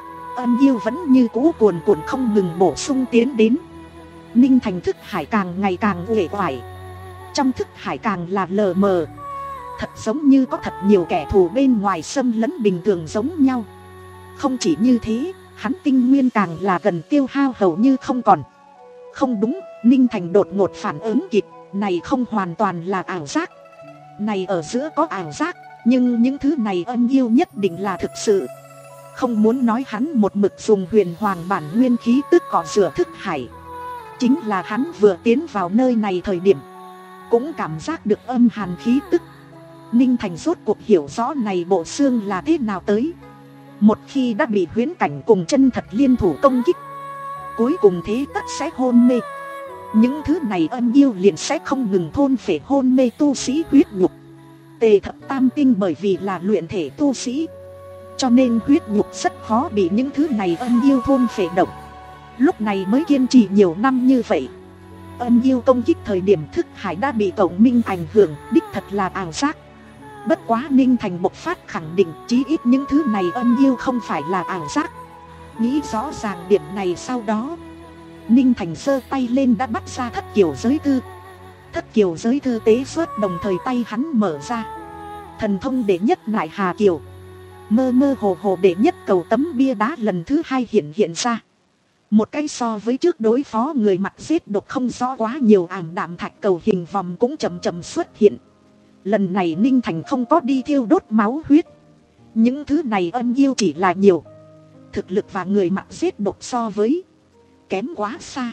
âm yêu vẫn như cũ cuồn cuộn không ngừng bổ sung tiến đến. Ninh Thành thức hải càng ngày càng uể oải. Trong thức hải càng là lờ mờ. Thật giống như có thật nhiều kẻ thù bên ngoài xâm lấn bình thường giống nhau. Không chỉ như thế, hắn tinh nguyên càng là gần tiêu hao hầu như không còn. Không đúng, Ninh Thành đột ngột phản ứng kịp. Này không hoàn toàn là ảo giác. Này ở giữa có ảo giác, nhưng những thứ này âm yêu nhất định là thực sự. Không muốn nói hắn một mực dùng huyền hoàng bản nguyên khí tức cọ rửa thức hải. Chính là hắn vừa tiến vào nơi này thời điểm, cũng cảm giác được âm hàn khí tức. Ninh Thành rốt cuộc hiểu rõ này bộ xương là thế nào tới. Một khi đã bị huyễn cảnh cùng chân thật liên thủ công kích, cuối cùng thế tất sẽ hôn mê. Những thứ này âm yêu liền sẽ không ngừng thôn phệ hôn mê tu sĩ huyết nhục. Tề thập tam tinh bởi vì là luyện thể tu sĩ, cho nên huyết nhục rất khó bị những thứ này âm yêu thôn phệ động. Lúc này mới kiên trì nhiều năm như vậy. Âm yêu công kích thời điểm thức hải đã bị cộng minh ảnh hưởng, đích thật là ảo giác. Bất quá Ninh Thành bộc phát khẳng định chí ít những thứ này âm yêu không phải là ảo giác. Nghĩ rõ ràng điểm này sau đó, Ninh Thành giơ tay lên đã bắt ra thất kiều giới thư. Thất kiều giới thư tế xuất, đồng thời tay hắn mở ra. Thần thông đệ nhất nại hà kiều. Mơ mơ hồ hồ đệ nhất cầu tấm bia đá lần thứ hai hiện hiện ra. Một cái so với trước đối phó người mặt giết độc không rõ quá nhiều ảm đạm thạch cầu hình vòm cũng chậm chậm xuất hiện. Lần này Ninh Thành không có đi thiêu đốt máu huyết. Những thứ này âm yêu chỉ là nhiều. Thực lực và người mặt giết độc so với kém quá xa.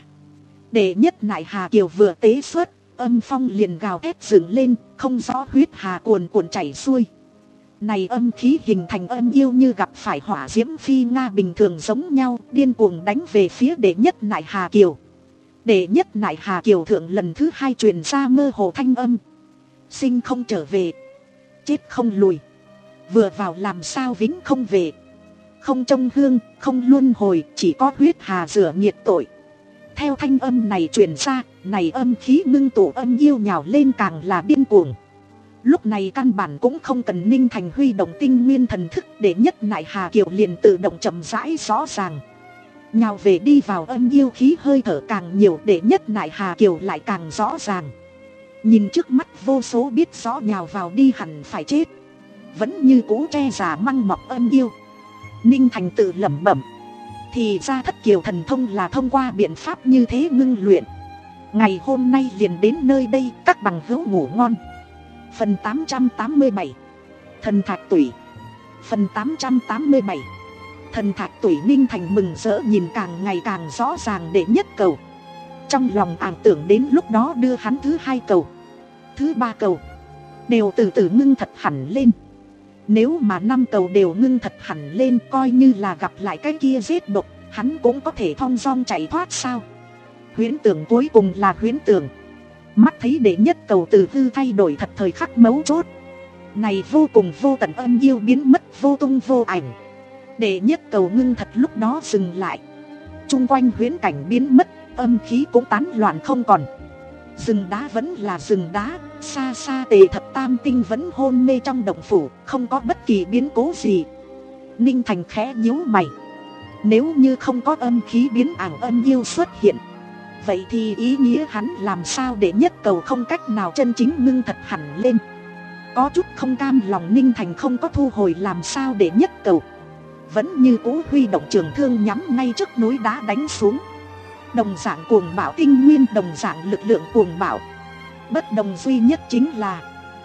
Đệ nhất nại hà kiều vừa tế xuất, âm phong liền gào thét dựng lên, không rõ huyết hà cuồn cuộn chảy xuôi. Này âm khí hình thành âm yêu như gặp phải hỏa diễm phi nga bình thường giống nhau, điên cuồng đánh về phía đệ nhất nại hà kiều. Đệ nhất nại hà kiều thượng lần thứ hai truyền ra mơ hồ thanh âm. Sinh không trở về, chết không lùi, vừa vào làm sao vĩnh không về. Không trông hương, không luân hồi, chỉ có huyết hà rửa nghiệt tội. Theo thanh âm này truyền ra, này âm khí ngưng tụ âm yêu nhào lên càng là điên cuồng. Lúc này căn bản cũng không cần Ninh Thành huy động tinh nguyên thần thức, để nhất nại hà kiều liền tự động chậm rãi rõ ràng. Nhào về đi vào âm yêu khí hơi thở càng nhiều, để nhất nại hà kiều lại càng rõ ràng. Nhìn trước mắt vô số biết rõ nhào vào đi hẳn phải chết, vẫn như cũ che giả măng mọc âm yêu. Ninh Thành tự lẩm bẩm, thì ra thất kiều thần thông là thông qua biện pháp như thế ngưng luyện. Ngày hôm nay liền đến nơi đây, các bằng hữu ngủ ngon. Phần tám trăm tám mươi bảy, Thần Thạch Tủy. Phần tám trăm tám mươi bảy, Thần Thạch Tủy. Ninh Thành mừng rỡ nhìn càng ngày càng rõ ràng đệ nhất cầu. Trong lòng ảo tưởng đến lúc đó đưa hắn thứ hai cầu, thứ ba cầu đều từ từ ngưng thật hẳn lên. Nếu mà năm cầu đều ngưng thật hẳn lên, coi như là gặp lại cái kia giết độc, hắn cũng có thể thong dong chạy thoát sao. Huyễn tưởng cuối cùng là huyễn tưởng. Mắt thấy đệ nhất cầu từ hư thay đổi thật thời khắc mấu chốt. Này vô cùng vô tận âm yêu biến mất vô tung vô ảnh. Đệ nhất cầu ngưng thật lúc đó dừng lại. Trung quanh huyễn cảnh biến mất, âm khí cũng tán loạn không còn. Rừng đá vẫn là rừng đá, xa xa Tề thập tam tinh vẫn hôn mê trong động phủ, không có bất kỳ biến cố gì. Ninh Thành khẽ nhíu mày. Nếu như không có âm khí biến ảo âm yêu xuất hiện, vậy thì ý nghĩa hắn làm sao để nhất cầu không cách nào chân chính ngưng thật hẳn lên. Có chút không cam lòng, Ninh Thành không có thu hồi làm sao để nhất cầu, vẫn như cũ huy động trường thương nhắm ngay trước núi đá đánh xuống. Đồng dạng cuồng bạo tinh nguyên, đồng dạng lực lượng cuồng bạo. Bất đồng duy nhất chính là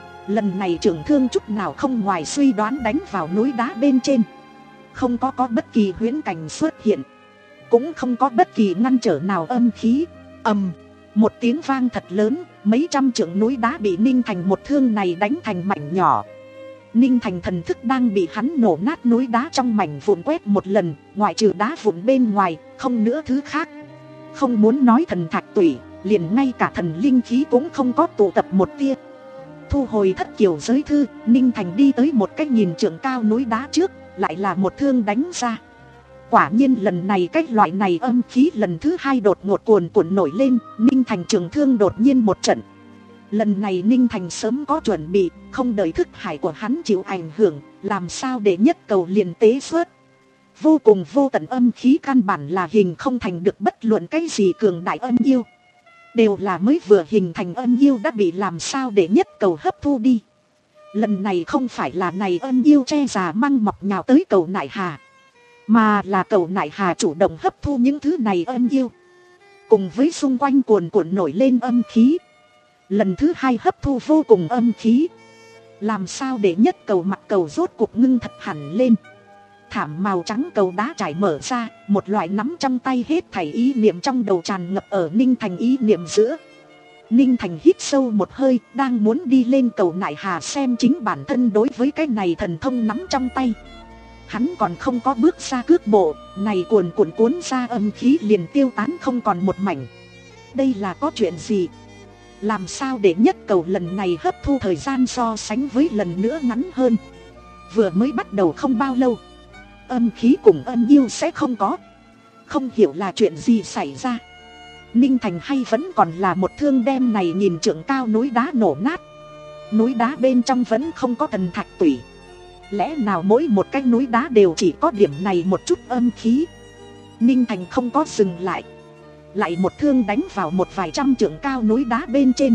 lần này trường thương chút nào không ngoài suy đoán đánh vào núi đá bên trên. Không có có bất kỳ huyễn cảnh xuất hiện, cũng không có bất kỳ ngăn trở nào âm khí. Ầm, một tiếng vang thật lớn, mấy trăm trượng núi đá bị Ninh Thành một thương này đánh thành mảnh nhỏ. Ninh Thành thần thức đang bị hắn nổ nát núi đá trong mảnh vụn quét một lần, ngoại trừ đá vụn bên ngoài, không nữa thứ khác. Không muốn nói thần thạch tủy, liền ngay cả thần linh khí cũng không có tụ tập một tia. Thu hồi thất kiều giới thư, Ninh Thành đi tới một cái nghìn trượng cao núi đá trước, lại là một thương đánh ra. Quả nhiên lần này cái loại này âm khí lần thứ hai đột ngột cuồn cuộn nổi lên, Ninh Thành trường thương đột nhiên một trận. Lần này Ninh Thành sớm có chuẩn bị, không đợi thức hải của hắn chịu ảnh hưởng, làm sao để nhất cầu liền tế xuất. Vô cùng vô tận âm khí căn bản là hình không thành được bất luận cái gì cường đại âm yêu. Đều là mới vừa hình thành âm yêu đã bị làm sao để nhất cầu hấp thu đi. Lần này không phải là này âm yêu che già măng mọc nhào tới cầu nại hà, mà là cầu nại hà chủ động hấp thu những thứ này âm yêu. Cùng với xung quanh cuồn cuộn nổi lên âm khí, lần thứ hai hấp thu vô cùng âm khí. Làm sao để nhất cầu mặt cầu rốt cuộc ngưng thật hẳn lên. Thảm màu trắng cầu đá trải mở ra, một loại nắm trong tay hết thảy ý niệm trong đầu tràn ngập ở Ninh Thành ý niệm giữa. Ninh Thành hít sâu một hơi, đang muốn đi lên cầu nại hà xem chính bản thân đối với cái này thần thông nắm trong tay. Hắn còn không có bước ra cước bộ, này cuồn cuộn cuốn ra âm khí liền tiêu tán không còn một mảnh. Đây là có chuyện gì? Làm sao để nhất cầu lần này hấp thu thời gian so sánh với lần nữa ngắn hơn? Vừa mới bắt đầu không bao lâu, âm khí cùng âm yêu sẽ không có. Không hiểu là chuyện gì xảy ra. Ninh Thành hay vẫn còn là một thương đem này nhìn trượng cao núi đá nổ nát. Núi đá bên trong vẫn không có thần thạch tủy. Lẽ nào mỗi một cái núi đá đều chỉ có điểm này một chút âm khí? Ninh Thành không có dừng lại, lại một thương đánh vào một vài trăm trượng cao núi đá bên trên.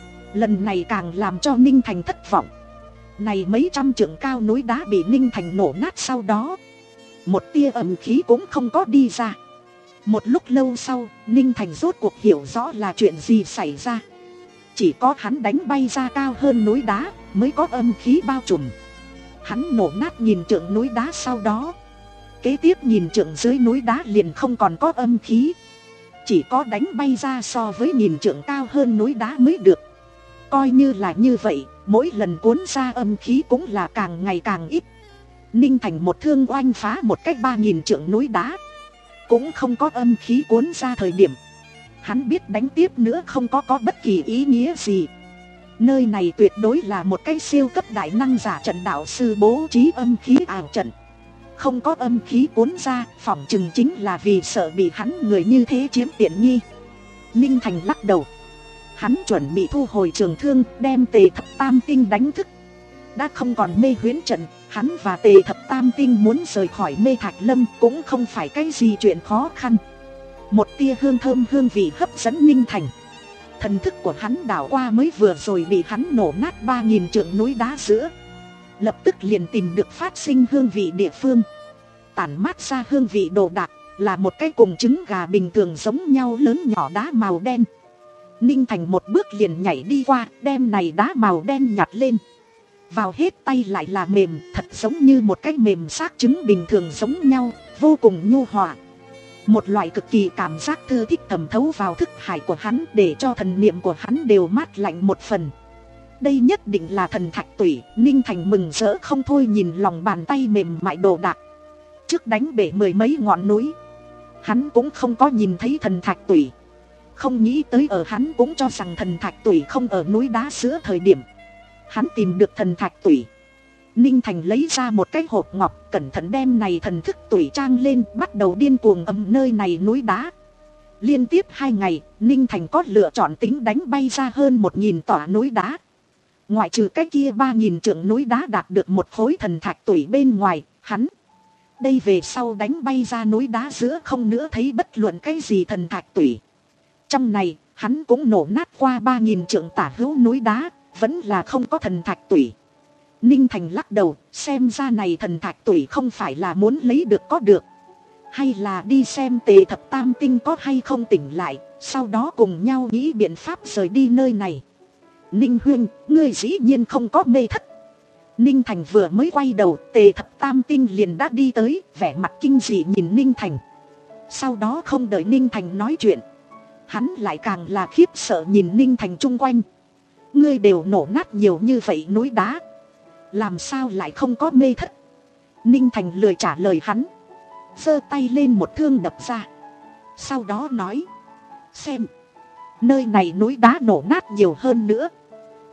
Lần này càng làm cho Ninh Thành thất vọng. Này mấy trăm trượng cao núi đá bị Ninh Thành nổ nát sau đó, một tia âm khí cũng không có đi ra. Một lúc lâu sau, Ninh Thành rốt cuộc hiểu rõ là chuyện gì xảy ra. Chỉ có hắn đánh bay ra cao hơn núi đá mới có âm khí bao trùm. Hắn nổ nát nhìn trượng núi đá sau đó, kế tiếp nhìn trượng dưới núi đá liền không còn có âm khí. Chỉ có đánh bay ra so với nhìn trượng cao hơn núi đá mới được. Coi như là như vậy, mỗi lần cuốn ra âm khí cũng là càng ngày càng ít. Ninh Thành một thương oanh phá một cách ba nghìn trượng núi đá, cũng không có âm khí cuốn ra thời điểm. Hắn biết đánh tiếp nữa không có có bất kỳ ý nghĩa gì. Nơi này tuyệt đối là một cái siêu cấp đại năng giả trận đạo sư bố trí âm khí ảo trận. Không có âm khí cuốn ra, phỏng chừng chính là vì sợ bị hắn người như thế chiếm tiện nghi. Ninh Thành lắc đầu. Hắn chuẩn bị thu hồi trường thương, đem Tề Thập Tam Tinh đánh thức. Đã không còn mê huyễn trận, hắn và Tề Thập Tam Tinh muốn rời khỏi Mê Thạch Lâm cũng không phải cái gì chuyện khó khăn. Một tia hương thơm hương vị hấp dẫn Ninh Thành. Thần thức của hắn đảo qua mới vừa rồi bị hắn nổ nát ba nghìn trượng núi đá giữa, lập tức liền tìm được phát sinh hương vị địa phương. Tản mát ra hương vị đồ đạc, là một cái cùng trứng gà bình thường giống nhau lớn nhỏ đá màu đen. Ninh Thành một bước liền nhảy đi qua, đem này đá màu đen nhặt lên. Vào hết tay lại là mềm, thật giống như một cái mềm xác trứng bình thường giống nhau, vô cùng nhu hòa. Một loại cực kỳ cảm giác thư thích thẩm thấu vào thức hải của hắn, để cho thần niệm của hắn đều mát lạnh một phần. Đây nhất định là thần thạch tủy. Ninh Thành mừng rỡ không thôi nhìn lòng bàn tay mềm mại đồ đạc. Trước đánh bể mười mấy ngọn núi, hắn cũng không có nhìn thấy thần thạch tủy. Không nghĩ tới ở hắn cũng cho rằng thần thạch tủy không ở núi đá giữa thời điểm hắn tìm được thần thạch tủy. Ninh Thành lấy ra một cái hộp ngọc, cẩn thận đem này thần thức tủy trang lên, bắt đầu điên cuồng ầm nơi này núi đá. Liên tiếp hai ngày, Ninh Thành có lựa chọn tính đánh bay ra hơn một nghìn tòa núi đá. Ngoại trừ cái kia ba nghìn trượng núi đá đạt được một khối thần thạch tủy bên ngoài, hắn đây về sau đánh bay ra núi đá giữa không nữa thấy bất luận cái gì thần thạch tủy. Trong này, hắn cũng nổ nát qua ba nghìn trượng tả hữu núi đá, vẫn là không có thần thạch tủy. Ninh Thành lắc đầu, xem ra này thần thạch tủy không phải là muốn lấy được có được, hay là đi xem Tề Thập Tam Tinh có hay không tỉnh lại, sau đó cùng nhau nghĩ biện pháp rời đi nơi này. Ninh huynh, ngươi dĩ nhiên không có mê thất. Ninh Thành vừa mới quay đầu, Tề Thập Tam Tinh liền đã đi tới, vẻ mặt kinh dị nhìn Ninh Thành. Sau đó không đợi Ninh Thành nói chuyện, hắn lại càng là khiếp sợ nhìn Ninh Thành chung quanh. Ngươi đều nổ nát nhiều như vậy núi đá, làm sao lại không có mê thất? Ninh Thành lười trả lời hắn, giơ tay lên một thương đập ra. Sau đó nói, xem, nơi này núi đá nổ nát nhiều hơn nữa,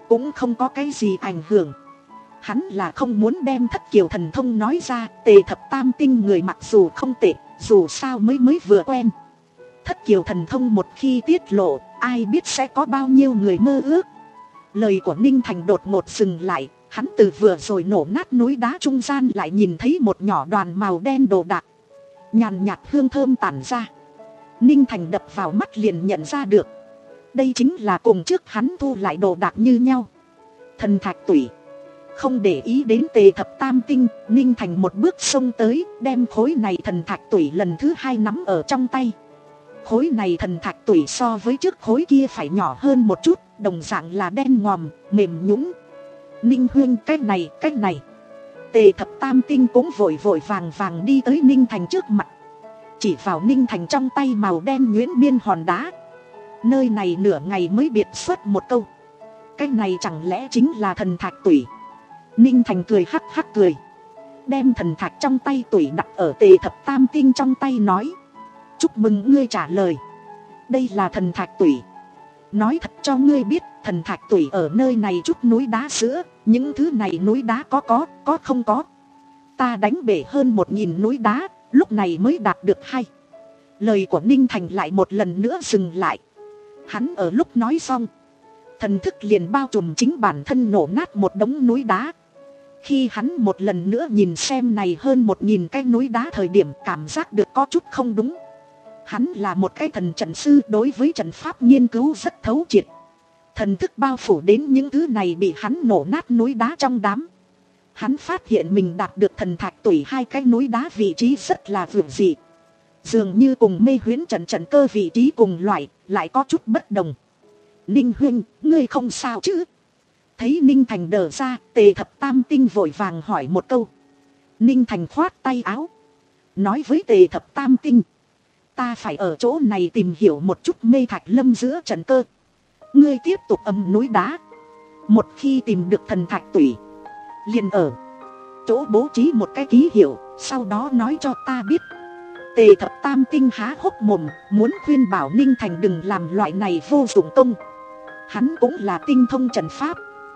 cũng không có cái gì ảnh hưởng. Hắn là không muốn đem thất kiều thần thông nói ra. Tề thập tam tinh người mặc dù không tệ, dù sao mới mới vừa quen. Thất kiều thần thông một khi tiết lộ, ai biết sẽ có bao nhiêu người mơ ước. Lời của Ninh Thành đột ngột dừng lại. Hắn từ vừa rồi nổ nát núi đá trung gian lại nhìn thấy một nhỏ đoàn màu đen đồ đạc, nhàn nhạt hương thơm tản ra. Ninh Thành đập vào mắt liền nhận ra được, đây chính là cùng trước hắn thu lại đồ đạc như nhau, thần thạch tủy. Không để ý đến Tề thập tam tinh, Ninh Thành một bước xông tới, đem khối này thần thạch tủy lần thứ hai nắm ở trong tay. Khối này thần thạch tủy so với trước khối kia phải nhỏ hơn một chút, đồng dạng là đen ngòm, mềm nhũn. Ninh huynh, cái này, cái này. Tề thập tam tinh cũng vội vội vàng vàng đi tới Ninh Thành trước mặt, chỉ vào Ninh Thành trong tay màu đen nhuyễn miên hòn đá. Nơi này nửa ngày mới biệt xuất một câu, cái này chẳng lẽ chính là thần thạch tủy? Ninh Thành cười hắc hắc cười, đem thần thạch trong tay tủy đặt ở Tề thập tam tinh trong tay, nói: chúc mừng ngươi trả lời, đây là thần thạch tủy. Nói thật cho ngươi biết, thần thạch tủy ở nơi này chút núi đá giữa, những thứ này núi đá có có, có không có. Ta đánh bể hơn một nghìn núi đá, lúc này mới đạt được hai. Lời của Ninh Thành lại một lần nữa dừng lại. Hắn ở lúc nói xong, thần thức liền bao trùm chính bản thân, nổ nát một đống núi đá. Khi hắn một lần nữa nhìn xem này hơn một nghìn cái núi đá thời điểm, cảm giác được có chút không đúng. Hắn là một cái thần trận sư, đối với trận pháp nghiên cứu rất thấu triệt. Thần thức bao phủ đến những thứ này bị hắn nổ nát núi đá trong đám. Hắn phát hiện mình đạt được thần thạch tủy hai cái núi đá vị trí rất là vượt dị, dường như cùng mê huyễn trận trận cơ vị trí cùng loại, lại có chút bất đồng. Ninh huynh, ngươi không sao chứ? Thấy Ninh Thành đờ ra, Tề thập tam tinh vội vàng hỏi một câu. Ninh Thành khoát tay áo, nói với Tề thập tam tinh: ta phải ở chỗ này tìm hiểu một chút mê thạch lâm giữa trận cơ. Ngươi tiếp tục ầm núi đá. Một khi tìm được thần thạch tủy, liền ở chỗ bố trí một cái ký hiệu, sau đó nói cho ta biết. Tề thập tam tinh há hốc mồm, muốn khuyên bảo Ninh Thành đừng làm loại này vô dụng công. Hắn cũng là tinh thông trận pháp,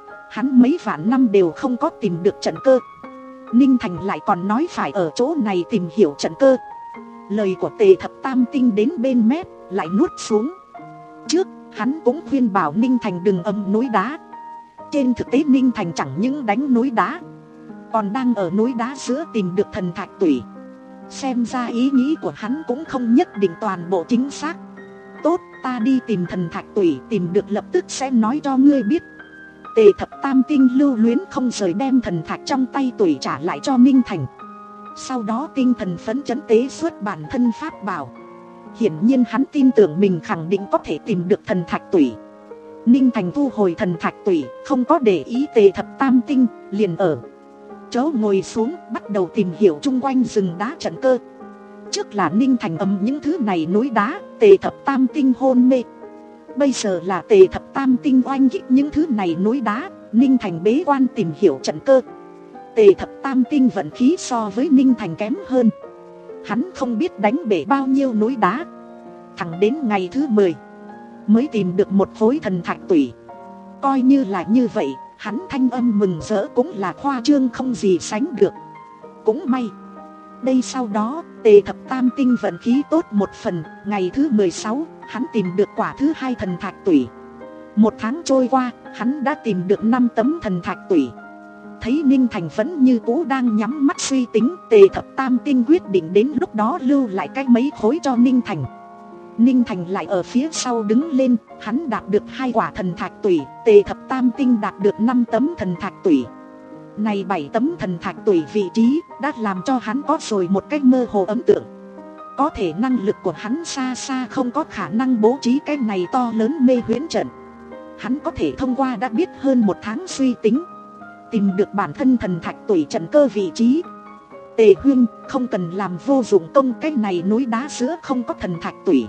hắn mấy vạn năm đều không có tìm được trận cơ. Ninh Thành lại còn nói phải ở chỗ này tìm hiểu trận cơ. Lời của Tề thập tam tinh đến bên mép, lại nuốt xuống. Trước, hắn cũng khuyên bảo Ninh Thành đừng ầm núi đá. Trên thực tế Ninh Thành chẳng những đánh núi đá, còn đang ở núi đá giữa tìm được thần thạch tủy. Xem ra ý nghĩ của hắn cũng không nhất định toàn bộ chính xác. Tốt, ta đi tìm thần thạch tủy, tìm được lập tức sẽ nói cho ngươi biết. Tề thập tam tinh lưu luyến không rời, đem thần thạch trong tay tủy trả lại cho Ninh Thành. Sau đó tinh thần phấn chấn tế xuất bản thân pháp bảo. Hiển nhiên hắn tin tưởng mình khẳng định có thể tìm được thần thạch tủy. Ninh Thành thu hồi thần thạch tủy, không có để ý Tề thập tam tinh, liền ở chỗ ngồi xuống, bắt đầu tìm hiểu chung quanh rừng đá trận cơ. Trước là Ninh Thành ầm những thứ này núi đá, Tề thập tam tinh hôn mê. Bây giờ là Tề thập tam tinh oanh kích những thứ này núi đá, Ninh Thành bế quan tìm hiểu trận cơ. Tề thập tam tinh vận khí so với Ninh Thành kém hơn. Hắn không biết đánh bể bao nhiêu núi đá, thẳng đến ngày thứ mười mới tìm được một khối thần thạch tủy. Coi như là như vậy, hắn thanh âm mừng rỡ cũng là khoa trương không gì sánh được. Cũng may, đây sau đó Tề thập tam tinh vận khí tốt một phần. Ngày thứ mười sáu, hắn tìm được quả thứ hai thần thạch tủy. Một tháng trôi qua, hắn đã tìm được năm tấm thần thạch tủy. Thấy Ninh Thành vẫn như cũ đang nhắm mắt suy tính, Tề thập tam tinh quyết định đến lúc đó lưu lại cái mấy khối cho Ninh Thành. Ninh Thành lại ở phía sau đứng lên, hắn đạt được hai quả thần thạch tủy, Tề thập tam tinh đạt được năm tấm thần thạch tủy. Này bảy tấm thần thạch tủy vị trí đã làm cho hắn có rồi một cái mơ hồ ấn tượng. Có thể năng lực của hắn xa xa không có khả năng bố trí cái này to lớn mê huyễn trận. Hắn có thể thông qua đã biết hơn một tháng suy tính, tìm được bản thân thần thạch tủy trận cơ vị trí. Tề huynh, không cần làm vô dụng công, cái này núi đá giữa không có thần thạch tủy.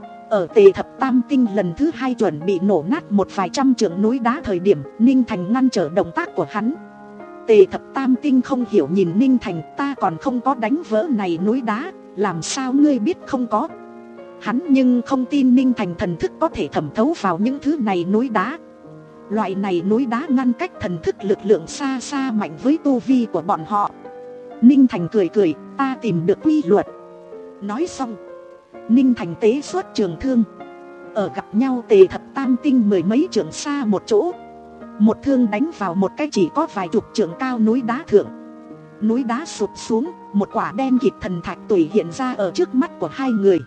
Ở Tề thập tam tinh lần thứ hai chuẩn bị nổ nát một vài trăm trượng núi đá thời điểm, Ninh Thành ngăn trở động tác của hắn. Tề thập tam tinh không hiểu nhìn Ninh Thành, ta còn không có đánh vỡ này núi đá, làm sao ngươi biết không có? Hắn nhưng không tin Ninh Thành thần thức có thể thẩm thấu vào những thứ này núi đá. Loại này núi đá ngăn cách thần thức lực lượng xa xa mạnh với tu vi của bọn họ. Ninh Thành cười cười, ta tìm được quy luật. Nói xong, Ninh Thành tế xuất trường thương. Ở gặp nhau Tề Thập Tam Tinh mười mấy trượng xa một chỗ. Một thương đánh vào một cái chỉ có vài chục trượng cao núi đá thượng. Núi đá sụp xuống, một quả đen kịt thần thạch tủy hiện ra ở trước mắt của hai người.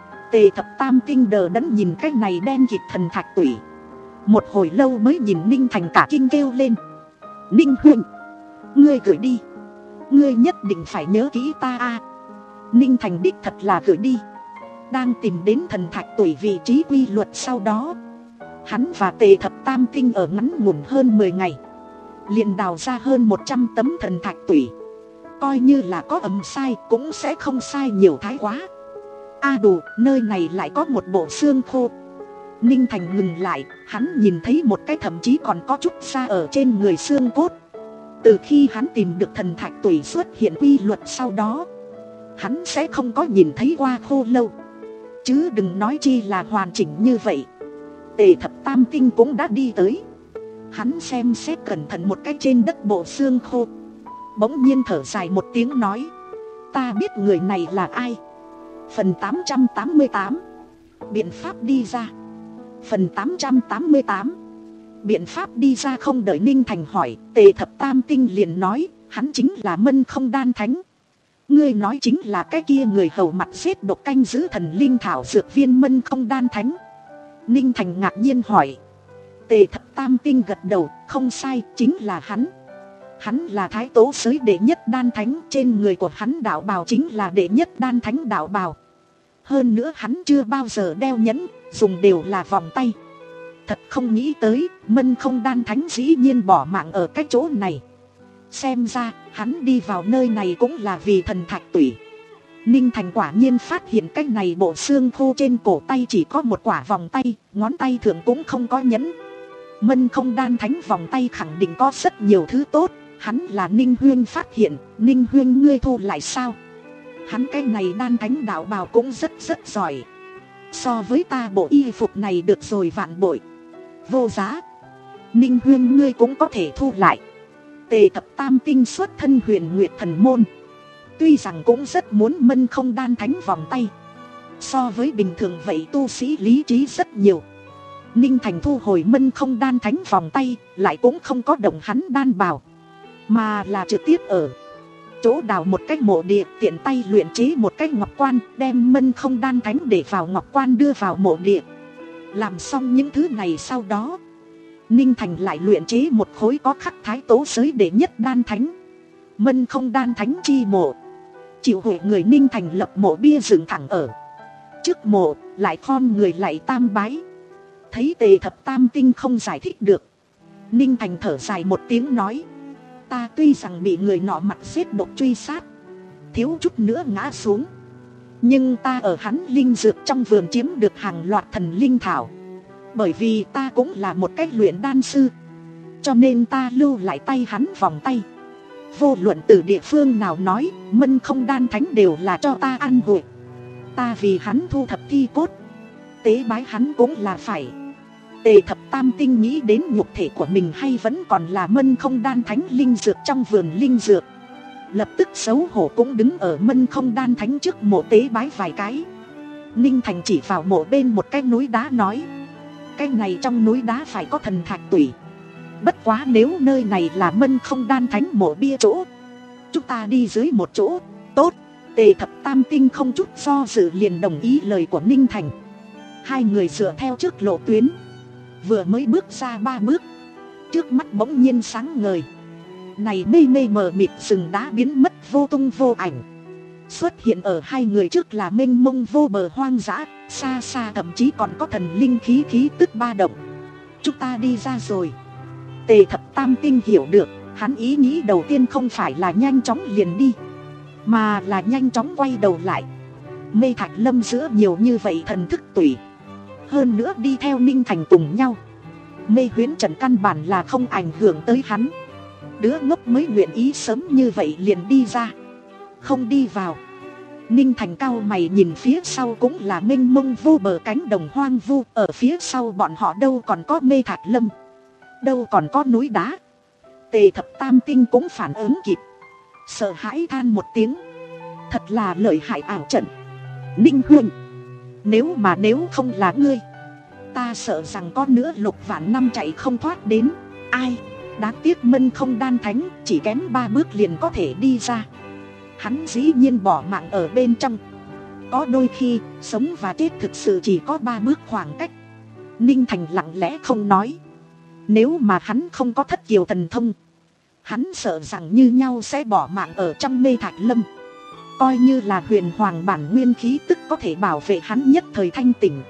Tề Thập Tam Tinh đờ đẫn nhìn cái này đen kịt thần thạch tủy. Một hồi lâu mới nhìn Ninh Thành cả kinh kêu lên. Ninh huynh, ngươi gửi đi. Ngươi nhất định phải nhớ kỹ ta a. Ninh Thành đích thật là gửi đi. Đang tìm đến thần thạch tủy vị trí quy luật sau đó, hắn và Tề Thập Tam Tinh ở ngắn ngủn hơn mười ngày liền đào ra hơn một trăm tấm thần thạch tủy. Coi như là có ầm sai cũng sẽ không sai nhiều thái quá. A đủ, nơi này lại có một bộ xương khô. Ninh Thành ngừng lại, hắn nhìn thấy một cái thậm chí còn có chút da ở trên người xương cốt. Từ khi hắn tìm được thần thạch tủy xuất hiện quy luật sau đó, hắn sẽ không có nhìn thấy qua khô lâu, chứ đừng nói chi là hoàn chỉnh như vậy. Tề Thập Tam Tinh cũng đã đi tới. Hắn xem xét cẩn thận một cái trên đất bộ xương khô, bỗng nhiên thở dài một tiếng nói, ta biết người này là ai. Phần tám trăm tám mươi tám, biện pháp đi ra. Phần tám trăm tám mươi tám, biện pháp đi ra. Không đợi Ninh Thành hỏi, Tề Thập Tam Tinh liền nói, hắn chính là Mân Không Đan Thánh. Ngươi nói chính là cái kia người hầu mặt giết độc canh giữ thần linh thảo dược viên Mân Không Đan Thánh. Ninh Thành ngạc nhiên hỏi. Tề Thập Tam Tinh gật đầu, không sai, chính là hắn. Hắn là Thái Tố Giới đệ nhất đan thánh, trên người của hắn đạo bào chính là đệ nhất đan thánh đạo bào. Hơn nữa hắn chưa bao giờ đeo nhẫn, dùng đều là vòng tay. Thật không nghĩ tới, Mân Không Đan Thánh dĩ nhiên bỏ mạng ở cái chỗ này. Xem ra, hắn đi vào nơi này cũng là vì thần thạch tủy. Ninh Thành quả nhiên phát hiện cái này bộ xương khô trên cổ tay chỉ có một quả vòng tay, ngón tay thượng cũng không có nhẫn. Mân Không Đan Thánh vòng tay khẳng định có rất nhiều thứ tốt. Hắn là Ninh Huyên phát hiện. Ninh Huyên ngươi thu lại sao? Hắn cái này đan thánh đạo bào cũng rất rất giỏi. So với ta bộ y phục này được rồi vạn bội. Vô giá. Ninh Huyên ngươi cũng có thể thu lại. Tề Thập Tam Tinh xuất thân Huyền Nguyệt Thần Môn, tuy rằng cũng rất muốn Mân Không Đan Thánh vòng tay. So với bình thường vậy tu sĩ lý trí rất nhiều. Ninh Thành thu hồi Mân Không Đan Thánh vòng tay, lại cũng không có động hắn đan bào, mà là trực tiếp ở chỗ đào một cái mộ địa, tiện tay luyện chế một cái ngọc quan, đem Mân Không Đan Thánh để vào ngọc quan đưa vào mộ địa. Làm xong những thứ này sau đó, Ninh Thành lại luyện chế một khối có khắc Thái Tố Giới đệ nhất đan thánh, Mân Không Đan Thánh chi mộ. Chịu hội người Ninh Thành lập mộ bia dựng thẳng ở trước mộ, lại khom người lại tam bái. Thấy Tề Thập Tam Tinh không giải thích được, Ninh Thành thở dài một tiếng nói, ta tuy rằng bị người nọ mặt giết độc truy sát, thiếu chút nữa ngã xuống, nhưng ta ở hắn linh dược trong vườn chiếm được hàng loạt thần linh thảo. Bởi vì ta cũng là một cách luyện đan sư, cho nên ta lưu lại tay hắn vòng tay. Vô luận từ địa phương nào nói, Mân Không Đan Thánh đều là cho ta ăn hội. Ta vì hắn thu thập thi cốt, tế bái hắn cũng là phải. Tề Thập Tam Tinh nghĩ đến nhục thể của mình hay vẫn còn là Mân Không Đan Thánh linh dược trong vườn linh dược, lập tức xấu hổ cũng đứng ở Mân Không Đan Thánh trước mộ tế bái vài cái. Ninh Thành chỉ vào mộ bên một cái núi đá nói, cái này trong núi đá phải có thần thạch tủy. Bất quá nếu nơi này là Mân Không Đan Thánh mộ bia chỗ, chúng ta đi dưới một chỗ. Tốt. Tề Thập Tam Tinh không chút do dự liền đồng ý lời của Ninh Thành. Hai người dựa theo trước lộ tuyến, vừa mới bước ra ba bước, trước mắt bỗng nhiên sáng ngời. Này mê mê mờ mịt rừng đá biến mất vô tung vô ảnh. Xuất hiện ở hai người trước là mênh mông vô bờ hoang dã, xa xa thậm chí còn có thần linh khí khí tức ba động. Chúng ta đi ra rồi. Tề Thập Tam Tinh hiểu được, hắn ý nghĩ đầu tiên không phải là nhanh chóng liền đi, mà là nhanh chóng quay đầu lại. Mê Thạch Lâm giữa nhiều như vậy thần thức tủy, hơn nữa đi theo Ninh Thành cùng nhau, mê huyễn trận căn bản là không ảnh hưởng tới hắn. Đứa ngốc mới nguyện ý sớm như vậy liền đi ra, không đi vào. Ninh Thành cao mày nhìn phía sau cũng là mênh mông vô bờ cánh đồng hoang vu, ở phía sau bọn họ đâu còn có Mê Thạch Lâm. đâu còn có núi đá. Tề thập tam tinh cũng phản ứng kịp, sợ hãi than một tiếng, thật là lợi hại ảo trận. Ninh Huynh, nếu mà nếu không là ngươi, ta sợ rằng có nữa lục vạn năm chạy không thoát đến. Ai, đáng tiếc Mân Không Đan Thánh chỉ kém ba bước liền có thể đi ra, hắn dĩ nhiên bỏ mạng ở bên trong. Có đôi khi sống và chết thực sự chỉ có ba bước khoảng cách. Ninh Thành lặng lẽ không nói. Nếu mà hắn không có thất kiều thần thông, hắn sợ rằng như nhau sẽ bỏ mạng ở trong mê thạch lâm. Coi như là huyền hoàng bản nguyên khí tức có thể bảo vệ hắn nhất thời thanh tỉnh,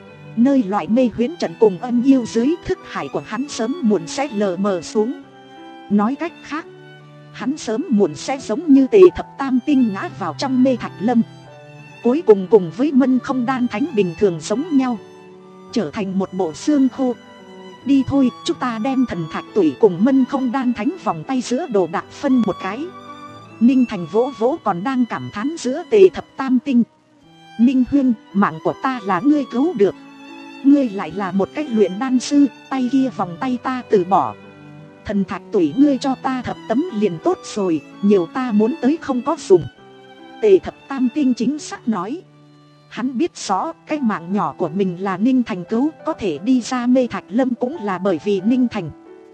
nơi loại mê huyễn trận cùng âm yêu dưới thức hải của hắn sớm muộn sẽ lờ mờ xuống. Nói cách khác, hắn sớm muộn sẽ giống như Tề thập tam tinh ngã vào trong mê thạch lâm, cuối cùng cùng với Mân Không Đan Thánh bình thường giống nhau, trở thành một bộ xương khô. Đi thôi, chúng ta đem thần thạch tủy cùng Mân Không Đan Thánh vòng tay giữa đồ đạc phân một cái. Ninh Thành vỗ vỗ còn đang cảm thán giữa Tề thập tam tinh. Ninh Huynh, mạng của ta là ngươi cứu được, ngươi lại là một cách luyện đan sư, tay kia vòng tay ta từ bỏ. Thần thạch tủy ngươi cho ta thập tấm liền tốt rồi, nhiều ta muốn tới không có dùng. Tề thập tam tinh chính xác nói. Hắn biết rõ cái mạng nhỏ của mình là Ninh Thành cứu, có thể đi ra mê thạch lâm cũng là bởi vì Ninh Thành.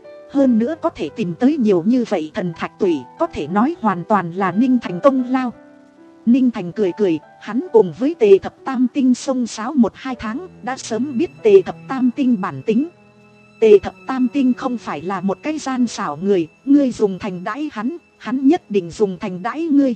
Hơn nữa có thể tìm tới nhiều như vậy thần thạch tủy, có thể nói hoàn toàn là Ninh Thành công lao. Ninh Thành cười cười, hắn cùng với Tề thập tam tinh xông xáo một hai tháng, đã sớm biết Tề thập tam tinh bản tính. Tề thập tam tinh không phải là một cái gian xảo người, ngươi dùng thành đãi hắn, hắn nhất định dùng thành đãi ngươi.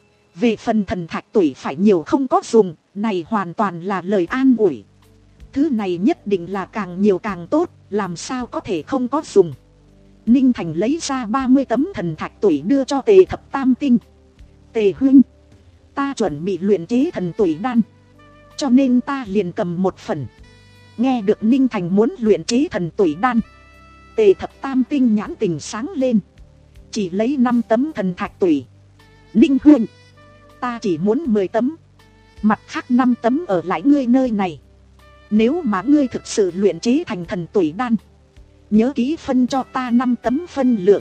Về phần thần thạch tủy phải nhiều không có dùng, này hoàn toàn là lời an ủi. Thứ này nhất định là càng nhiều càng tốt, làm sao có thể không có dùng. Ninh Thành lấy ra ba mươi tấm thần thạch tủy đưa cho Tề thập tam tinh. Tề Huynh, ta chuẩn bị luyện chế thần tủy đan, cho nên ta liền cầm một phần. Nghe được Ninh Thành muốn luyện chế thần tủy đan, Tề thập tam tinh nhãn tình sáng lên. Chỉ lấy năm tấm thần thạch tủy. Ninh Huynh, ta chỉ muốn mười tấm, mặt khác năm tấm ở lại ngươi nơi này. Nếu mà ngươi thực sự luyện chế thành thần tủy đan, nhớ kỹ phân cho ta năm tấm phân lượng.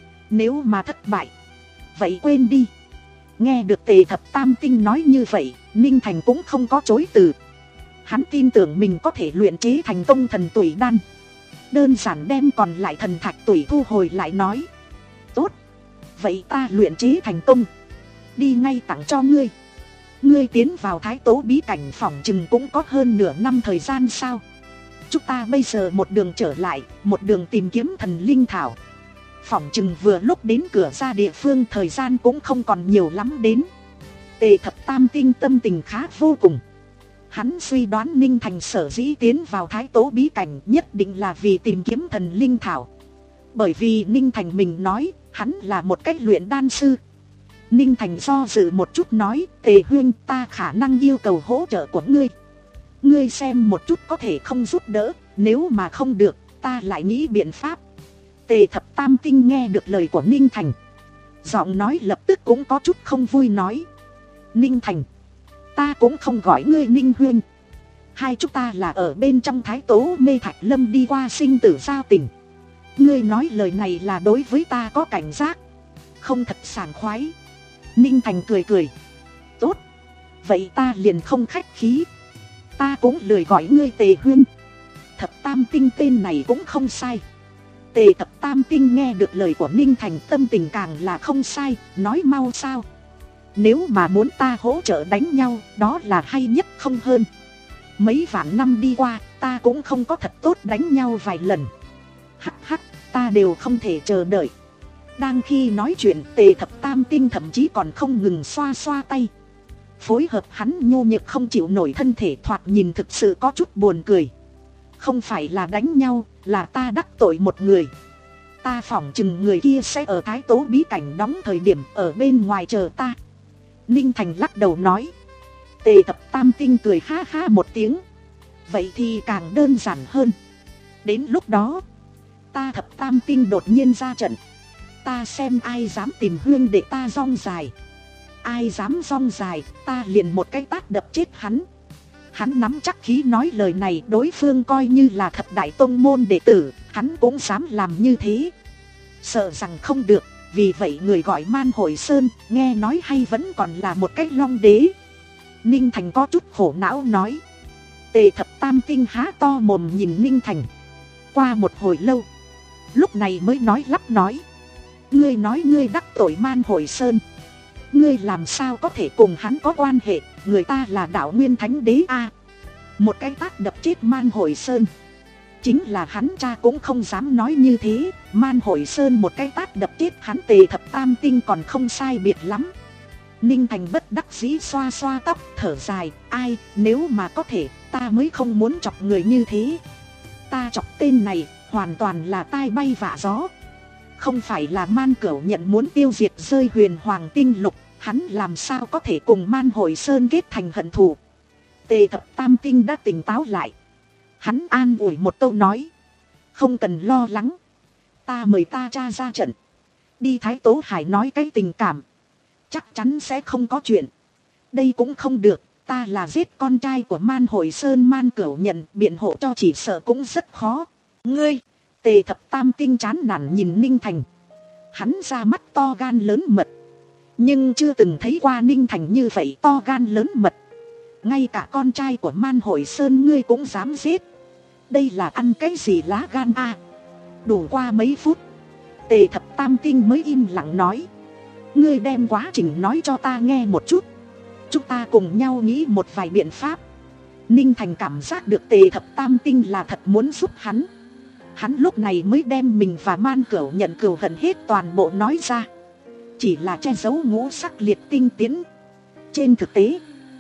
Nếu mà thất bại, vậy quên đi. Nghe được Tề thập tam tinh nói như vậy, Ninh Thành cũng không có chối từ. Hắn tin tưởng mình có thể luyện chế thành công thần tủy đan, đơn giản đem còn lại thần thạch tủy thu hồi lại nói. Tốt, vậy ta luyện chế thành công, đi ngay tặng cho ngươi. Ngươi tiến vào Thái Tố bí cảnh phỏng chừng cũng có hơn nửa năm thời gian sao. Chúng ta bây giờ một đường trở lại, một đường tìm kiếm thần linh thảo, phỏng chừng vừa lúc đến cửa ra địa phương, thời gian cũng không còn nhiều lắm đến. Tề thập tam tinh tâm tình khá vô cùng. Hắn suy đoán Ninh Thành sở dĩ tiến vào Thái Tố bí cảnh nhất định là vì tìm kiếm thần linh thảo. Bởi vì Ninh Thành mình nói, hắn là một cách luyện đan sư. Ninh Thành do dự một chút nói, Tề Huynh, ta khả năng yêu cầu hỗ trợ của ngươi. Ngươi xem một chút có thể không giúp đỡ, nếu mà không được, ta lại nghĩ biện pháp. Tề thập tam tinh nghe được lời của Ninh Thành, giọng nói lập tức cũng có chút không vui nói. Ninh Thành, ta cũng không gọi ngươi Ninh Huynh. Hai chúng ta là ở bên trong Thái Tố mê thạch lâm đi qua sinh tử giao tình. Ngươi nói lời này là đối với ta có cảnh giác, không thật sảng khoái. Ninh Thành cười cười. Tốt, vậy ta liền không khách khí. Ta cũng lười gọi ngươi Tề Huynh. Thập tam tinh tên này cũng không sai. Tề thập tam tinh nghe được lời của Ninh Thành tâm tình càng là không sai, nói mau sao. Nếu mà muốn ta hỗ trợ đánh nhau, đó là hay nhất không hơn. Mấy vạn năm đi qua, ta cũng không có thật tốt đánh nhau vài lần. Hắc hắc, ta đều không thể chờ đợi. Đang khi nói chuyện, Tề thập tam tinh thậm chí còn không ngừng xoa xoa tay, phối hợp hắn nhô nhược không chịu nổi thân thể, thoạt nhìn thực sự có chút buồn cười. Không phải là đánh nhau, là ta đắc tội một người. Ta phỏng chừng người kia sẽ ở Thái Tố bí cảnh đóng thời điểm ở bên ngoài chờ ta. Ninh Thành lắc đầu nói. Tề thập tam tinh cười ha ha một tiếng. Vậy thì càng đơn giản hơn. Đến lúc đó, ta thập tam tinh đột nhiên ra trận, ta xem ai dám tìm huyên để ta rong dài. Ai dám rong dài, ta liền một cái tát đập chết hắn. Hắn nắm chắc khí nói lời này, đối phương coi như là thập đại tông môn đệ tử, hắn cũng dám làm như thế. Sợ rằng không được, vì vậy người gọi Man Hội Sơn, nghe nói hay vẫn còn là một cái long đế. Ninh Thành có chút khổ não nói. Tề Thập Tam Tinh há to mồm nhìn Ninh Thành. Qua một hồi lâu, lúc này mới nói lắp nói. Ngươi nói ngươi đắc tội Man Hội Sơn, ngươi làm sao có thể cùng hắn có quan hệ, người ta là đạo nguyên thánh đế a. Một cái tát đập chết Man Hội Sơn. Chính là hắn cha cũng không dám nói như thế. Man Hội Sơn một cái tát đập chết hắn Tề Thập Tam Tinh còn không sai biệt lắm. Ninh Thành bất đắc dĩ xoa xoa tóc thở dài. Ai, nếu mà có thể, ta mới không muốn chọc người như thế. Ta chọc tên này, hoàn toàn là tai bay vạ gió. Không phải là Man Cửu Nhận muốn tiêu diệt rơi huyền hoàng tinh lục, hắn làm sao có thể cùng Man Hội Sơn kết thành hận thù. Tề Thập Tam Tinh đã tỉnh táo lại. Hắn an ủi một câu nói. Không cần lo lắng. Ta mời ta cha ra trận. Đi Thái Tố Hải nói cái tình cảm. Chắc chắn sẽ không có chuyện. Đây cũng không được. Ta là giết con trai của Man Hội Sơn Man Cửu Nhận, biện hộ cho chỉ sợ cũng rất khó. Ngươi! Tề Thập Tam Tinh chán nản nhìn Ninh Thành. Hắn ra mắt to gan lớn mật. Nhưng chưa từng thấy qua Ninh Thành như vậy to gan lớn mật. Ngay cả con trai của Man Hội Sơn ngươi cũng dám giết. Đây là ăn cái gì lá gan a? Đủ qua mấy phút, Tề Thập Tam Tinh mới im lặng nói. Ngươi đem quá trình nói cho ta nghe một chút. Chúng ta cùng nhau nghĩ một vài biện pháp. Ninh Thành cảm giác được Tề Thập Tam Tinh là thật muốn giúp hắn. Hắn lúc này mới đem mình và Man Cửu Nhận cừu hận hết toàn bộ nói ra. Chỉ là che giấu ngũ sắc liệt tinh tiến. Trên thực tế,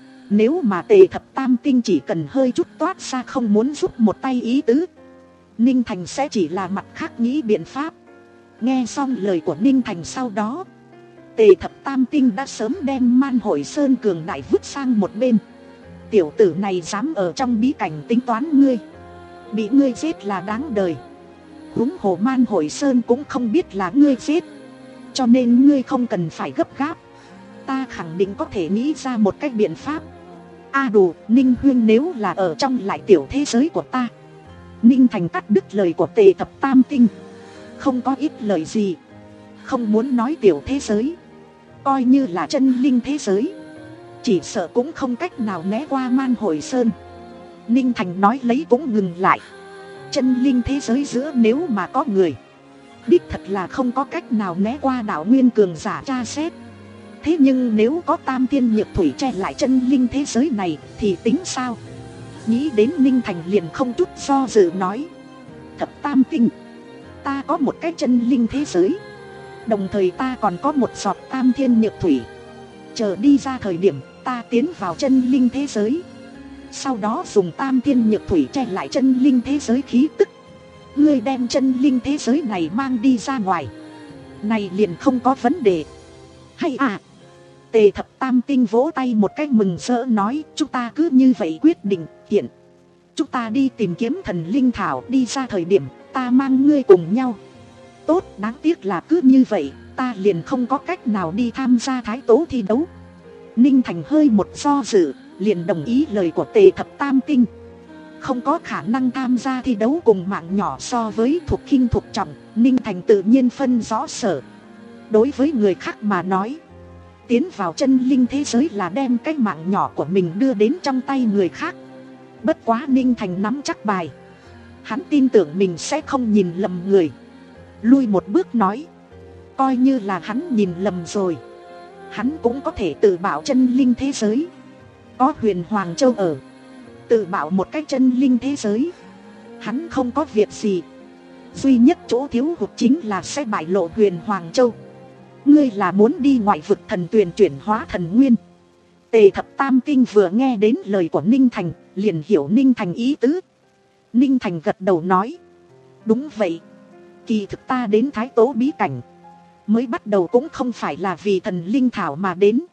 nếu mà Tề Thập Tam Tinh chỉ cần hơi chút toát ra không muốn giúp một tay ý tứ, Ninh Thành sẽ chỉ là mặt khác nghĩ biện pháp. Nghe xong lời của Ninh Thành sau đó, Tề Thập Tam Tinh đã sớm đem Man Hội Sơn cường đại vứt sang một bên. Tiểu tử này dám ở trong bí cảnh tính toán ngươi, bị ngươi giết là đáng đời. Huống hồ Man Hội Sơn cũng không biết là ngươi giết, cho nên ngươi không cần phải gấp gáp. Ta khẳng định có thể nghĩ ra một cách biện pháp. A à đủ, Ninh Huyên nếu là ở trong lại tiểu thế giới của ta. Ninh Thành cắt đứt lời của Tề Thập Tam Tinh. Không có ít lời gì. Không muốn nói tiểu thế giới, coi như là chân linh thế giới, chỉ sợ cũng không cách nào né qua Man Hội Sơn. Ninh Thành nói lấy cũng ngừng lại. Chân linh thế giới giữa nếu mà có người, đích thật là không có cách nào né qua đạo nguyên cường giả tra xét. Thế nhưng nếu có tam tiên nhược thủy che lại chân linh thế giới này thì tính sao? Nghĩ đến Ninh Thành liền không chút do dự nói. Thập Tam Tinh, ta có một cái chân linh thế giới, đồng thời ta còn có một giọt tam thiên nhược thủy. Chờ đi ra thời điểm ta tiến vào chân linh thế giới, sau đó dùng tam thiên nhược thủy che lại chân linh thế giới khí tức. Ngươi đem chân linh thế giới này mang đi ra ngoài, này liền không có vấn đề. Hay à? Tề Thập Tam Tinh vỗ tay một cách mừng rỡ nói. Chúng ta cứ như vậy quyết định. Hiện chúng ta đi tìm kiếm thần linh thảo, đi ra thời điểm ta mang ngươi cùng nhau. Tốt, đáng tiếc là cứ như vậy ta liền không có cách nào đi tham gia thái tố thi đấu. Ninh Thành hơi một do dự, liền đồng ý lời của Tề Thập Tam Tinh. Không có khả năng tham gia thi đấu cùng mạng nhỏ so với thuộc khinh thuộc trọng, Ninh Thành tự nhiên phân rõ sở. Đối với người khác mà nói, tiến vào chân linh thế giới là đem cái mạng nhỏ của mình đưa đến trong tay người khác. Bất quá Ninh Thành nắm chắc bài, hắn tin tưởng mình sẽ không nhìn lầm người. Lui một bước nói, coi như là hắn nhìn lầm rồi, hắn cũng có thể tự bảo chân linh thế giới. Có Huyền Hoàng Châu ở, tự bảo một cái chân linh thế giới, hắn không có việc gì. Duy nhất chỗ thiếu hụt chính là sẽ bại lộ Huyền Hoàng Châu. Ngươi là muốn đi ngoại vực thần tuyền chuyển hóa thần nguyên. Tề Thập Tam Tinh vừa nghe đến lời của Ninh Thành, liền hiểu Ninh Thành ý tứ. Ninh Thành gật đầu nói, đúng vậy. Kỳ thực ta đến thái tố bí cảnh mới bắt đầu cũng không phải là vì thần linh thảo mà đến,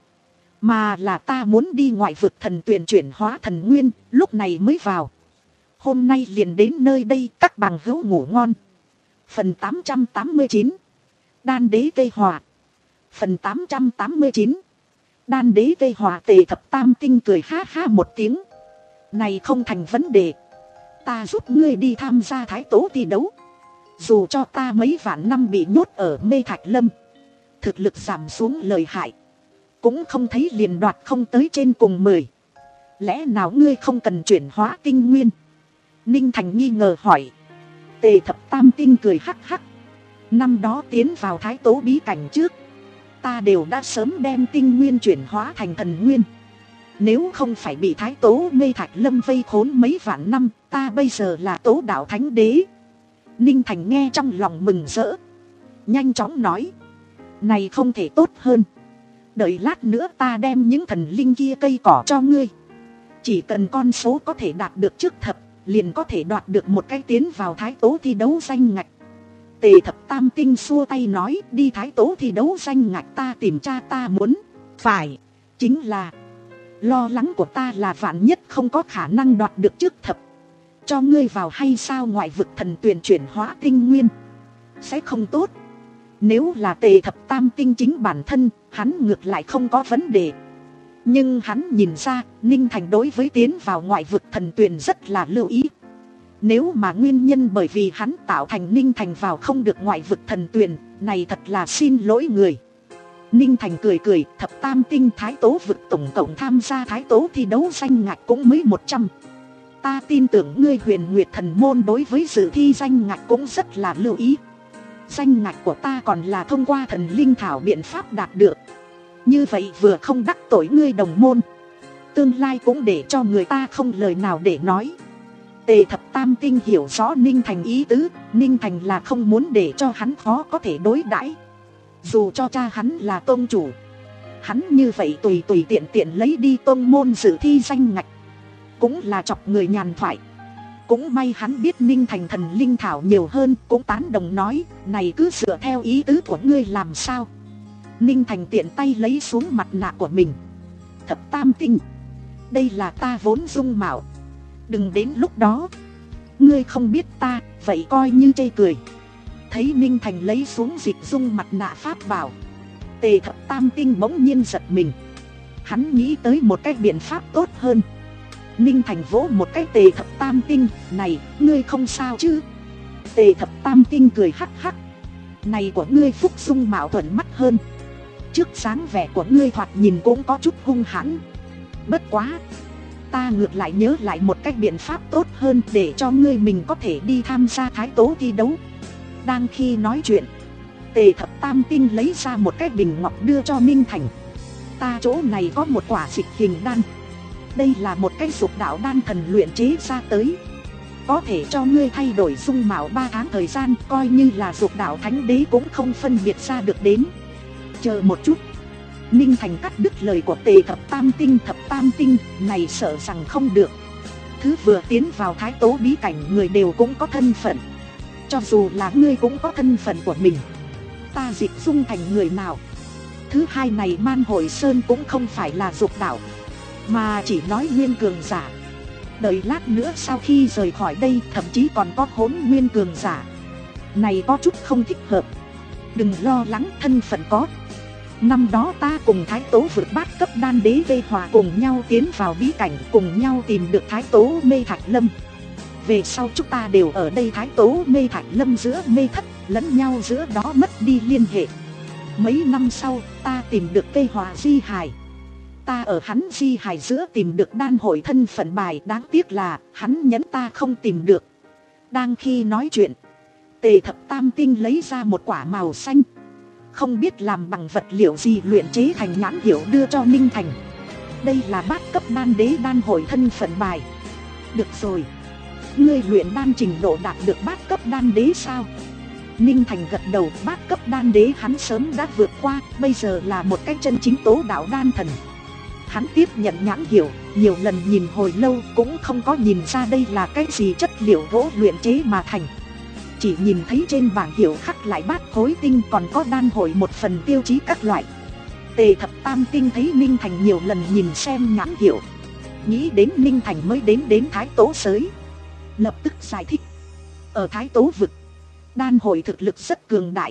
mà là ta muốn đi ngoại vực thần tuyền chuyển hóa thần nguyên, lúc này mới vào. Hôm nay liền đến nơi đây, các bằng hữu ngủ ngon. Phần tám trăm tám mươi chín, Đan Đế Cây Hòa. Phần tám trăm tám mươi chín, Đan Đế Cây Hòa. Tề Thập Tam Tinh cười ha ha một tiếng. Này không thành vấn đề. Ta giúp ngươi đi tham gia thái tố thi đấu. Dù cho ta mấy vạn năm bị nhốt ở Mê Thạch Lâm, thực lực giảm xuống lợi hại, cũng không thấy liền đoạt không tới trên cùng mười. Lẽ nào ngươi không cần chuyển hóa tinh nguyên? Ninh Thành nghi ngờ hỏi. Tề Thập Tam Tinh cười hắc hắc. Năm đó tiến vào thái tố bí cảnh trước, ta đều đã sớm đem tinh nguyên chuyển hóa thành thần nguyên. Nếu không phải bị thái tố Mê Thạch Lâm vây khốn mấy vạn năm, ta bây giờ là tố đạo thánh đế. Ninh Thành nghe trong lòng mừng rỡ, nhanh chóng nói. Này không thể tốt hơn. Đợi lát nữa ta đem những thần linh kia cây cỏ cho ngươi. Chỉ cần con số có thể đạt được trước thập, liền có thể đoạt được một cái tiến vào thái tố thi đấu danh ngạch. Tề Thập Tam Tinh xua tay nói. Đi thái tố thi đấu danh ngạch ta tìm cha ta muốn. Phải, chính là lo lắng của ta là vạn nhất không có khả năng đoạt được trước thập. Cho ngươi vào hay sao? Ngoại vực thần tuyển chuyển hóa tinh nguyên sẽ không tốt. Nếu là Tề Thập Tam Tinh chính bản thân, hắn ngược lại không có vấn đề. Nhưng hắn nhìn ra Ninh Thành đối với tiến vào ngoại vực thần tuyển rất là lưu ý. Nếu mà nguyên nhân bởi vì hắn tạo thành Ninh Thành vào không được ngoại vực thần tuyển, này thật là xin lỗi người. Ninh Thành cười cười. Thập Tam Tinh thái tố vực tổng cộng tham gia thái tố thi đấu danh ngạch cũng mới một trăm. Ta tin tưởng ngươi Huyền Nguyệt Thần Môn đối với dự thi danh ngạch cũng rất là lưu ý. Danh ngạch của ta còn là thông qua thần linh thảo biện pháp đạt được. Như vậy vừa không đắc tội ngươi đồng môn, tương lai cũng để cho người ta không lời nào để nói. Tề Thập Tam Tinh hiểu rõ Ninh Thành ý tứ. Ninh Thành là không muốn để cho hắn khó có thể đối đãi. Dù cho cha hắn là tôn chủ, hắn như vậy tùy tùy tiện tiện lấy đi tôn môn dự thi danh ngạch, cũng là chọc người nhàn thoại. Cũng may hắn biết Ninh Thành thần linh thảo nhiều hơn, cũng tán đồng nói. Này cứ dựa theo ý tứ của ngươi làm sao. Ninh Thành tiện tay lấy xuống mặt nạ của mình. Thập Tam Tinh, đây là ta vốn dung mạo. Đừng đến lúc đó ngươi không biết ta, vậy coi như chê cười. Thấy Ninh Thành lấy xuống dịch dung mặt nạ pháp bảo, Tề Thập Tam Tinh bỗng nhiên giật mình. Hắn nghĩ tới một cái biện pháp tốt hơn. Ninh Thành vỗ một cái Tề Thập Tam Tinh. Này, ngươi không sao chứ? Tề Thập Tam Tinh cười hắc hắc. Này của ngươi phúc dung mạo thuận mắt hơn. Trước dáng vẻ của ngươi thoạt nhìn cũng có chút hung hãn. Bất quá, ta ngược lại nhớ lại một cách biện pháp tốt hơn, để cho ngươi mình có thể đi tham gia thái tố thi đấu. Đang khi nói chuyện, Tề Thập Tam Tinh lấy ra một cái bình ngọc đưa cho Ninh Thành. Ta chỗ này có một quả dịch hình đan. Đây là một cái dục đạo đan thần luyện chế ra tới, có thể cho ngươi thay đổi dung mạo ba tháng thời gian. Coi như là dục đạo thánh đế cũng không phân biệt ra được đến. Chờ một chút. Ninh Thành cắt đứt lời của Tề Thập Tam Tinh. Thập Tam Tinh này sợ rằng không được. Thứ vừa tiến vào thái tố bí cảnh người đều cũng có thân phận. Cho dù là ngươi cũng có thân phận của mình. Ta dịch dung thành người nào? Thứ hai này Man Hội Sơn cũng không phải là dục đạo, mà chỉ nói nguyên cường giả. Đợi lát nữa sau khi rời khỏi đây, thậm chí còn có hỗn nguyên cường giả. Này có chút không thích hợp. Đừng lo lắng, thân phận có. Năm đó ta cùng thái tố vượt bát cấp đan đế Vê Hòa cùng nhau tiến vào bí cảnh, cùng nhau tìm được thái tố Mê Thạch Lâm. Về sau chúng ta đều ở đây thái tố Mê Thạch Lâm giữa mê thất, lẫn nhau giữa đó mất đi liên hệ. Mấy năm sau ta tìm được Vê Hòa di hài. Ta ở hắn di hài giữa tìm được đan hội thân phận bài. Đáng tiếc là hắn nhẫn ta không tìm được. Đang khi nói chuyện, Tề Thập Tam Tinh lấy ra một quả màu xanh, không biết làm bằng vật liệu gì luyện chế thành nhãn hiệu đưa cho Ninh Thành. Đây là bát cấp đan đế đan hội thân phận bài. Được rồi, ngươi luyện đan trình độ đạt được bát cấp đan đế sao? Ninh Thành gật đầu. Bát cấp đan đế hắn sớm đã vượt qua, bây giờ là một cái chân chính tố đạo đan thần. Hắn tiếp nhận nhãn hiệu, nhiều lần nhìn hồi lâu cũng không có nhìn ra đây là cái gì chất liệu gỗ luyện chế mà thành. Chỉ nhìn thấy trên bảng hiệu khắc lại bát khối tinh, còn có đan hội một phần tiêu chí các loại. Tề Thập Tam Tinh thấy Ninh Thành nhiều lần nhìn xem nhãn hiệu, nghĩ đến Ninh Thành mới đến đến thái tố giới, lập tức giải thích. Ở thái tố vực, đan hội thực lực rất cường đại.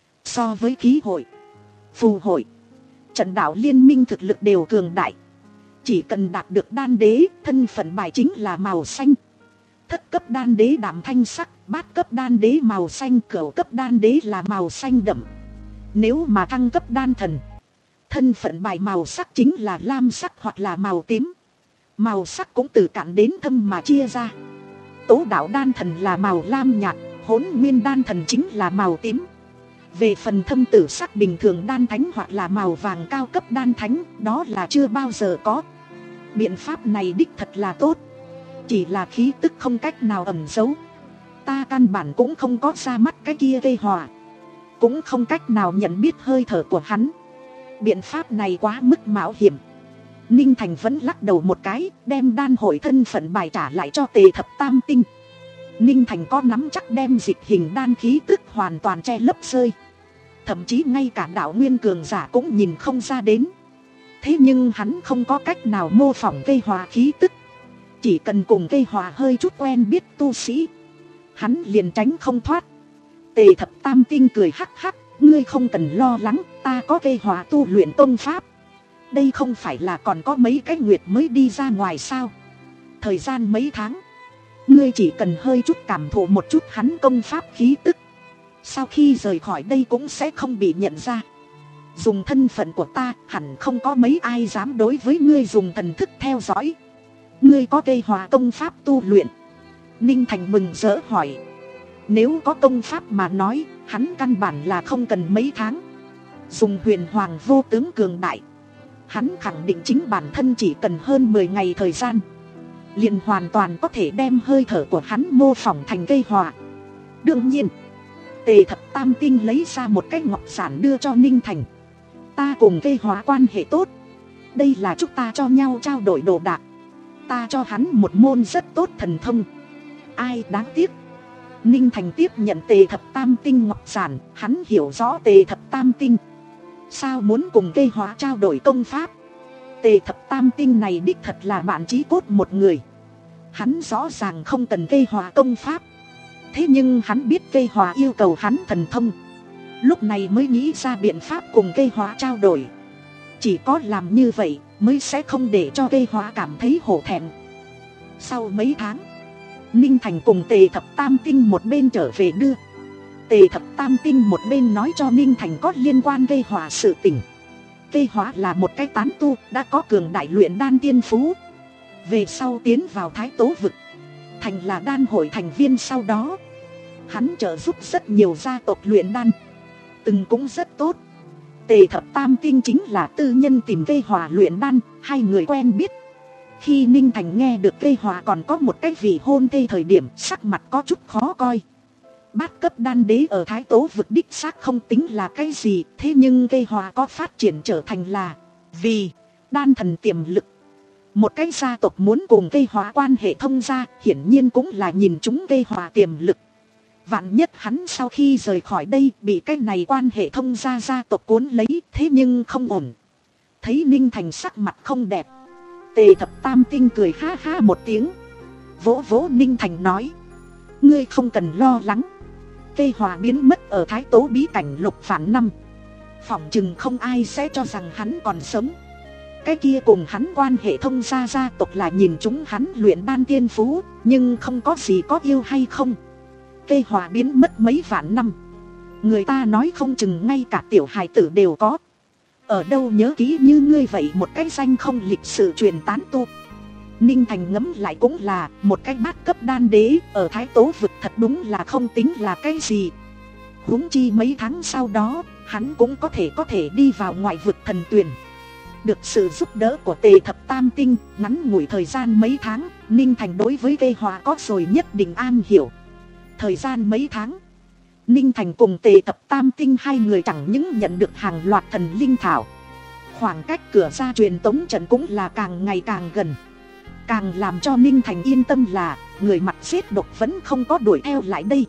So với khí hội, phù hội, trận đạo liên minh thực lực đều cường đại. Chỉ cần đạt được đan đế, thân phận bài chính là màu xanh. Thất cấp đan đế đạm thanh sắc, bát cấp đan đế màu xanh, cửu cấp đan đế là màu xanh đậm. Nếu mà thăng cấp đan thần, thân phận bài màu sắc chính là lam sắc hoặc là màu tím. Màu sắc cũng từ cạn đến thâm mà chia ra. Tố đạo đan thần là màu lam nhạt, hỗn nguyên đan thần chính là màu tím. Về phần thâm tử sắc bình thường đan thánh hoặc là màu vàng cao cấp đan thánh, đó là chưa bao giờ có. Biện pháp này đích thật là tốt. Chỉ là khí tức không cách nào ẩn giấu. Ta căn bản cũng không có ra mắt cái kia gây hòa, cũng không cách nào nhận biết hơi thở của hắn. Biện pháp này quá mức mạo hiểm. Ninh Thành vẫn lắc đầu một cái, đem đan hội thân phận bài trả lại cho Tề Thập Tam Tinh. Ninh Thành có nắm chắc đem dịch hình đan khí tức hoàn toàn che lấp rơi. Thậm chí ngay cả đạo nguyên cường giả cũng nhìn không ra đến. Thế nhưng hắn không có cách nào mô phỏng gây hòa khí tức. Chỉ cần cùng gây hòa hơi chút quen biết tu sĩ, hắn liền tránh không thoát. Tề Thập Tam Tinh cười hắc hắc, ngươi không cần lo lắng, ta có gây hòa tu luyện công pháp. Đây không phải là còn có mấy cái nguyệt mới đi ra ngoài sao? Thời gian mấy tháng, ngươi chỉ cần hơi chút cảm thụ một chút hắn công pháp khí tức, sau khi rời khỏi đây cũng sẽ không bị nhận ra. Dùng thân phận của ta, hẳn không có mấy ai dám đối với ngươi dùng thần thức theo dõi. Ngươi có gây hòa công pháp tu luyện? Ninh Thành mừng rỡ hỏi. Nếu có công pháp mà nói, hắn căn bản là không cần mấy tháng. Dùng huyền hoàng vô tướng cường đại, hắn khẳng định chính bản thân chỉ cần hơn mười ngày thời gian, liền hoàn toàn có thể đem hơi thở của hắn mô phỏng thành gây hòa. Đương nhiên, Tề Thập Tam Tinh lấy ra một cái ngọc giản đưa cho Ninh Thành. Ta cùng gây hòa quan hệ tốt, đây là chúng ta cho nhau trao đổi đồ đạc. Ta cho hắn một môn rất tốt thần thông. Ai đáng tiếc. Ninh Thành tiếp nhận Tề Thập Tam Tinh ngọc giản, hắn hiểu rõ Tề Thập Tam Tinh sao muốn cùng gây hóa trao đổi công pháp. Tề Thập Tam Tinh này đích thật là bạn chí cốt một người. Hắn rõ ràng không cần gây hóa công pháp, thế nhưng hắn biết gây hóa yêu cầu hắn thần thông, lúc này mới nghĩ ra biện pháp cùng gây hóa trao đổi. Chỉ có làm như vậy mới sẽ không để cho gây hóa cảm thấy hổ thẹn. Sau mấy tháng, Ninh Thành cùng Tề Thập Tam Tinh một bên trở về đưa. Tề Thập Tam Tinh một bên nói cho Ninh Thành có liên quan gây hòa sự tình. Gây hóa là một cái tán tu đã có cường đại luyện đan tiên phú. Về sau tiến vào Thái Tố Vực, thành là đan hội thành viên. Sau đó hắn trợ giúp rất nhiều gia tộc luyện đan, từng cũng rất tốt. Tề Thập Tam Tinh chính là tư nhân tìm gây hòa luyện đan, hai người quen biết. Khi Ninh Thành nghe được gây hòa còn có một cái vị hôn thê thời điểm, sắc mặt có chút khó coi. Bát cấp đan đế ở Thái Tố Vực đích xác không tính là cái gì, thế nhưng gây hòa có phát triển trở thành là vì đan thần tiềm lực. Một cái gia tộc muốn cùng gây hòa quan hệ thông gia, hiển nhiên cũng là nhìn chúng gây hòa tiềm lực. Vạn nhất hắn sau khi rời khỏi đây bị cái này quan hệ thông gia gia tộc cuốn lấy, thế nhưng không ổn. Thấy Ninh Thành sắc mặt không đẹp, Tề Thập Tam Tinh cười ha ha một tiếng, vỗ vỗ Ninh Thành nói: ngươi không cần lo lắng. Gây hòa biến mất ở Thái Tố bí cảnh lục phản năm, phỏng chừng không ai sẽ cho rằng hắn còn sống. Cái kia cùng hắn quan hệ thông gia gia tộc là nhìn chúng hắn luyện đan tiên phú, nhưng không có gì có yêu hay không. Gây hòa biến mất mấy vạn năm, người ta nói không chừng ngay cả tiểu hài tử đều có. Ở đâu nhớ kỹ như ngươi vậy một cái danh không lịch sự truyền tán tu. Ninh Thành ngẫm lại cũng là, một cái bát cấp đan đế ở Thái Tố Vực thật đúng là không tính là cái gì. Huống chi mấy tháng sau đó, hắn cũng có thể có thể đi vào ngoại vực thần tuyền. Được sự giúp đỡ của Tề Thập Tam Tinh, ngắn ngủi thời gian mấy tháng, Ninh Thành đối với gây hòa có rồi nhất định an hiểu. Thời gian mấy tháng, Ninh Thành cùng Tề Thập Tam Tinh hai người chẳng những nhận được hàng loạt thần linh thảo, khoảng cách cửa ra truyền tống trận cũng là càng ngày càng gần. Càng làm cho Ninh Thành yên tâm là người mặt giết độc vẫn không có đuổi theo lại đây.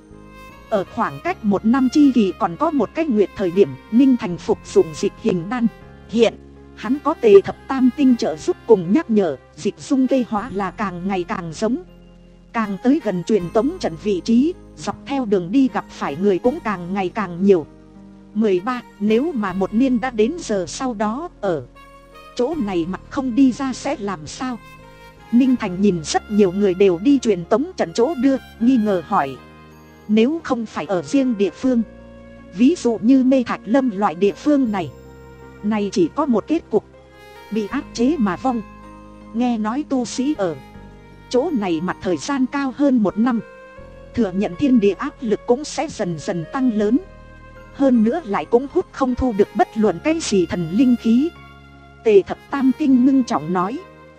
Ở khoảng cách một năm chi kỳ còn có một cái nguyệt thời điểm, Ninh Thành phục dụng dịch hình đan. Hiện hắn có Tề Thập Tam Tinh trợ giúp cùng nhắc nhở, dịch dung gây hóa là càng ngày càng giống. Càng tới gần truyền tống trận vị trí, dọc theo đường đi gặp phải người cũng càng ngày càng nhiều. mười ba, nếu mà một niên đã đến giờ sau đó, ở Chỗ này mặt không đi ra sẽ làm sao? Ninh Thành nhìn rất nhiều người đều đi truyền tống trận chỗ đưa, nghi ngờ hỏi. Nếu không phải ở riêng địa phương, ví dụ như Mê Thạch Lâm loại địa phương này, này chỉ có một kết cục, bị áp chế mà vong. Nghe nói tu sĩ ở chỗ này mặt thời gian cao hơn một năm, thừa nhận thiên địa áp lực cũng sẽ dần dần tăng lớn. Hơn nữa lại cũng hút không thu được bất luận cái gì thần linh khí. Tề Thập Tam Tinh ngưng trọng nói.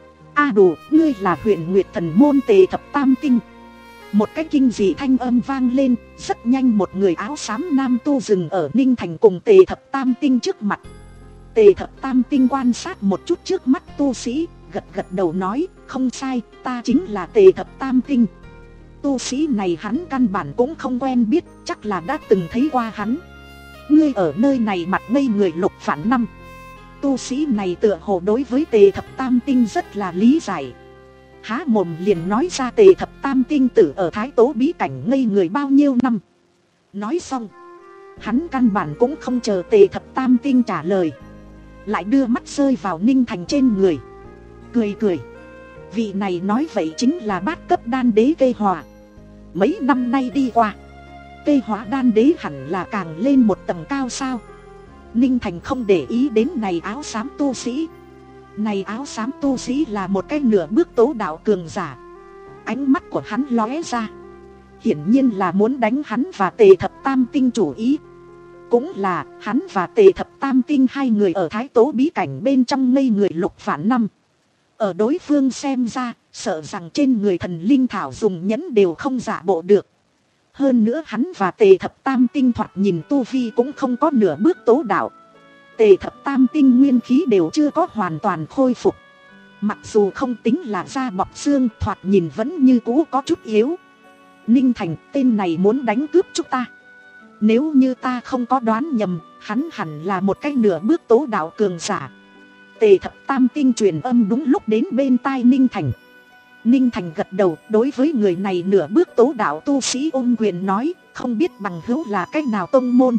A Đủ, ngươi là Huyền Nguyệt Thần Môn Tề Thập Tam Tinh. Một cái kinh dị thanh âm vang lên. Rất nhanh một người áo xám nam tu dừng ở Ninh Thành cùng Tề Thập Tam Tinh trước mặt. Tề Thập Tam Tinh quan sát một chút trước mắt tu sĩ, gật gật đầu nói. Không sai, ta chính là Tề Thập Tam Tinh. Tu sĩ này hắn căn bản cũng không quen biết, chắc là đã từng thấy qua hắn. Ngươi ở nơi này mặt ngây người lục phản năm. Tu sĩ này tựa hồ đối với Tề Thập Tam Tinh rất là lý giải. Há mồm liền nói ra Tề Thập Tam Tinh tử ở Thái Tố bí cảnh ngây người bao nhiêu năm. Nói xong, hắn căn bản cũng không chờ Tề Thập Tam Tinh trả lời, lại đưa mắt rơi vào Ninh Thành trên người, cười cười. Vị này nói vậy chính là bát cấp đan đế Cây Hòa. Mấy năm nay đi qua, Cây Hòa đan đế hẳn là càng lên một tầng cao sao? Ninh Thành không để ý đến này áo xám tu sĩ. Này áo xám tu sĩ là một cái nửa bước tố đạo cường giả. Ánh mắt của hắn lóe ra, hiển nhiên là muốn đánh hắn và Tề Thập Tam Tinh chủ ý. Cũng là hắn và Tề Thập Tam Tinh hai người ở Thái Tố bí cảnh bên trong ngây người lục phản năm. Ở đối phương xem ra, sợ rằng trên người thần linh thảo dùng nhẫn đều không giả bộ được. Hơn nữa hắn và Tề Thập Tam Tinh thoạt nhìn tu vi cũng không có nửa bước tố đạo. Tề Thập Tam Tinh nguyên khí đều chưa có hoàn toàn khôi phục. Mặc dù không tính là da bọc xương, thoạt nhìn vẫn như cũ có chút yếu. Ninh Thành, tên này muốn đánh cướp chúng ta. Nếu như ta không có đoán nhầm, hắn hẳn là một cái nửa bước tố đạo cường giả. Tề Thập Tam Tinh truyền âm đúng lúc đến bên tai Ninh Thành. Ninh Thành gật đầu, đối với người này nửa bước tố đạo tu sĩ ôm quyền nói, không biết bằng hữu là cách nào tông môn.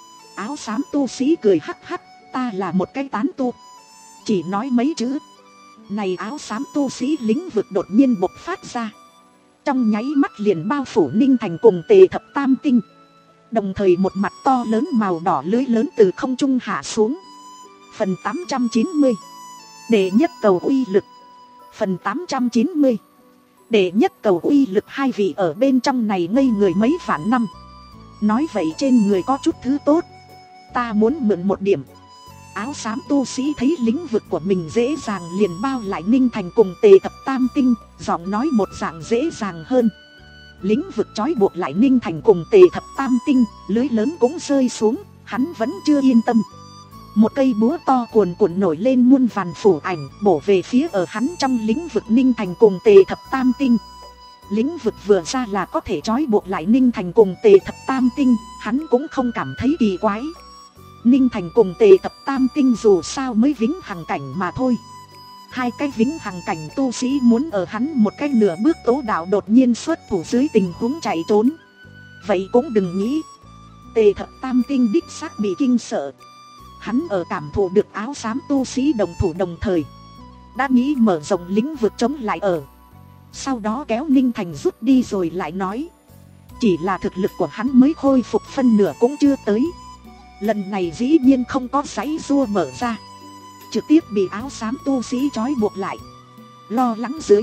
Áo xám tu sĩ cười hắc hắc, ta là một cái tán tu. Chỉ nói mấy chữ. Này áo xám tu sĩ lĩnh vực đột nhiên bộc phát ra, trong nháy mắt liền bao phủ Ninh Thành cùng Tề Thập Tam Tinh. Đồng thời một mặt to lớn màu đỏ lưới lớn từ không trung hạ xuống. Phần tám trăm chín mươi. Đệ nhất cầu uy lực. Phần tám trăm chín mươi. Đệ nhất cầu uy lực. Hai vị ở bên trong này ngây người mấy vạn năm. Nói vậy trên người có chút thứ tốt, ta muốn mượn một điểm. Áo xám tu sĩ thấy lĩnh vực của mình dễ dàng liền bao lại Ninh Thành cùng Tề Thập Tam Tinh, giọng nói một dạng dễ dàng hơn. Lĩnh vực trói buộc lại Ninh Thành cùng Tề Thập Tam Tinh, lưới lớn cũng rơi xuống, hắn vẫn chưa yên tâm. Một cây búa to cuồn cuộn nổi lên muôn vàn phủ ảnh, bổ về phía ở hắn trong lĩnh vực Ninh Thành cùng Tề Thập Tam Tinh. Lĩnh vực vừa ra là có thể trói buộc lại Ninh Thành cùng Tề Thập Tam Tinh, hắn cũng không cảm thấy kỳ quái. Ninh Thành cùng Tề Thập Tam Tinh dù sao mới vĩnh hằng cảnh mà thôi. Hai cái vĩnh hằng cảnh tu sĩ muốn ở hắn một cái nửa bước tố đạo đột nhiên xuất thủ dưới tình huống chạy trốn, vậy cũng đừng nghĩ. Tề Thập Tam Tinh đích xác bị kinh sợ. Hắn ở cảm thụ được áo xám tu sĩ đồng thủ đồng thời, đã nghĩ mở rộng lĩnh vực chống lại ở. Sau đó kéo Ninh Thành rút đi rồi lại nói, chỉ là thực lực của hắn mới khôi phục phân nửa cũng chưa tới. Lần này dĩ nhiên không có giãy giụa mở ra, trực tiếp bị áo xám tu sĩ trói buộc lại. Lo lắng dưới,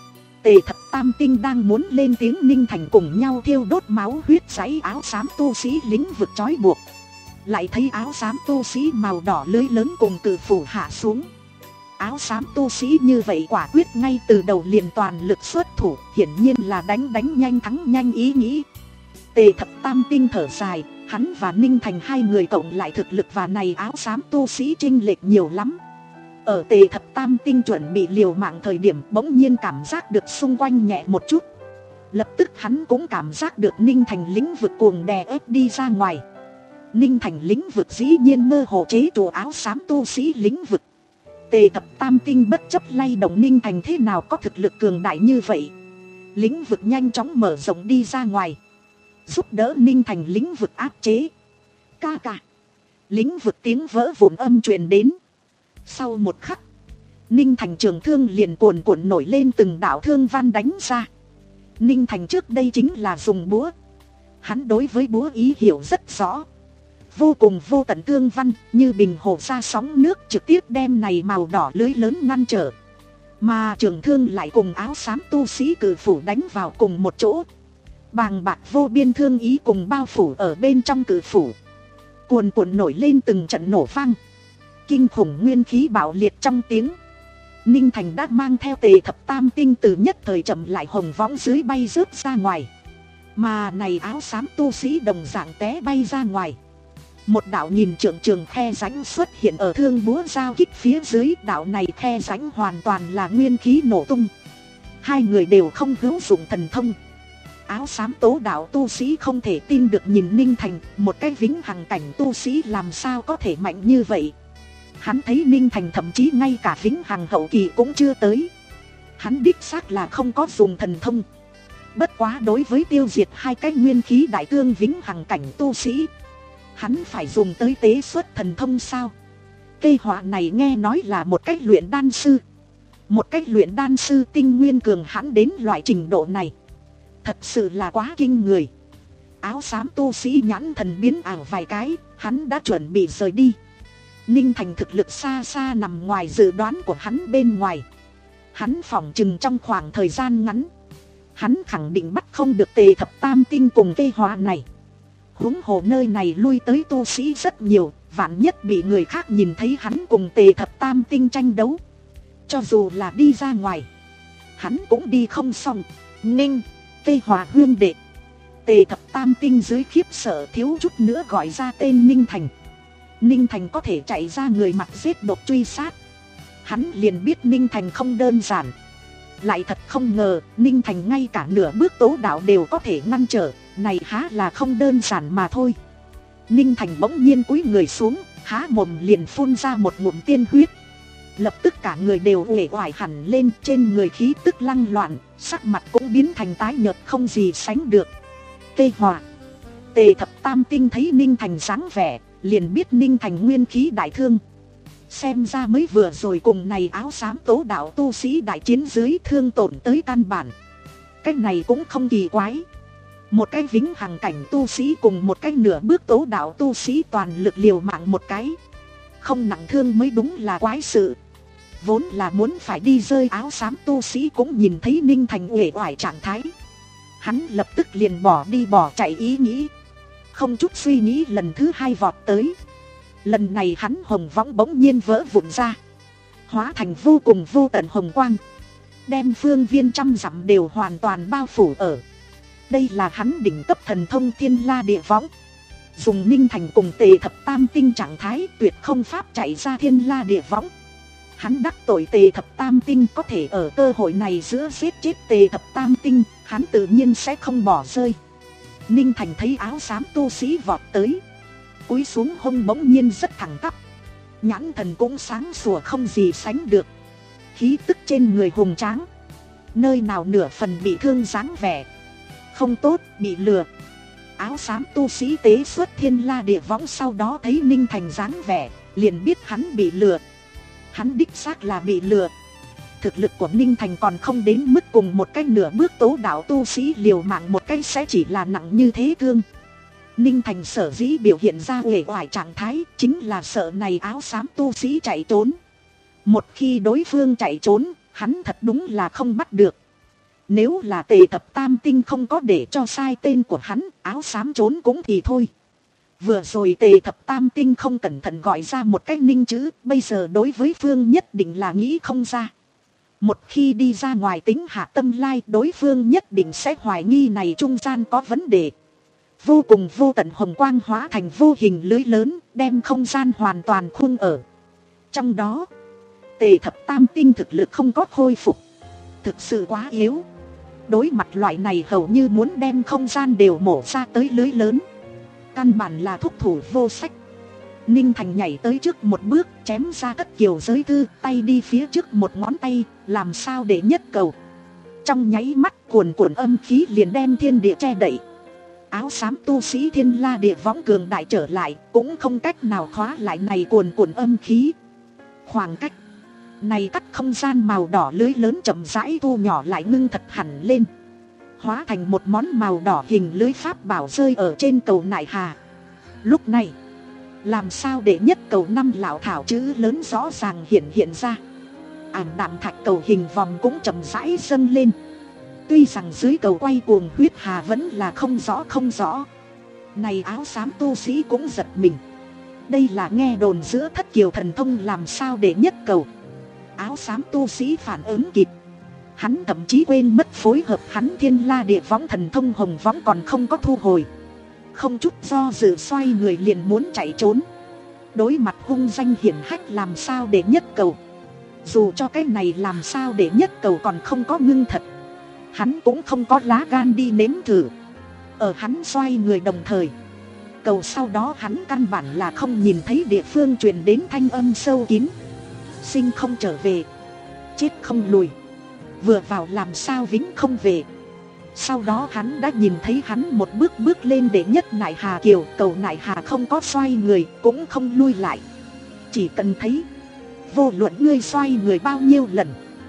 Tề Thập Tam Tinh đang muốn lên tiếng, Ninh Thành cùng nhau thiêu đốt máu huyết giãy áo xám tu sĩ lĩnh vực trói buộc. Lại thấy áo xám tu sĩ màu đỏ lưới lớn cùng cự phủ hạ xuống. Áo xám tu sĩ như vậy quả quyết ngay từ đầu liền toàn lực xuất thủ, hiển nhiên là đánh đánh nhanh thắng nhanh ý nghĩ. Tề Thập Tam Tinh thở dài, hắn và Ninh Thành hai người cộng lại thực lực và này áo xám tu sĩ chênh lệch nhiều lắm. Ở Tề Thập Tam Tinh chuẩn bị liều mạng thời điểm, bỗng nhiên cảm giác được xung quanh nhẹ một chút. Lập tức hắn cũng cảm giác được Ninh Thành lĩnh vực cuồng đè ép đi ra ngoài. Ninh Thành lĩnh vực dĩ nhiên mơ hồ chế trụ áo xám tu sĩ lĩnh vực. Tề Thập Tam Tinh bất chấp lay động Ninh Thành thế nào có thực lực cường đại như vậy, lĩnh vực nhanh chóng mở rộng đi ra ngoài, giúp đỡ Ninh Thành lĩnh vực áp chế. Ca ca, lĩnh vực tiếng vỡ vụn âm truyền đến. Sau một khắc, Ninh Thành trường thương liền cuồn cuộn nổi lên từng đạo thương văn đánh ra. Ninh Thành trước đây chính là dùng búa. Hắn đối với búa ý hiểu rất rõ. Vô cùng vô tận thương văn như bình hồ ra sóng nước trực tiếp đem này màu đỏ lưới lớn ngăn trở. Mà trường thương lại cùng áo xám tu sĩ cử phủ đánh vào cùng một chỗ. Bàng bạc vô biên thương ý cùng bao phủ ở bên trong cử phủ. Cuồn cuộn nổi lên từng trận nổ vang. Kinh khủng nguyên khí bạo liệt trong tiếng. Ninh Thành đã mang theo Tề Thập Tam Tinh từ nhất thời chậm lại hồng võng dưới bay rớt ra ngoài. Mà này áo xám tu sĩ đồng dạng té bay ra ngoài. Một đạo nhìn trượng trường khe rãnh xuất hiện ở thương búa giao kích phía dưới. Đạo này khe rãnh hoàn toàn là nguyên khí nổ tung. Hai người đều không hữu dụng thần thông. Áo xám tố đạo tu sĩ không thể tin được nhìn Ninh Thành. Một cái vĩnh hằng cảnh tu sĩ làm sao có thể mạnh như vậy. Hắn thấy Ninh Thành thậm chí ngay cả vĩnh hằng hậu kỳ cũng chưa tới. Hắn đích xác là không có dùng thần thông. Bất quá đối với tiêu diệt hai cái nguyên khí đại thương vĩnh hằng cảnh tu sĩ, hắn phải dùng tới tế xuất thần thông sao? Cây họa này nghe nói là một cách luyện đan sư. Một cách luyện đan sư tinh nguyên cường hãn đến loại trình độ này. Thật sự là quá kinh người. Áo xám tu sĩ nhãn thần biến ảo vài cái, hắn đã chuẩn bị rời đi. Ninh Thành thực lực xa xa nằm ngoài dự đoán của hắn bên ngoài. Hắn phỏng chừng trong khoảng thời gian ngắn, hắn khẳng định bắt không được Tề Thập Tam Tinh cùng cây họa này. Huống hồ nơi này lui tới tu sĩ rất nhiều, vạn nhất bị người khác nhìn thấy hắn cùng Tề Thập Tam Tinh tranh đấu. Cho dù là đi ra ngoài, hắn cũng đi không xong. Ninh, cây họa huyên đệ. Tề Thập Tam Tinh dưới khiếp sợ thiếu chút nữa gọi ra tên Ninh Thành. Ninh Thành có thể chạy ra người mặt giết độc truy sát. Hắn liền biết Ninh Thành không đơn giản. Lại thật không ngờ Ninh Thành ngay cả nửa bước tố đạo đều có thể ngăn trở. Này há là không đơn giản mà thôi. Ninh Thành bỗng nhiên cúi người xuống, há mồm liền phun ra một ngụm tiên huyết. Lập tức cả người đều uể oải hẳn lên, trên người khí tức lăng loạn, sắc mặt cũng biến thành tái nhợt không gì sánh được. Tê Hòa, Tề Thập Tam Tinh thấy Ninh Thành dáng vẻ, liền biết Ninh Thành nguyên khí đại thương. Xem ra mới vừa rồi cùng này áo xám tố đạo tu sĩ đại chiến dưới thương tổn tới căn bản. Cái này cũng không kỳ quái. Một cái vĩnh hằng cảnh tu sĩ cùng một cái nửa bước tố đạo tu sĩ toàn lực liều mạng một cái, không nặng thương mới đúng là quái sự. Vốn là muốn phải đi rơi áo xám tu sĩ cũng nhìn thấy Ninh Thành uể oải trạng thái. Hắn lập tức liền bỏ đi bỏ chạy ý nghĩ. Không chút suy nghĩ lần thứ hai vọt tới. Lần này hắn hồng võng bỗng nhiên vỡ vụn ra, hóa thành vô cùng vô tận hồng quang, đem phương viên trăm dặm đều hoàn toàn bao phủ ở. Đây là hắn đỉnh cấp thần thông Thiên La Địa Võng. Dùng Ninh Thành cùng Tề Thập Tam Tinh trạng thái tuyệt không pháp chạy ra Thiên La Địa Võng. Hắn đắc tội Tề Thập Tam Tinh, có thể ở cơ hội này giữa giết chết Tề Thập Tam Tinh, hắn tự nhiên sẽ không bỏ rơi. Ninh Thành thấy áo xám tu sĩ vọt tới, cúi xuống hông bỗng nhiên rất thẳng tắp, nhãn thần cũng sáng sủa không gì sánh được. Khí tức trên người hùng tráng, nơi nào nửa phần bị thương dáng vẻ. Không tốt, bị lừa. Áo xám tu sĩ tế xuất Thiên La Địa Võng sau đó thấy Ninh Thành dáng vẻ, liền biết hắn bị lừa. Hắn đích xác là bị lừa. Thực lực của Ninh Thành còn không đến mức cùng một cái nửa bước tố đạo tu sĩ liều mạng một cái sẽ chỉ là nặng như thế thương. Ninh Thành sở dĩ biểu hiện ra uể oải trạng thái chính là sợ này áo xám tu sĩ chạy trốn. Một khi đối phương chạy trốn, hắn thật đúng là không bắt được. Nếu là Tề Thập Tam Tinh không có để cho sai tên của hắn, áo xám trốn cũng thì thôi. Vừa rồi Tề Thập Tam Tinh không cẩn thận gọi ra một cái Ninh chữ, bây giờ đối với phương nhất định là nghĩ không ra. Một khi đi ra ngoài tính hạ tâm lai, đối phương nhất định sẽ hoài nghi này trung gian có vấn đề. Vô cùng vô tận hồng quang hóa thành vô hình lưới lớn, đem không gian hoàn toàn khung ở. Trong đó, Tề Thập Tam Tinh thực lực không có khôi phục, thực sự quá yếu. Đối mặt loại này hầu như muốn đem không gian đều mổ ra tới lưới lớn, căn bản là thúc thủ vô sách. Ninh Thành nhảy tới trước một bước, chém ra cất kiều giới thư, tay đi phía trước một ngón tay, làm sao để nhất cầu. Trong nháy mắt cuồn cuộn âm khí liền đem thiên địa che đậy. Áo xám tu sĩ Thiên La Địa Võng cường đại trở lại, cũng không cách nào khóa lại này cuồn cuộn âm khí. Khoảng cách Này cắt không gian màu đỏ lưới lớn chậm rãi thu nhỏ lại ngưng thật hẳn lên, hóa thành một món màu đỏ hình lưới pháp bảo rơi ở trên cầu nại hà. Lúc này, làm sao để nhất cầu năm lão thảo chữ lớn rõ ràng hiện hiện ra. Ảm đạm thạch cầu hình vòng cũng chậm rãi dâng lên. Tuy rằng dưới cầu quay cuồng huyết hà vẫn là không rõ không rõ. Này áo xám tu sĩ cũng giật mình. Đây là nghe đồn giữa thất kiều thần thông làm sao để nhất cầu. Áo xám tu sĩ phản ứng kịp. Hắn thậm chí quên mất phối hợp hắn thiên la địa võng thần thông hồng võng còn không có thu hồi. Không chút do dự xoay người liền muốn chạy trốn. Đối mặt hung danh hiển hách làm sao để nhất cầu. Dù cho cái này làm sao để nhất cầu còn không có ngưng thật, hắn cũng không có lá gan đi nếm thử. Ở hắn xoay người đồng thời, cầu sau đó hắn căn bản là không nhìn thấy địa phương truyền đến thanh âm sâu kín. Sinh không trở về, chết không lùi, vừa vào làm sao vĩnh không về. Sau đó hắn đã nhìn thấy hắn một bước bước lên để nhất nại hà kiều. Cầu nại hà không có xoay người cũng không lui lại. Chỉ cần thấy, vô luận ngươi xoay người bao nhiêu lần,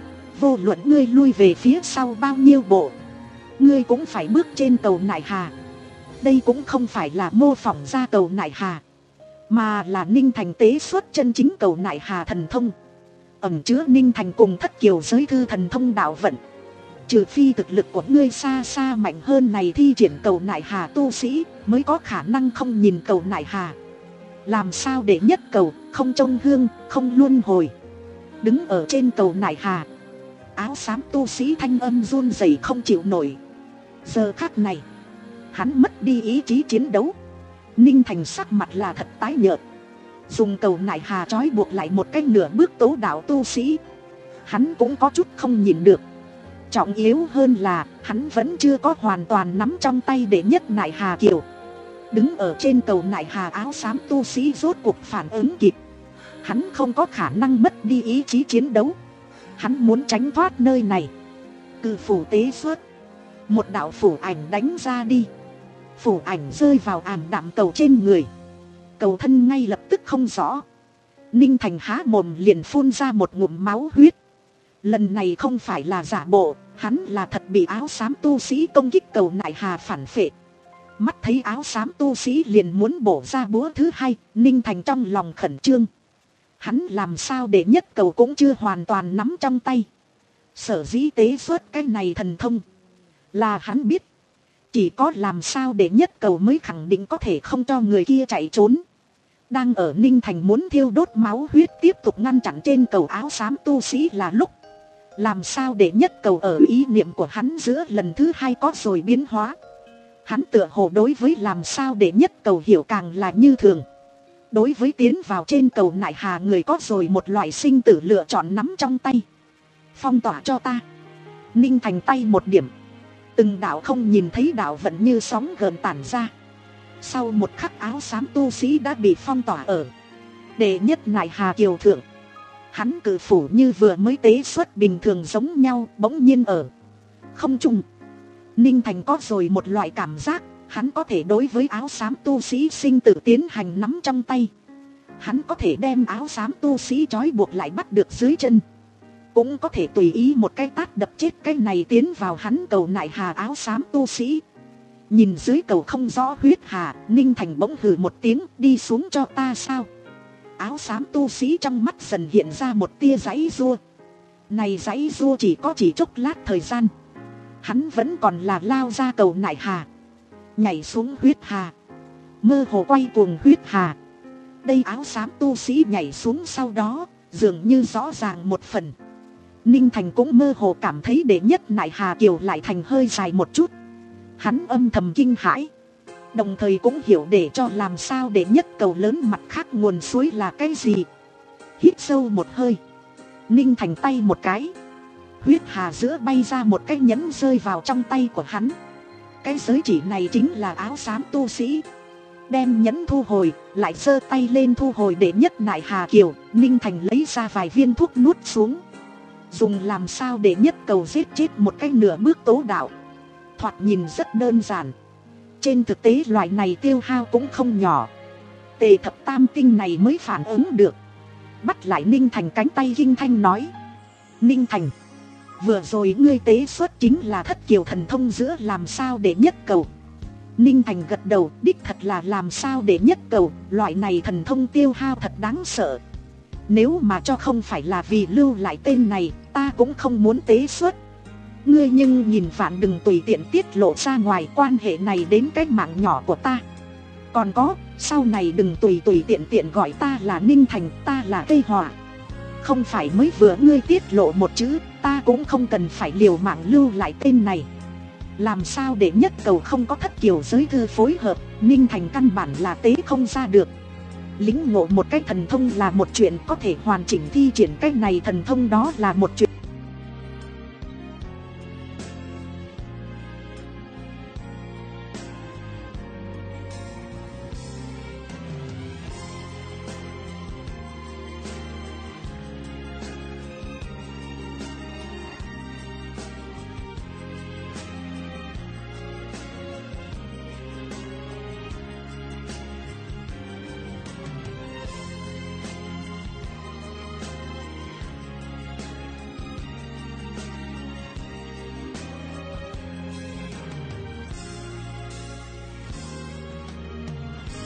vô luận ngươi lui về phía sau bao nhiêu bộ, ngươi cũng phải bước trên cầu nại hà. Đây cũng không phải là mô phỏng ra cầu nại hà, mà là Ninh Thành tế xuất chân chính cầu nại hà thần thông, ẩn chứa Ninh Thành cùng thất kiều giới thư thần thông đạo vận. Trừ phi thực lực của ngươi xa xa mạnh hơn này thi triển cầu nại hà tu sĩ mới có khả năng không nhìn cầu nại hà. Làm sao để nhất cầu, không trông hương, không luân hồi. Đứng ở trên cầu nại hà, áo xám tu sĩ thanh âm run rẩy không chịu nổi. Giờ khắc này, hắn mất đi ý chí chiến đấu. Ninh Thành sắc mặt là thật tái nhợt, dùng cầu nại hà trói buộc lại một cái nửa bước tố đạo tu sĩ. Hắn cũng có chút không nhìn được. Trọng yếu hơn là hắn vẫn chưa có hoàn toàn nắm trong tay để nhất nại hà kiều. Đứng ở trên cầu nại hà, áo xám tu sĩ rốt cuộc phản ứng kịp. Hắn không có khả năng mất đi ý chí chiến đấu. Hắn muốn tránh thoát nơi này. Cự phủ tế xuất, một đạo phủ ảnh đánh ra đi. Phủ ảnh rơi vào ảm đạm cầu trên người. Cầu thân ngay lập tức không rõ. Ninh Thành há mồm liền phun ra một ngụm máu huyết. Lần này không phải là giả bộ, hắn là thật bị áo xám tu sĩ công kích cầu nại hà phản phệ. Mắt thấy áo xám tu sĩ liền muốn bổ ra búa thứ hai, Ninh Thành trong lòng khẩn trương. Hắn làm sao để nhất cầu cũng chưa hoàn toàn nắm trong tay. Sở dĩ tế xuất cái này thần thông, là hắn biết chỉ có làm sao để nhất cầu mới khẳng định có thể không cho người kia chạy trốn. Đang ở Ninh Thành muốn thiêu đốt máu huyết tiếp tục ngăn chặn trên cầu áo xám tu sĩ là lúc, làm sao để nhất cầu ở ý niệm của hắn giữa lần thứ hai có rồi biến hóa. Hắn tựa hồ đối với làm sao để nhất cầu hiểu càng là như thường. Đối với tiến vào trên cầu nại hà người có rồi một loại sinh tử lựa chọn nắm trong tay. Phong tỏa cho ta. Ninh Thành tay một điểm, từng đạo không nhìn thấy đạo vận như sóng gợn tản ra. Sau một khắc áo xám tu sĩ đã bị phong tỏa ở đệ nhất nại hà kiều thượng. Hắn cử phủ như vừa mới tế xuất bình thường giống nhau, bỗng nhiên ở không trung. Ninh Thành có rồi một loại cảm giác, hắn có thể đối với áo xám tu sĩ sinh tử tiến hành nắm trong tay. Hắn có thể đem áo xám tu sĩ trói buộc lại bắt được dưới chân, cũng có thể tùy ý một cái tát đập chết cái này tiến vào hắn cầu nại hà áo xám tu sĩ. Nhìn dưới cầu không rõ huyết hà, Ninh Thành bỗng hừ một tiếng, đi xuống cho ta sao. Áo xám tu sĩ trong mắt dần hiện ra một tia giãy giụa. Này giãy giụa chỉ có chỉ chốc lát thời gian. Hắn vẫn còn là lao ra cầu nại hà, nhảy xuống huyết hà, mơ hồ quay cuồng huyết hà. Đây áo xám tu sĩ nhảy xuống sau đó, dường như rõ ràng một phần. Ninh Thành cũng mơ hồ cảm thấy đệ nhất nại hà kiều lại thành hơi dài một chút. Hắn âm thầm kinh hãi, đồng thời cũng hiểu để cho làm sao để nhất cầu lớn mặt khác nguồn suối là cái gì. Hít sâu một hơi, Ninh Thành tay một cái, huyết hà giữa bay ra một cái nhẫn rơi vào trong tay của hắn. Cái giới chỉ này chính là áo xám tu sĩ. Đem nhẫn thu hồi, lại giơ tay lên thu hồi để nhất nại hà kiều. Ninh Thành lấy ra vài viên thuốc nuốt xuống, dùng làm sao để nhất cầu giết chết một cái nửa bước tố đạo. Thoạt nhìn rất đơn giản, trên thực tế loại này tiêu hao cũng không nhỏ. Tề thập tam tinh này mới phản ứng được. bắt lại Ninh Thành cánh tay Kinh Thanh nói. Ninh Thành, vừa rồi ngươi tế xuất chính là thất kiều thần thông giữa làm sao để nhất cầu. Ninh Thành gật đầu, đích thật là làm sao để nhất cầu, loại này thần thông tiêu hao thật đáng sợ. Nếu mà cho không phải là vì lưu lại tên này, ta cũng không muốn tế xuất. Ngươi nhưng nhìn vạn đừng tùy tiện tiết lộ ra ngoài quan hệ này đến cái mạng nhỏ của ta. Còn có, sau này đừng tùy tùy tiện tiện gọi ta là Ninh Thành, ta là Tây Hỏa. Không phải mới vừa ngươi tiết lộ một chữ, ta cũng không cần phải liều mạng lưu lại tên này. Làm sao để nhất cầu không có thất kiều giới thư phối hợp, Ninh Thành căn bản là tế không ra được. Lĩnh ngộ một cái thần thông là một chuyện, có thể hoàn chỉnh thi triển cái này thần thông đó là một chuyện.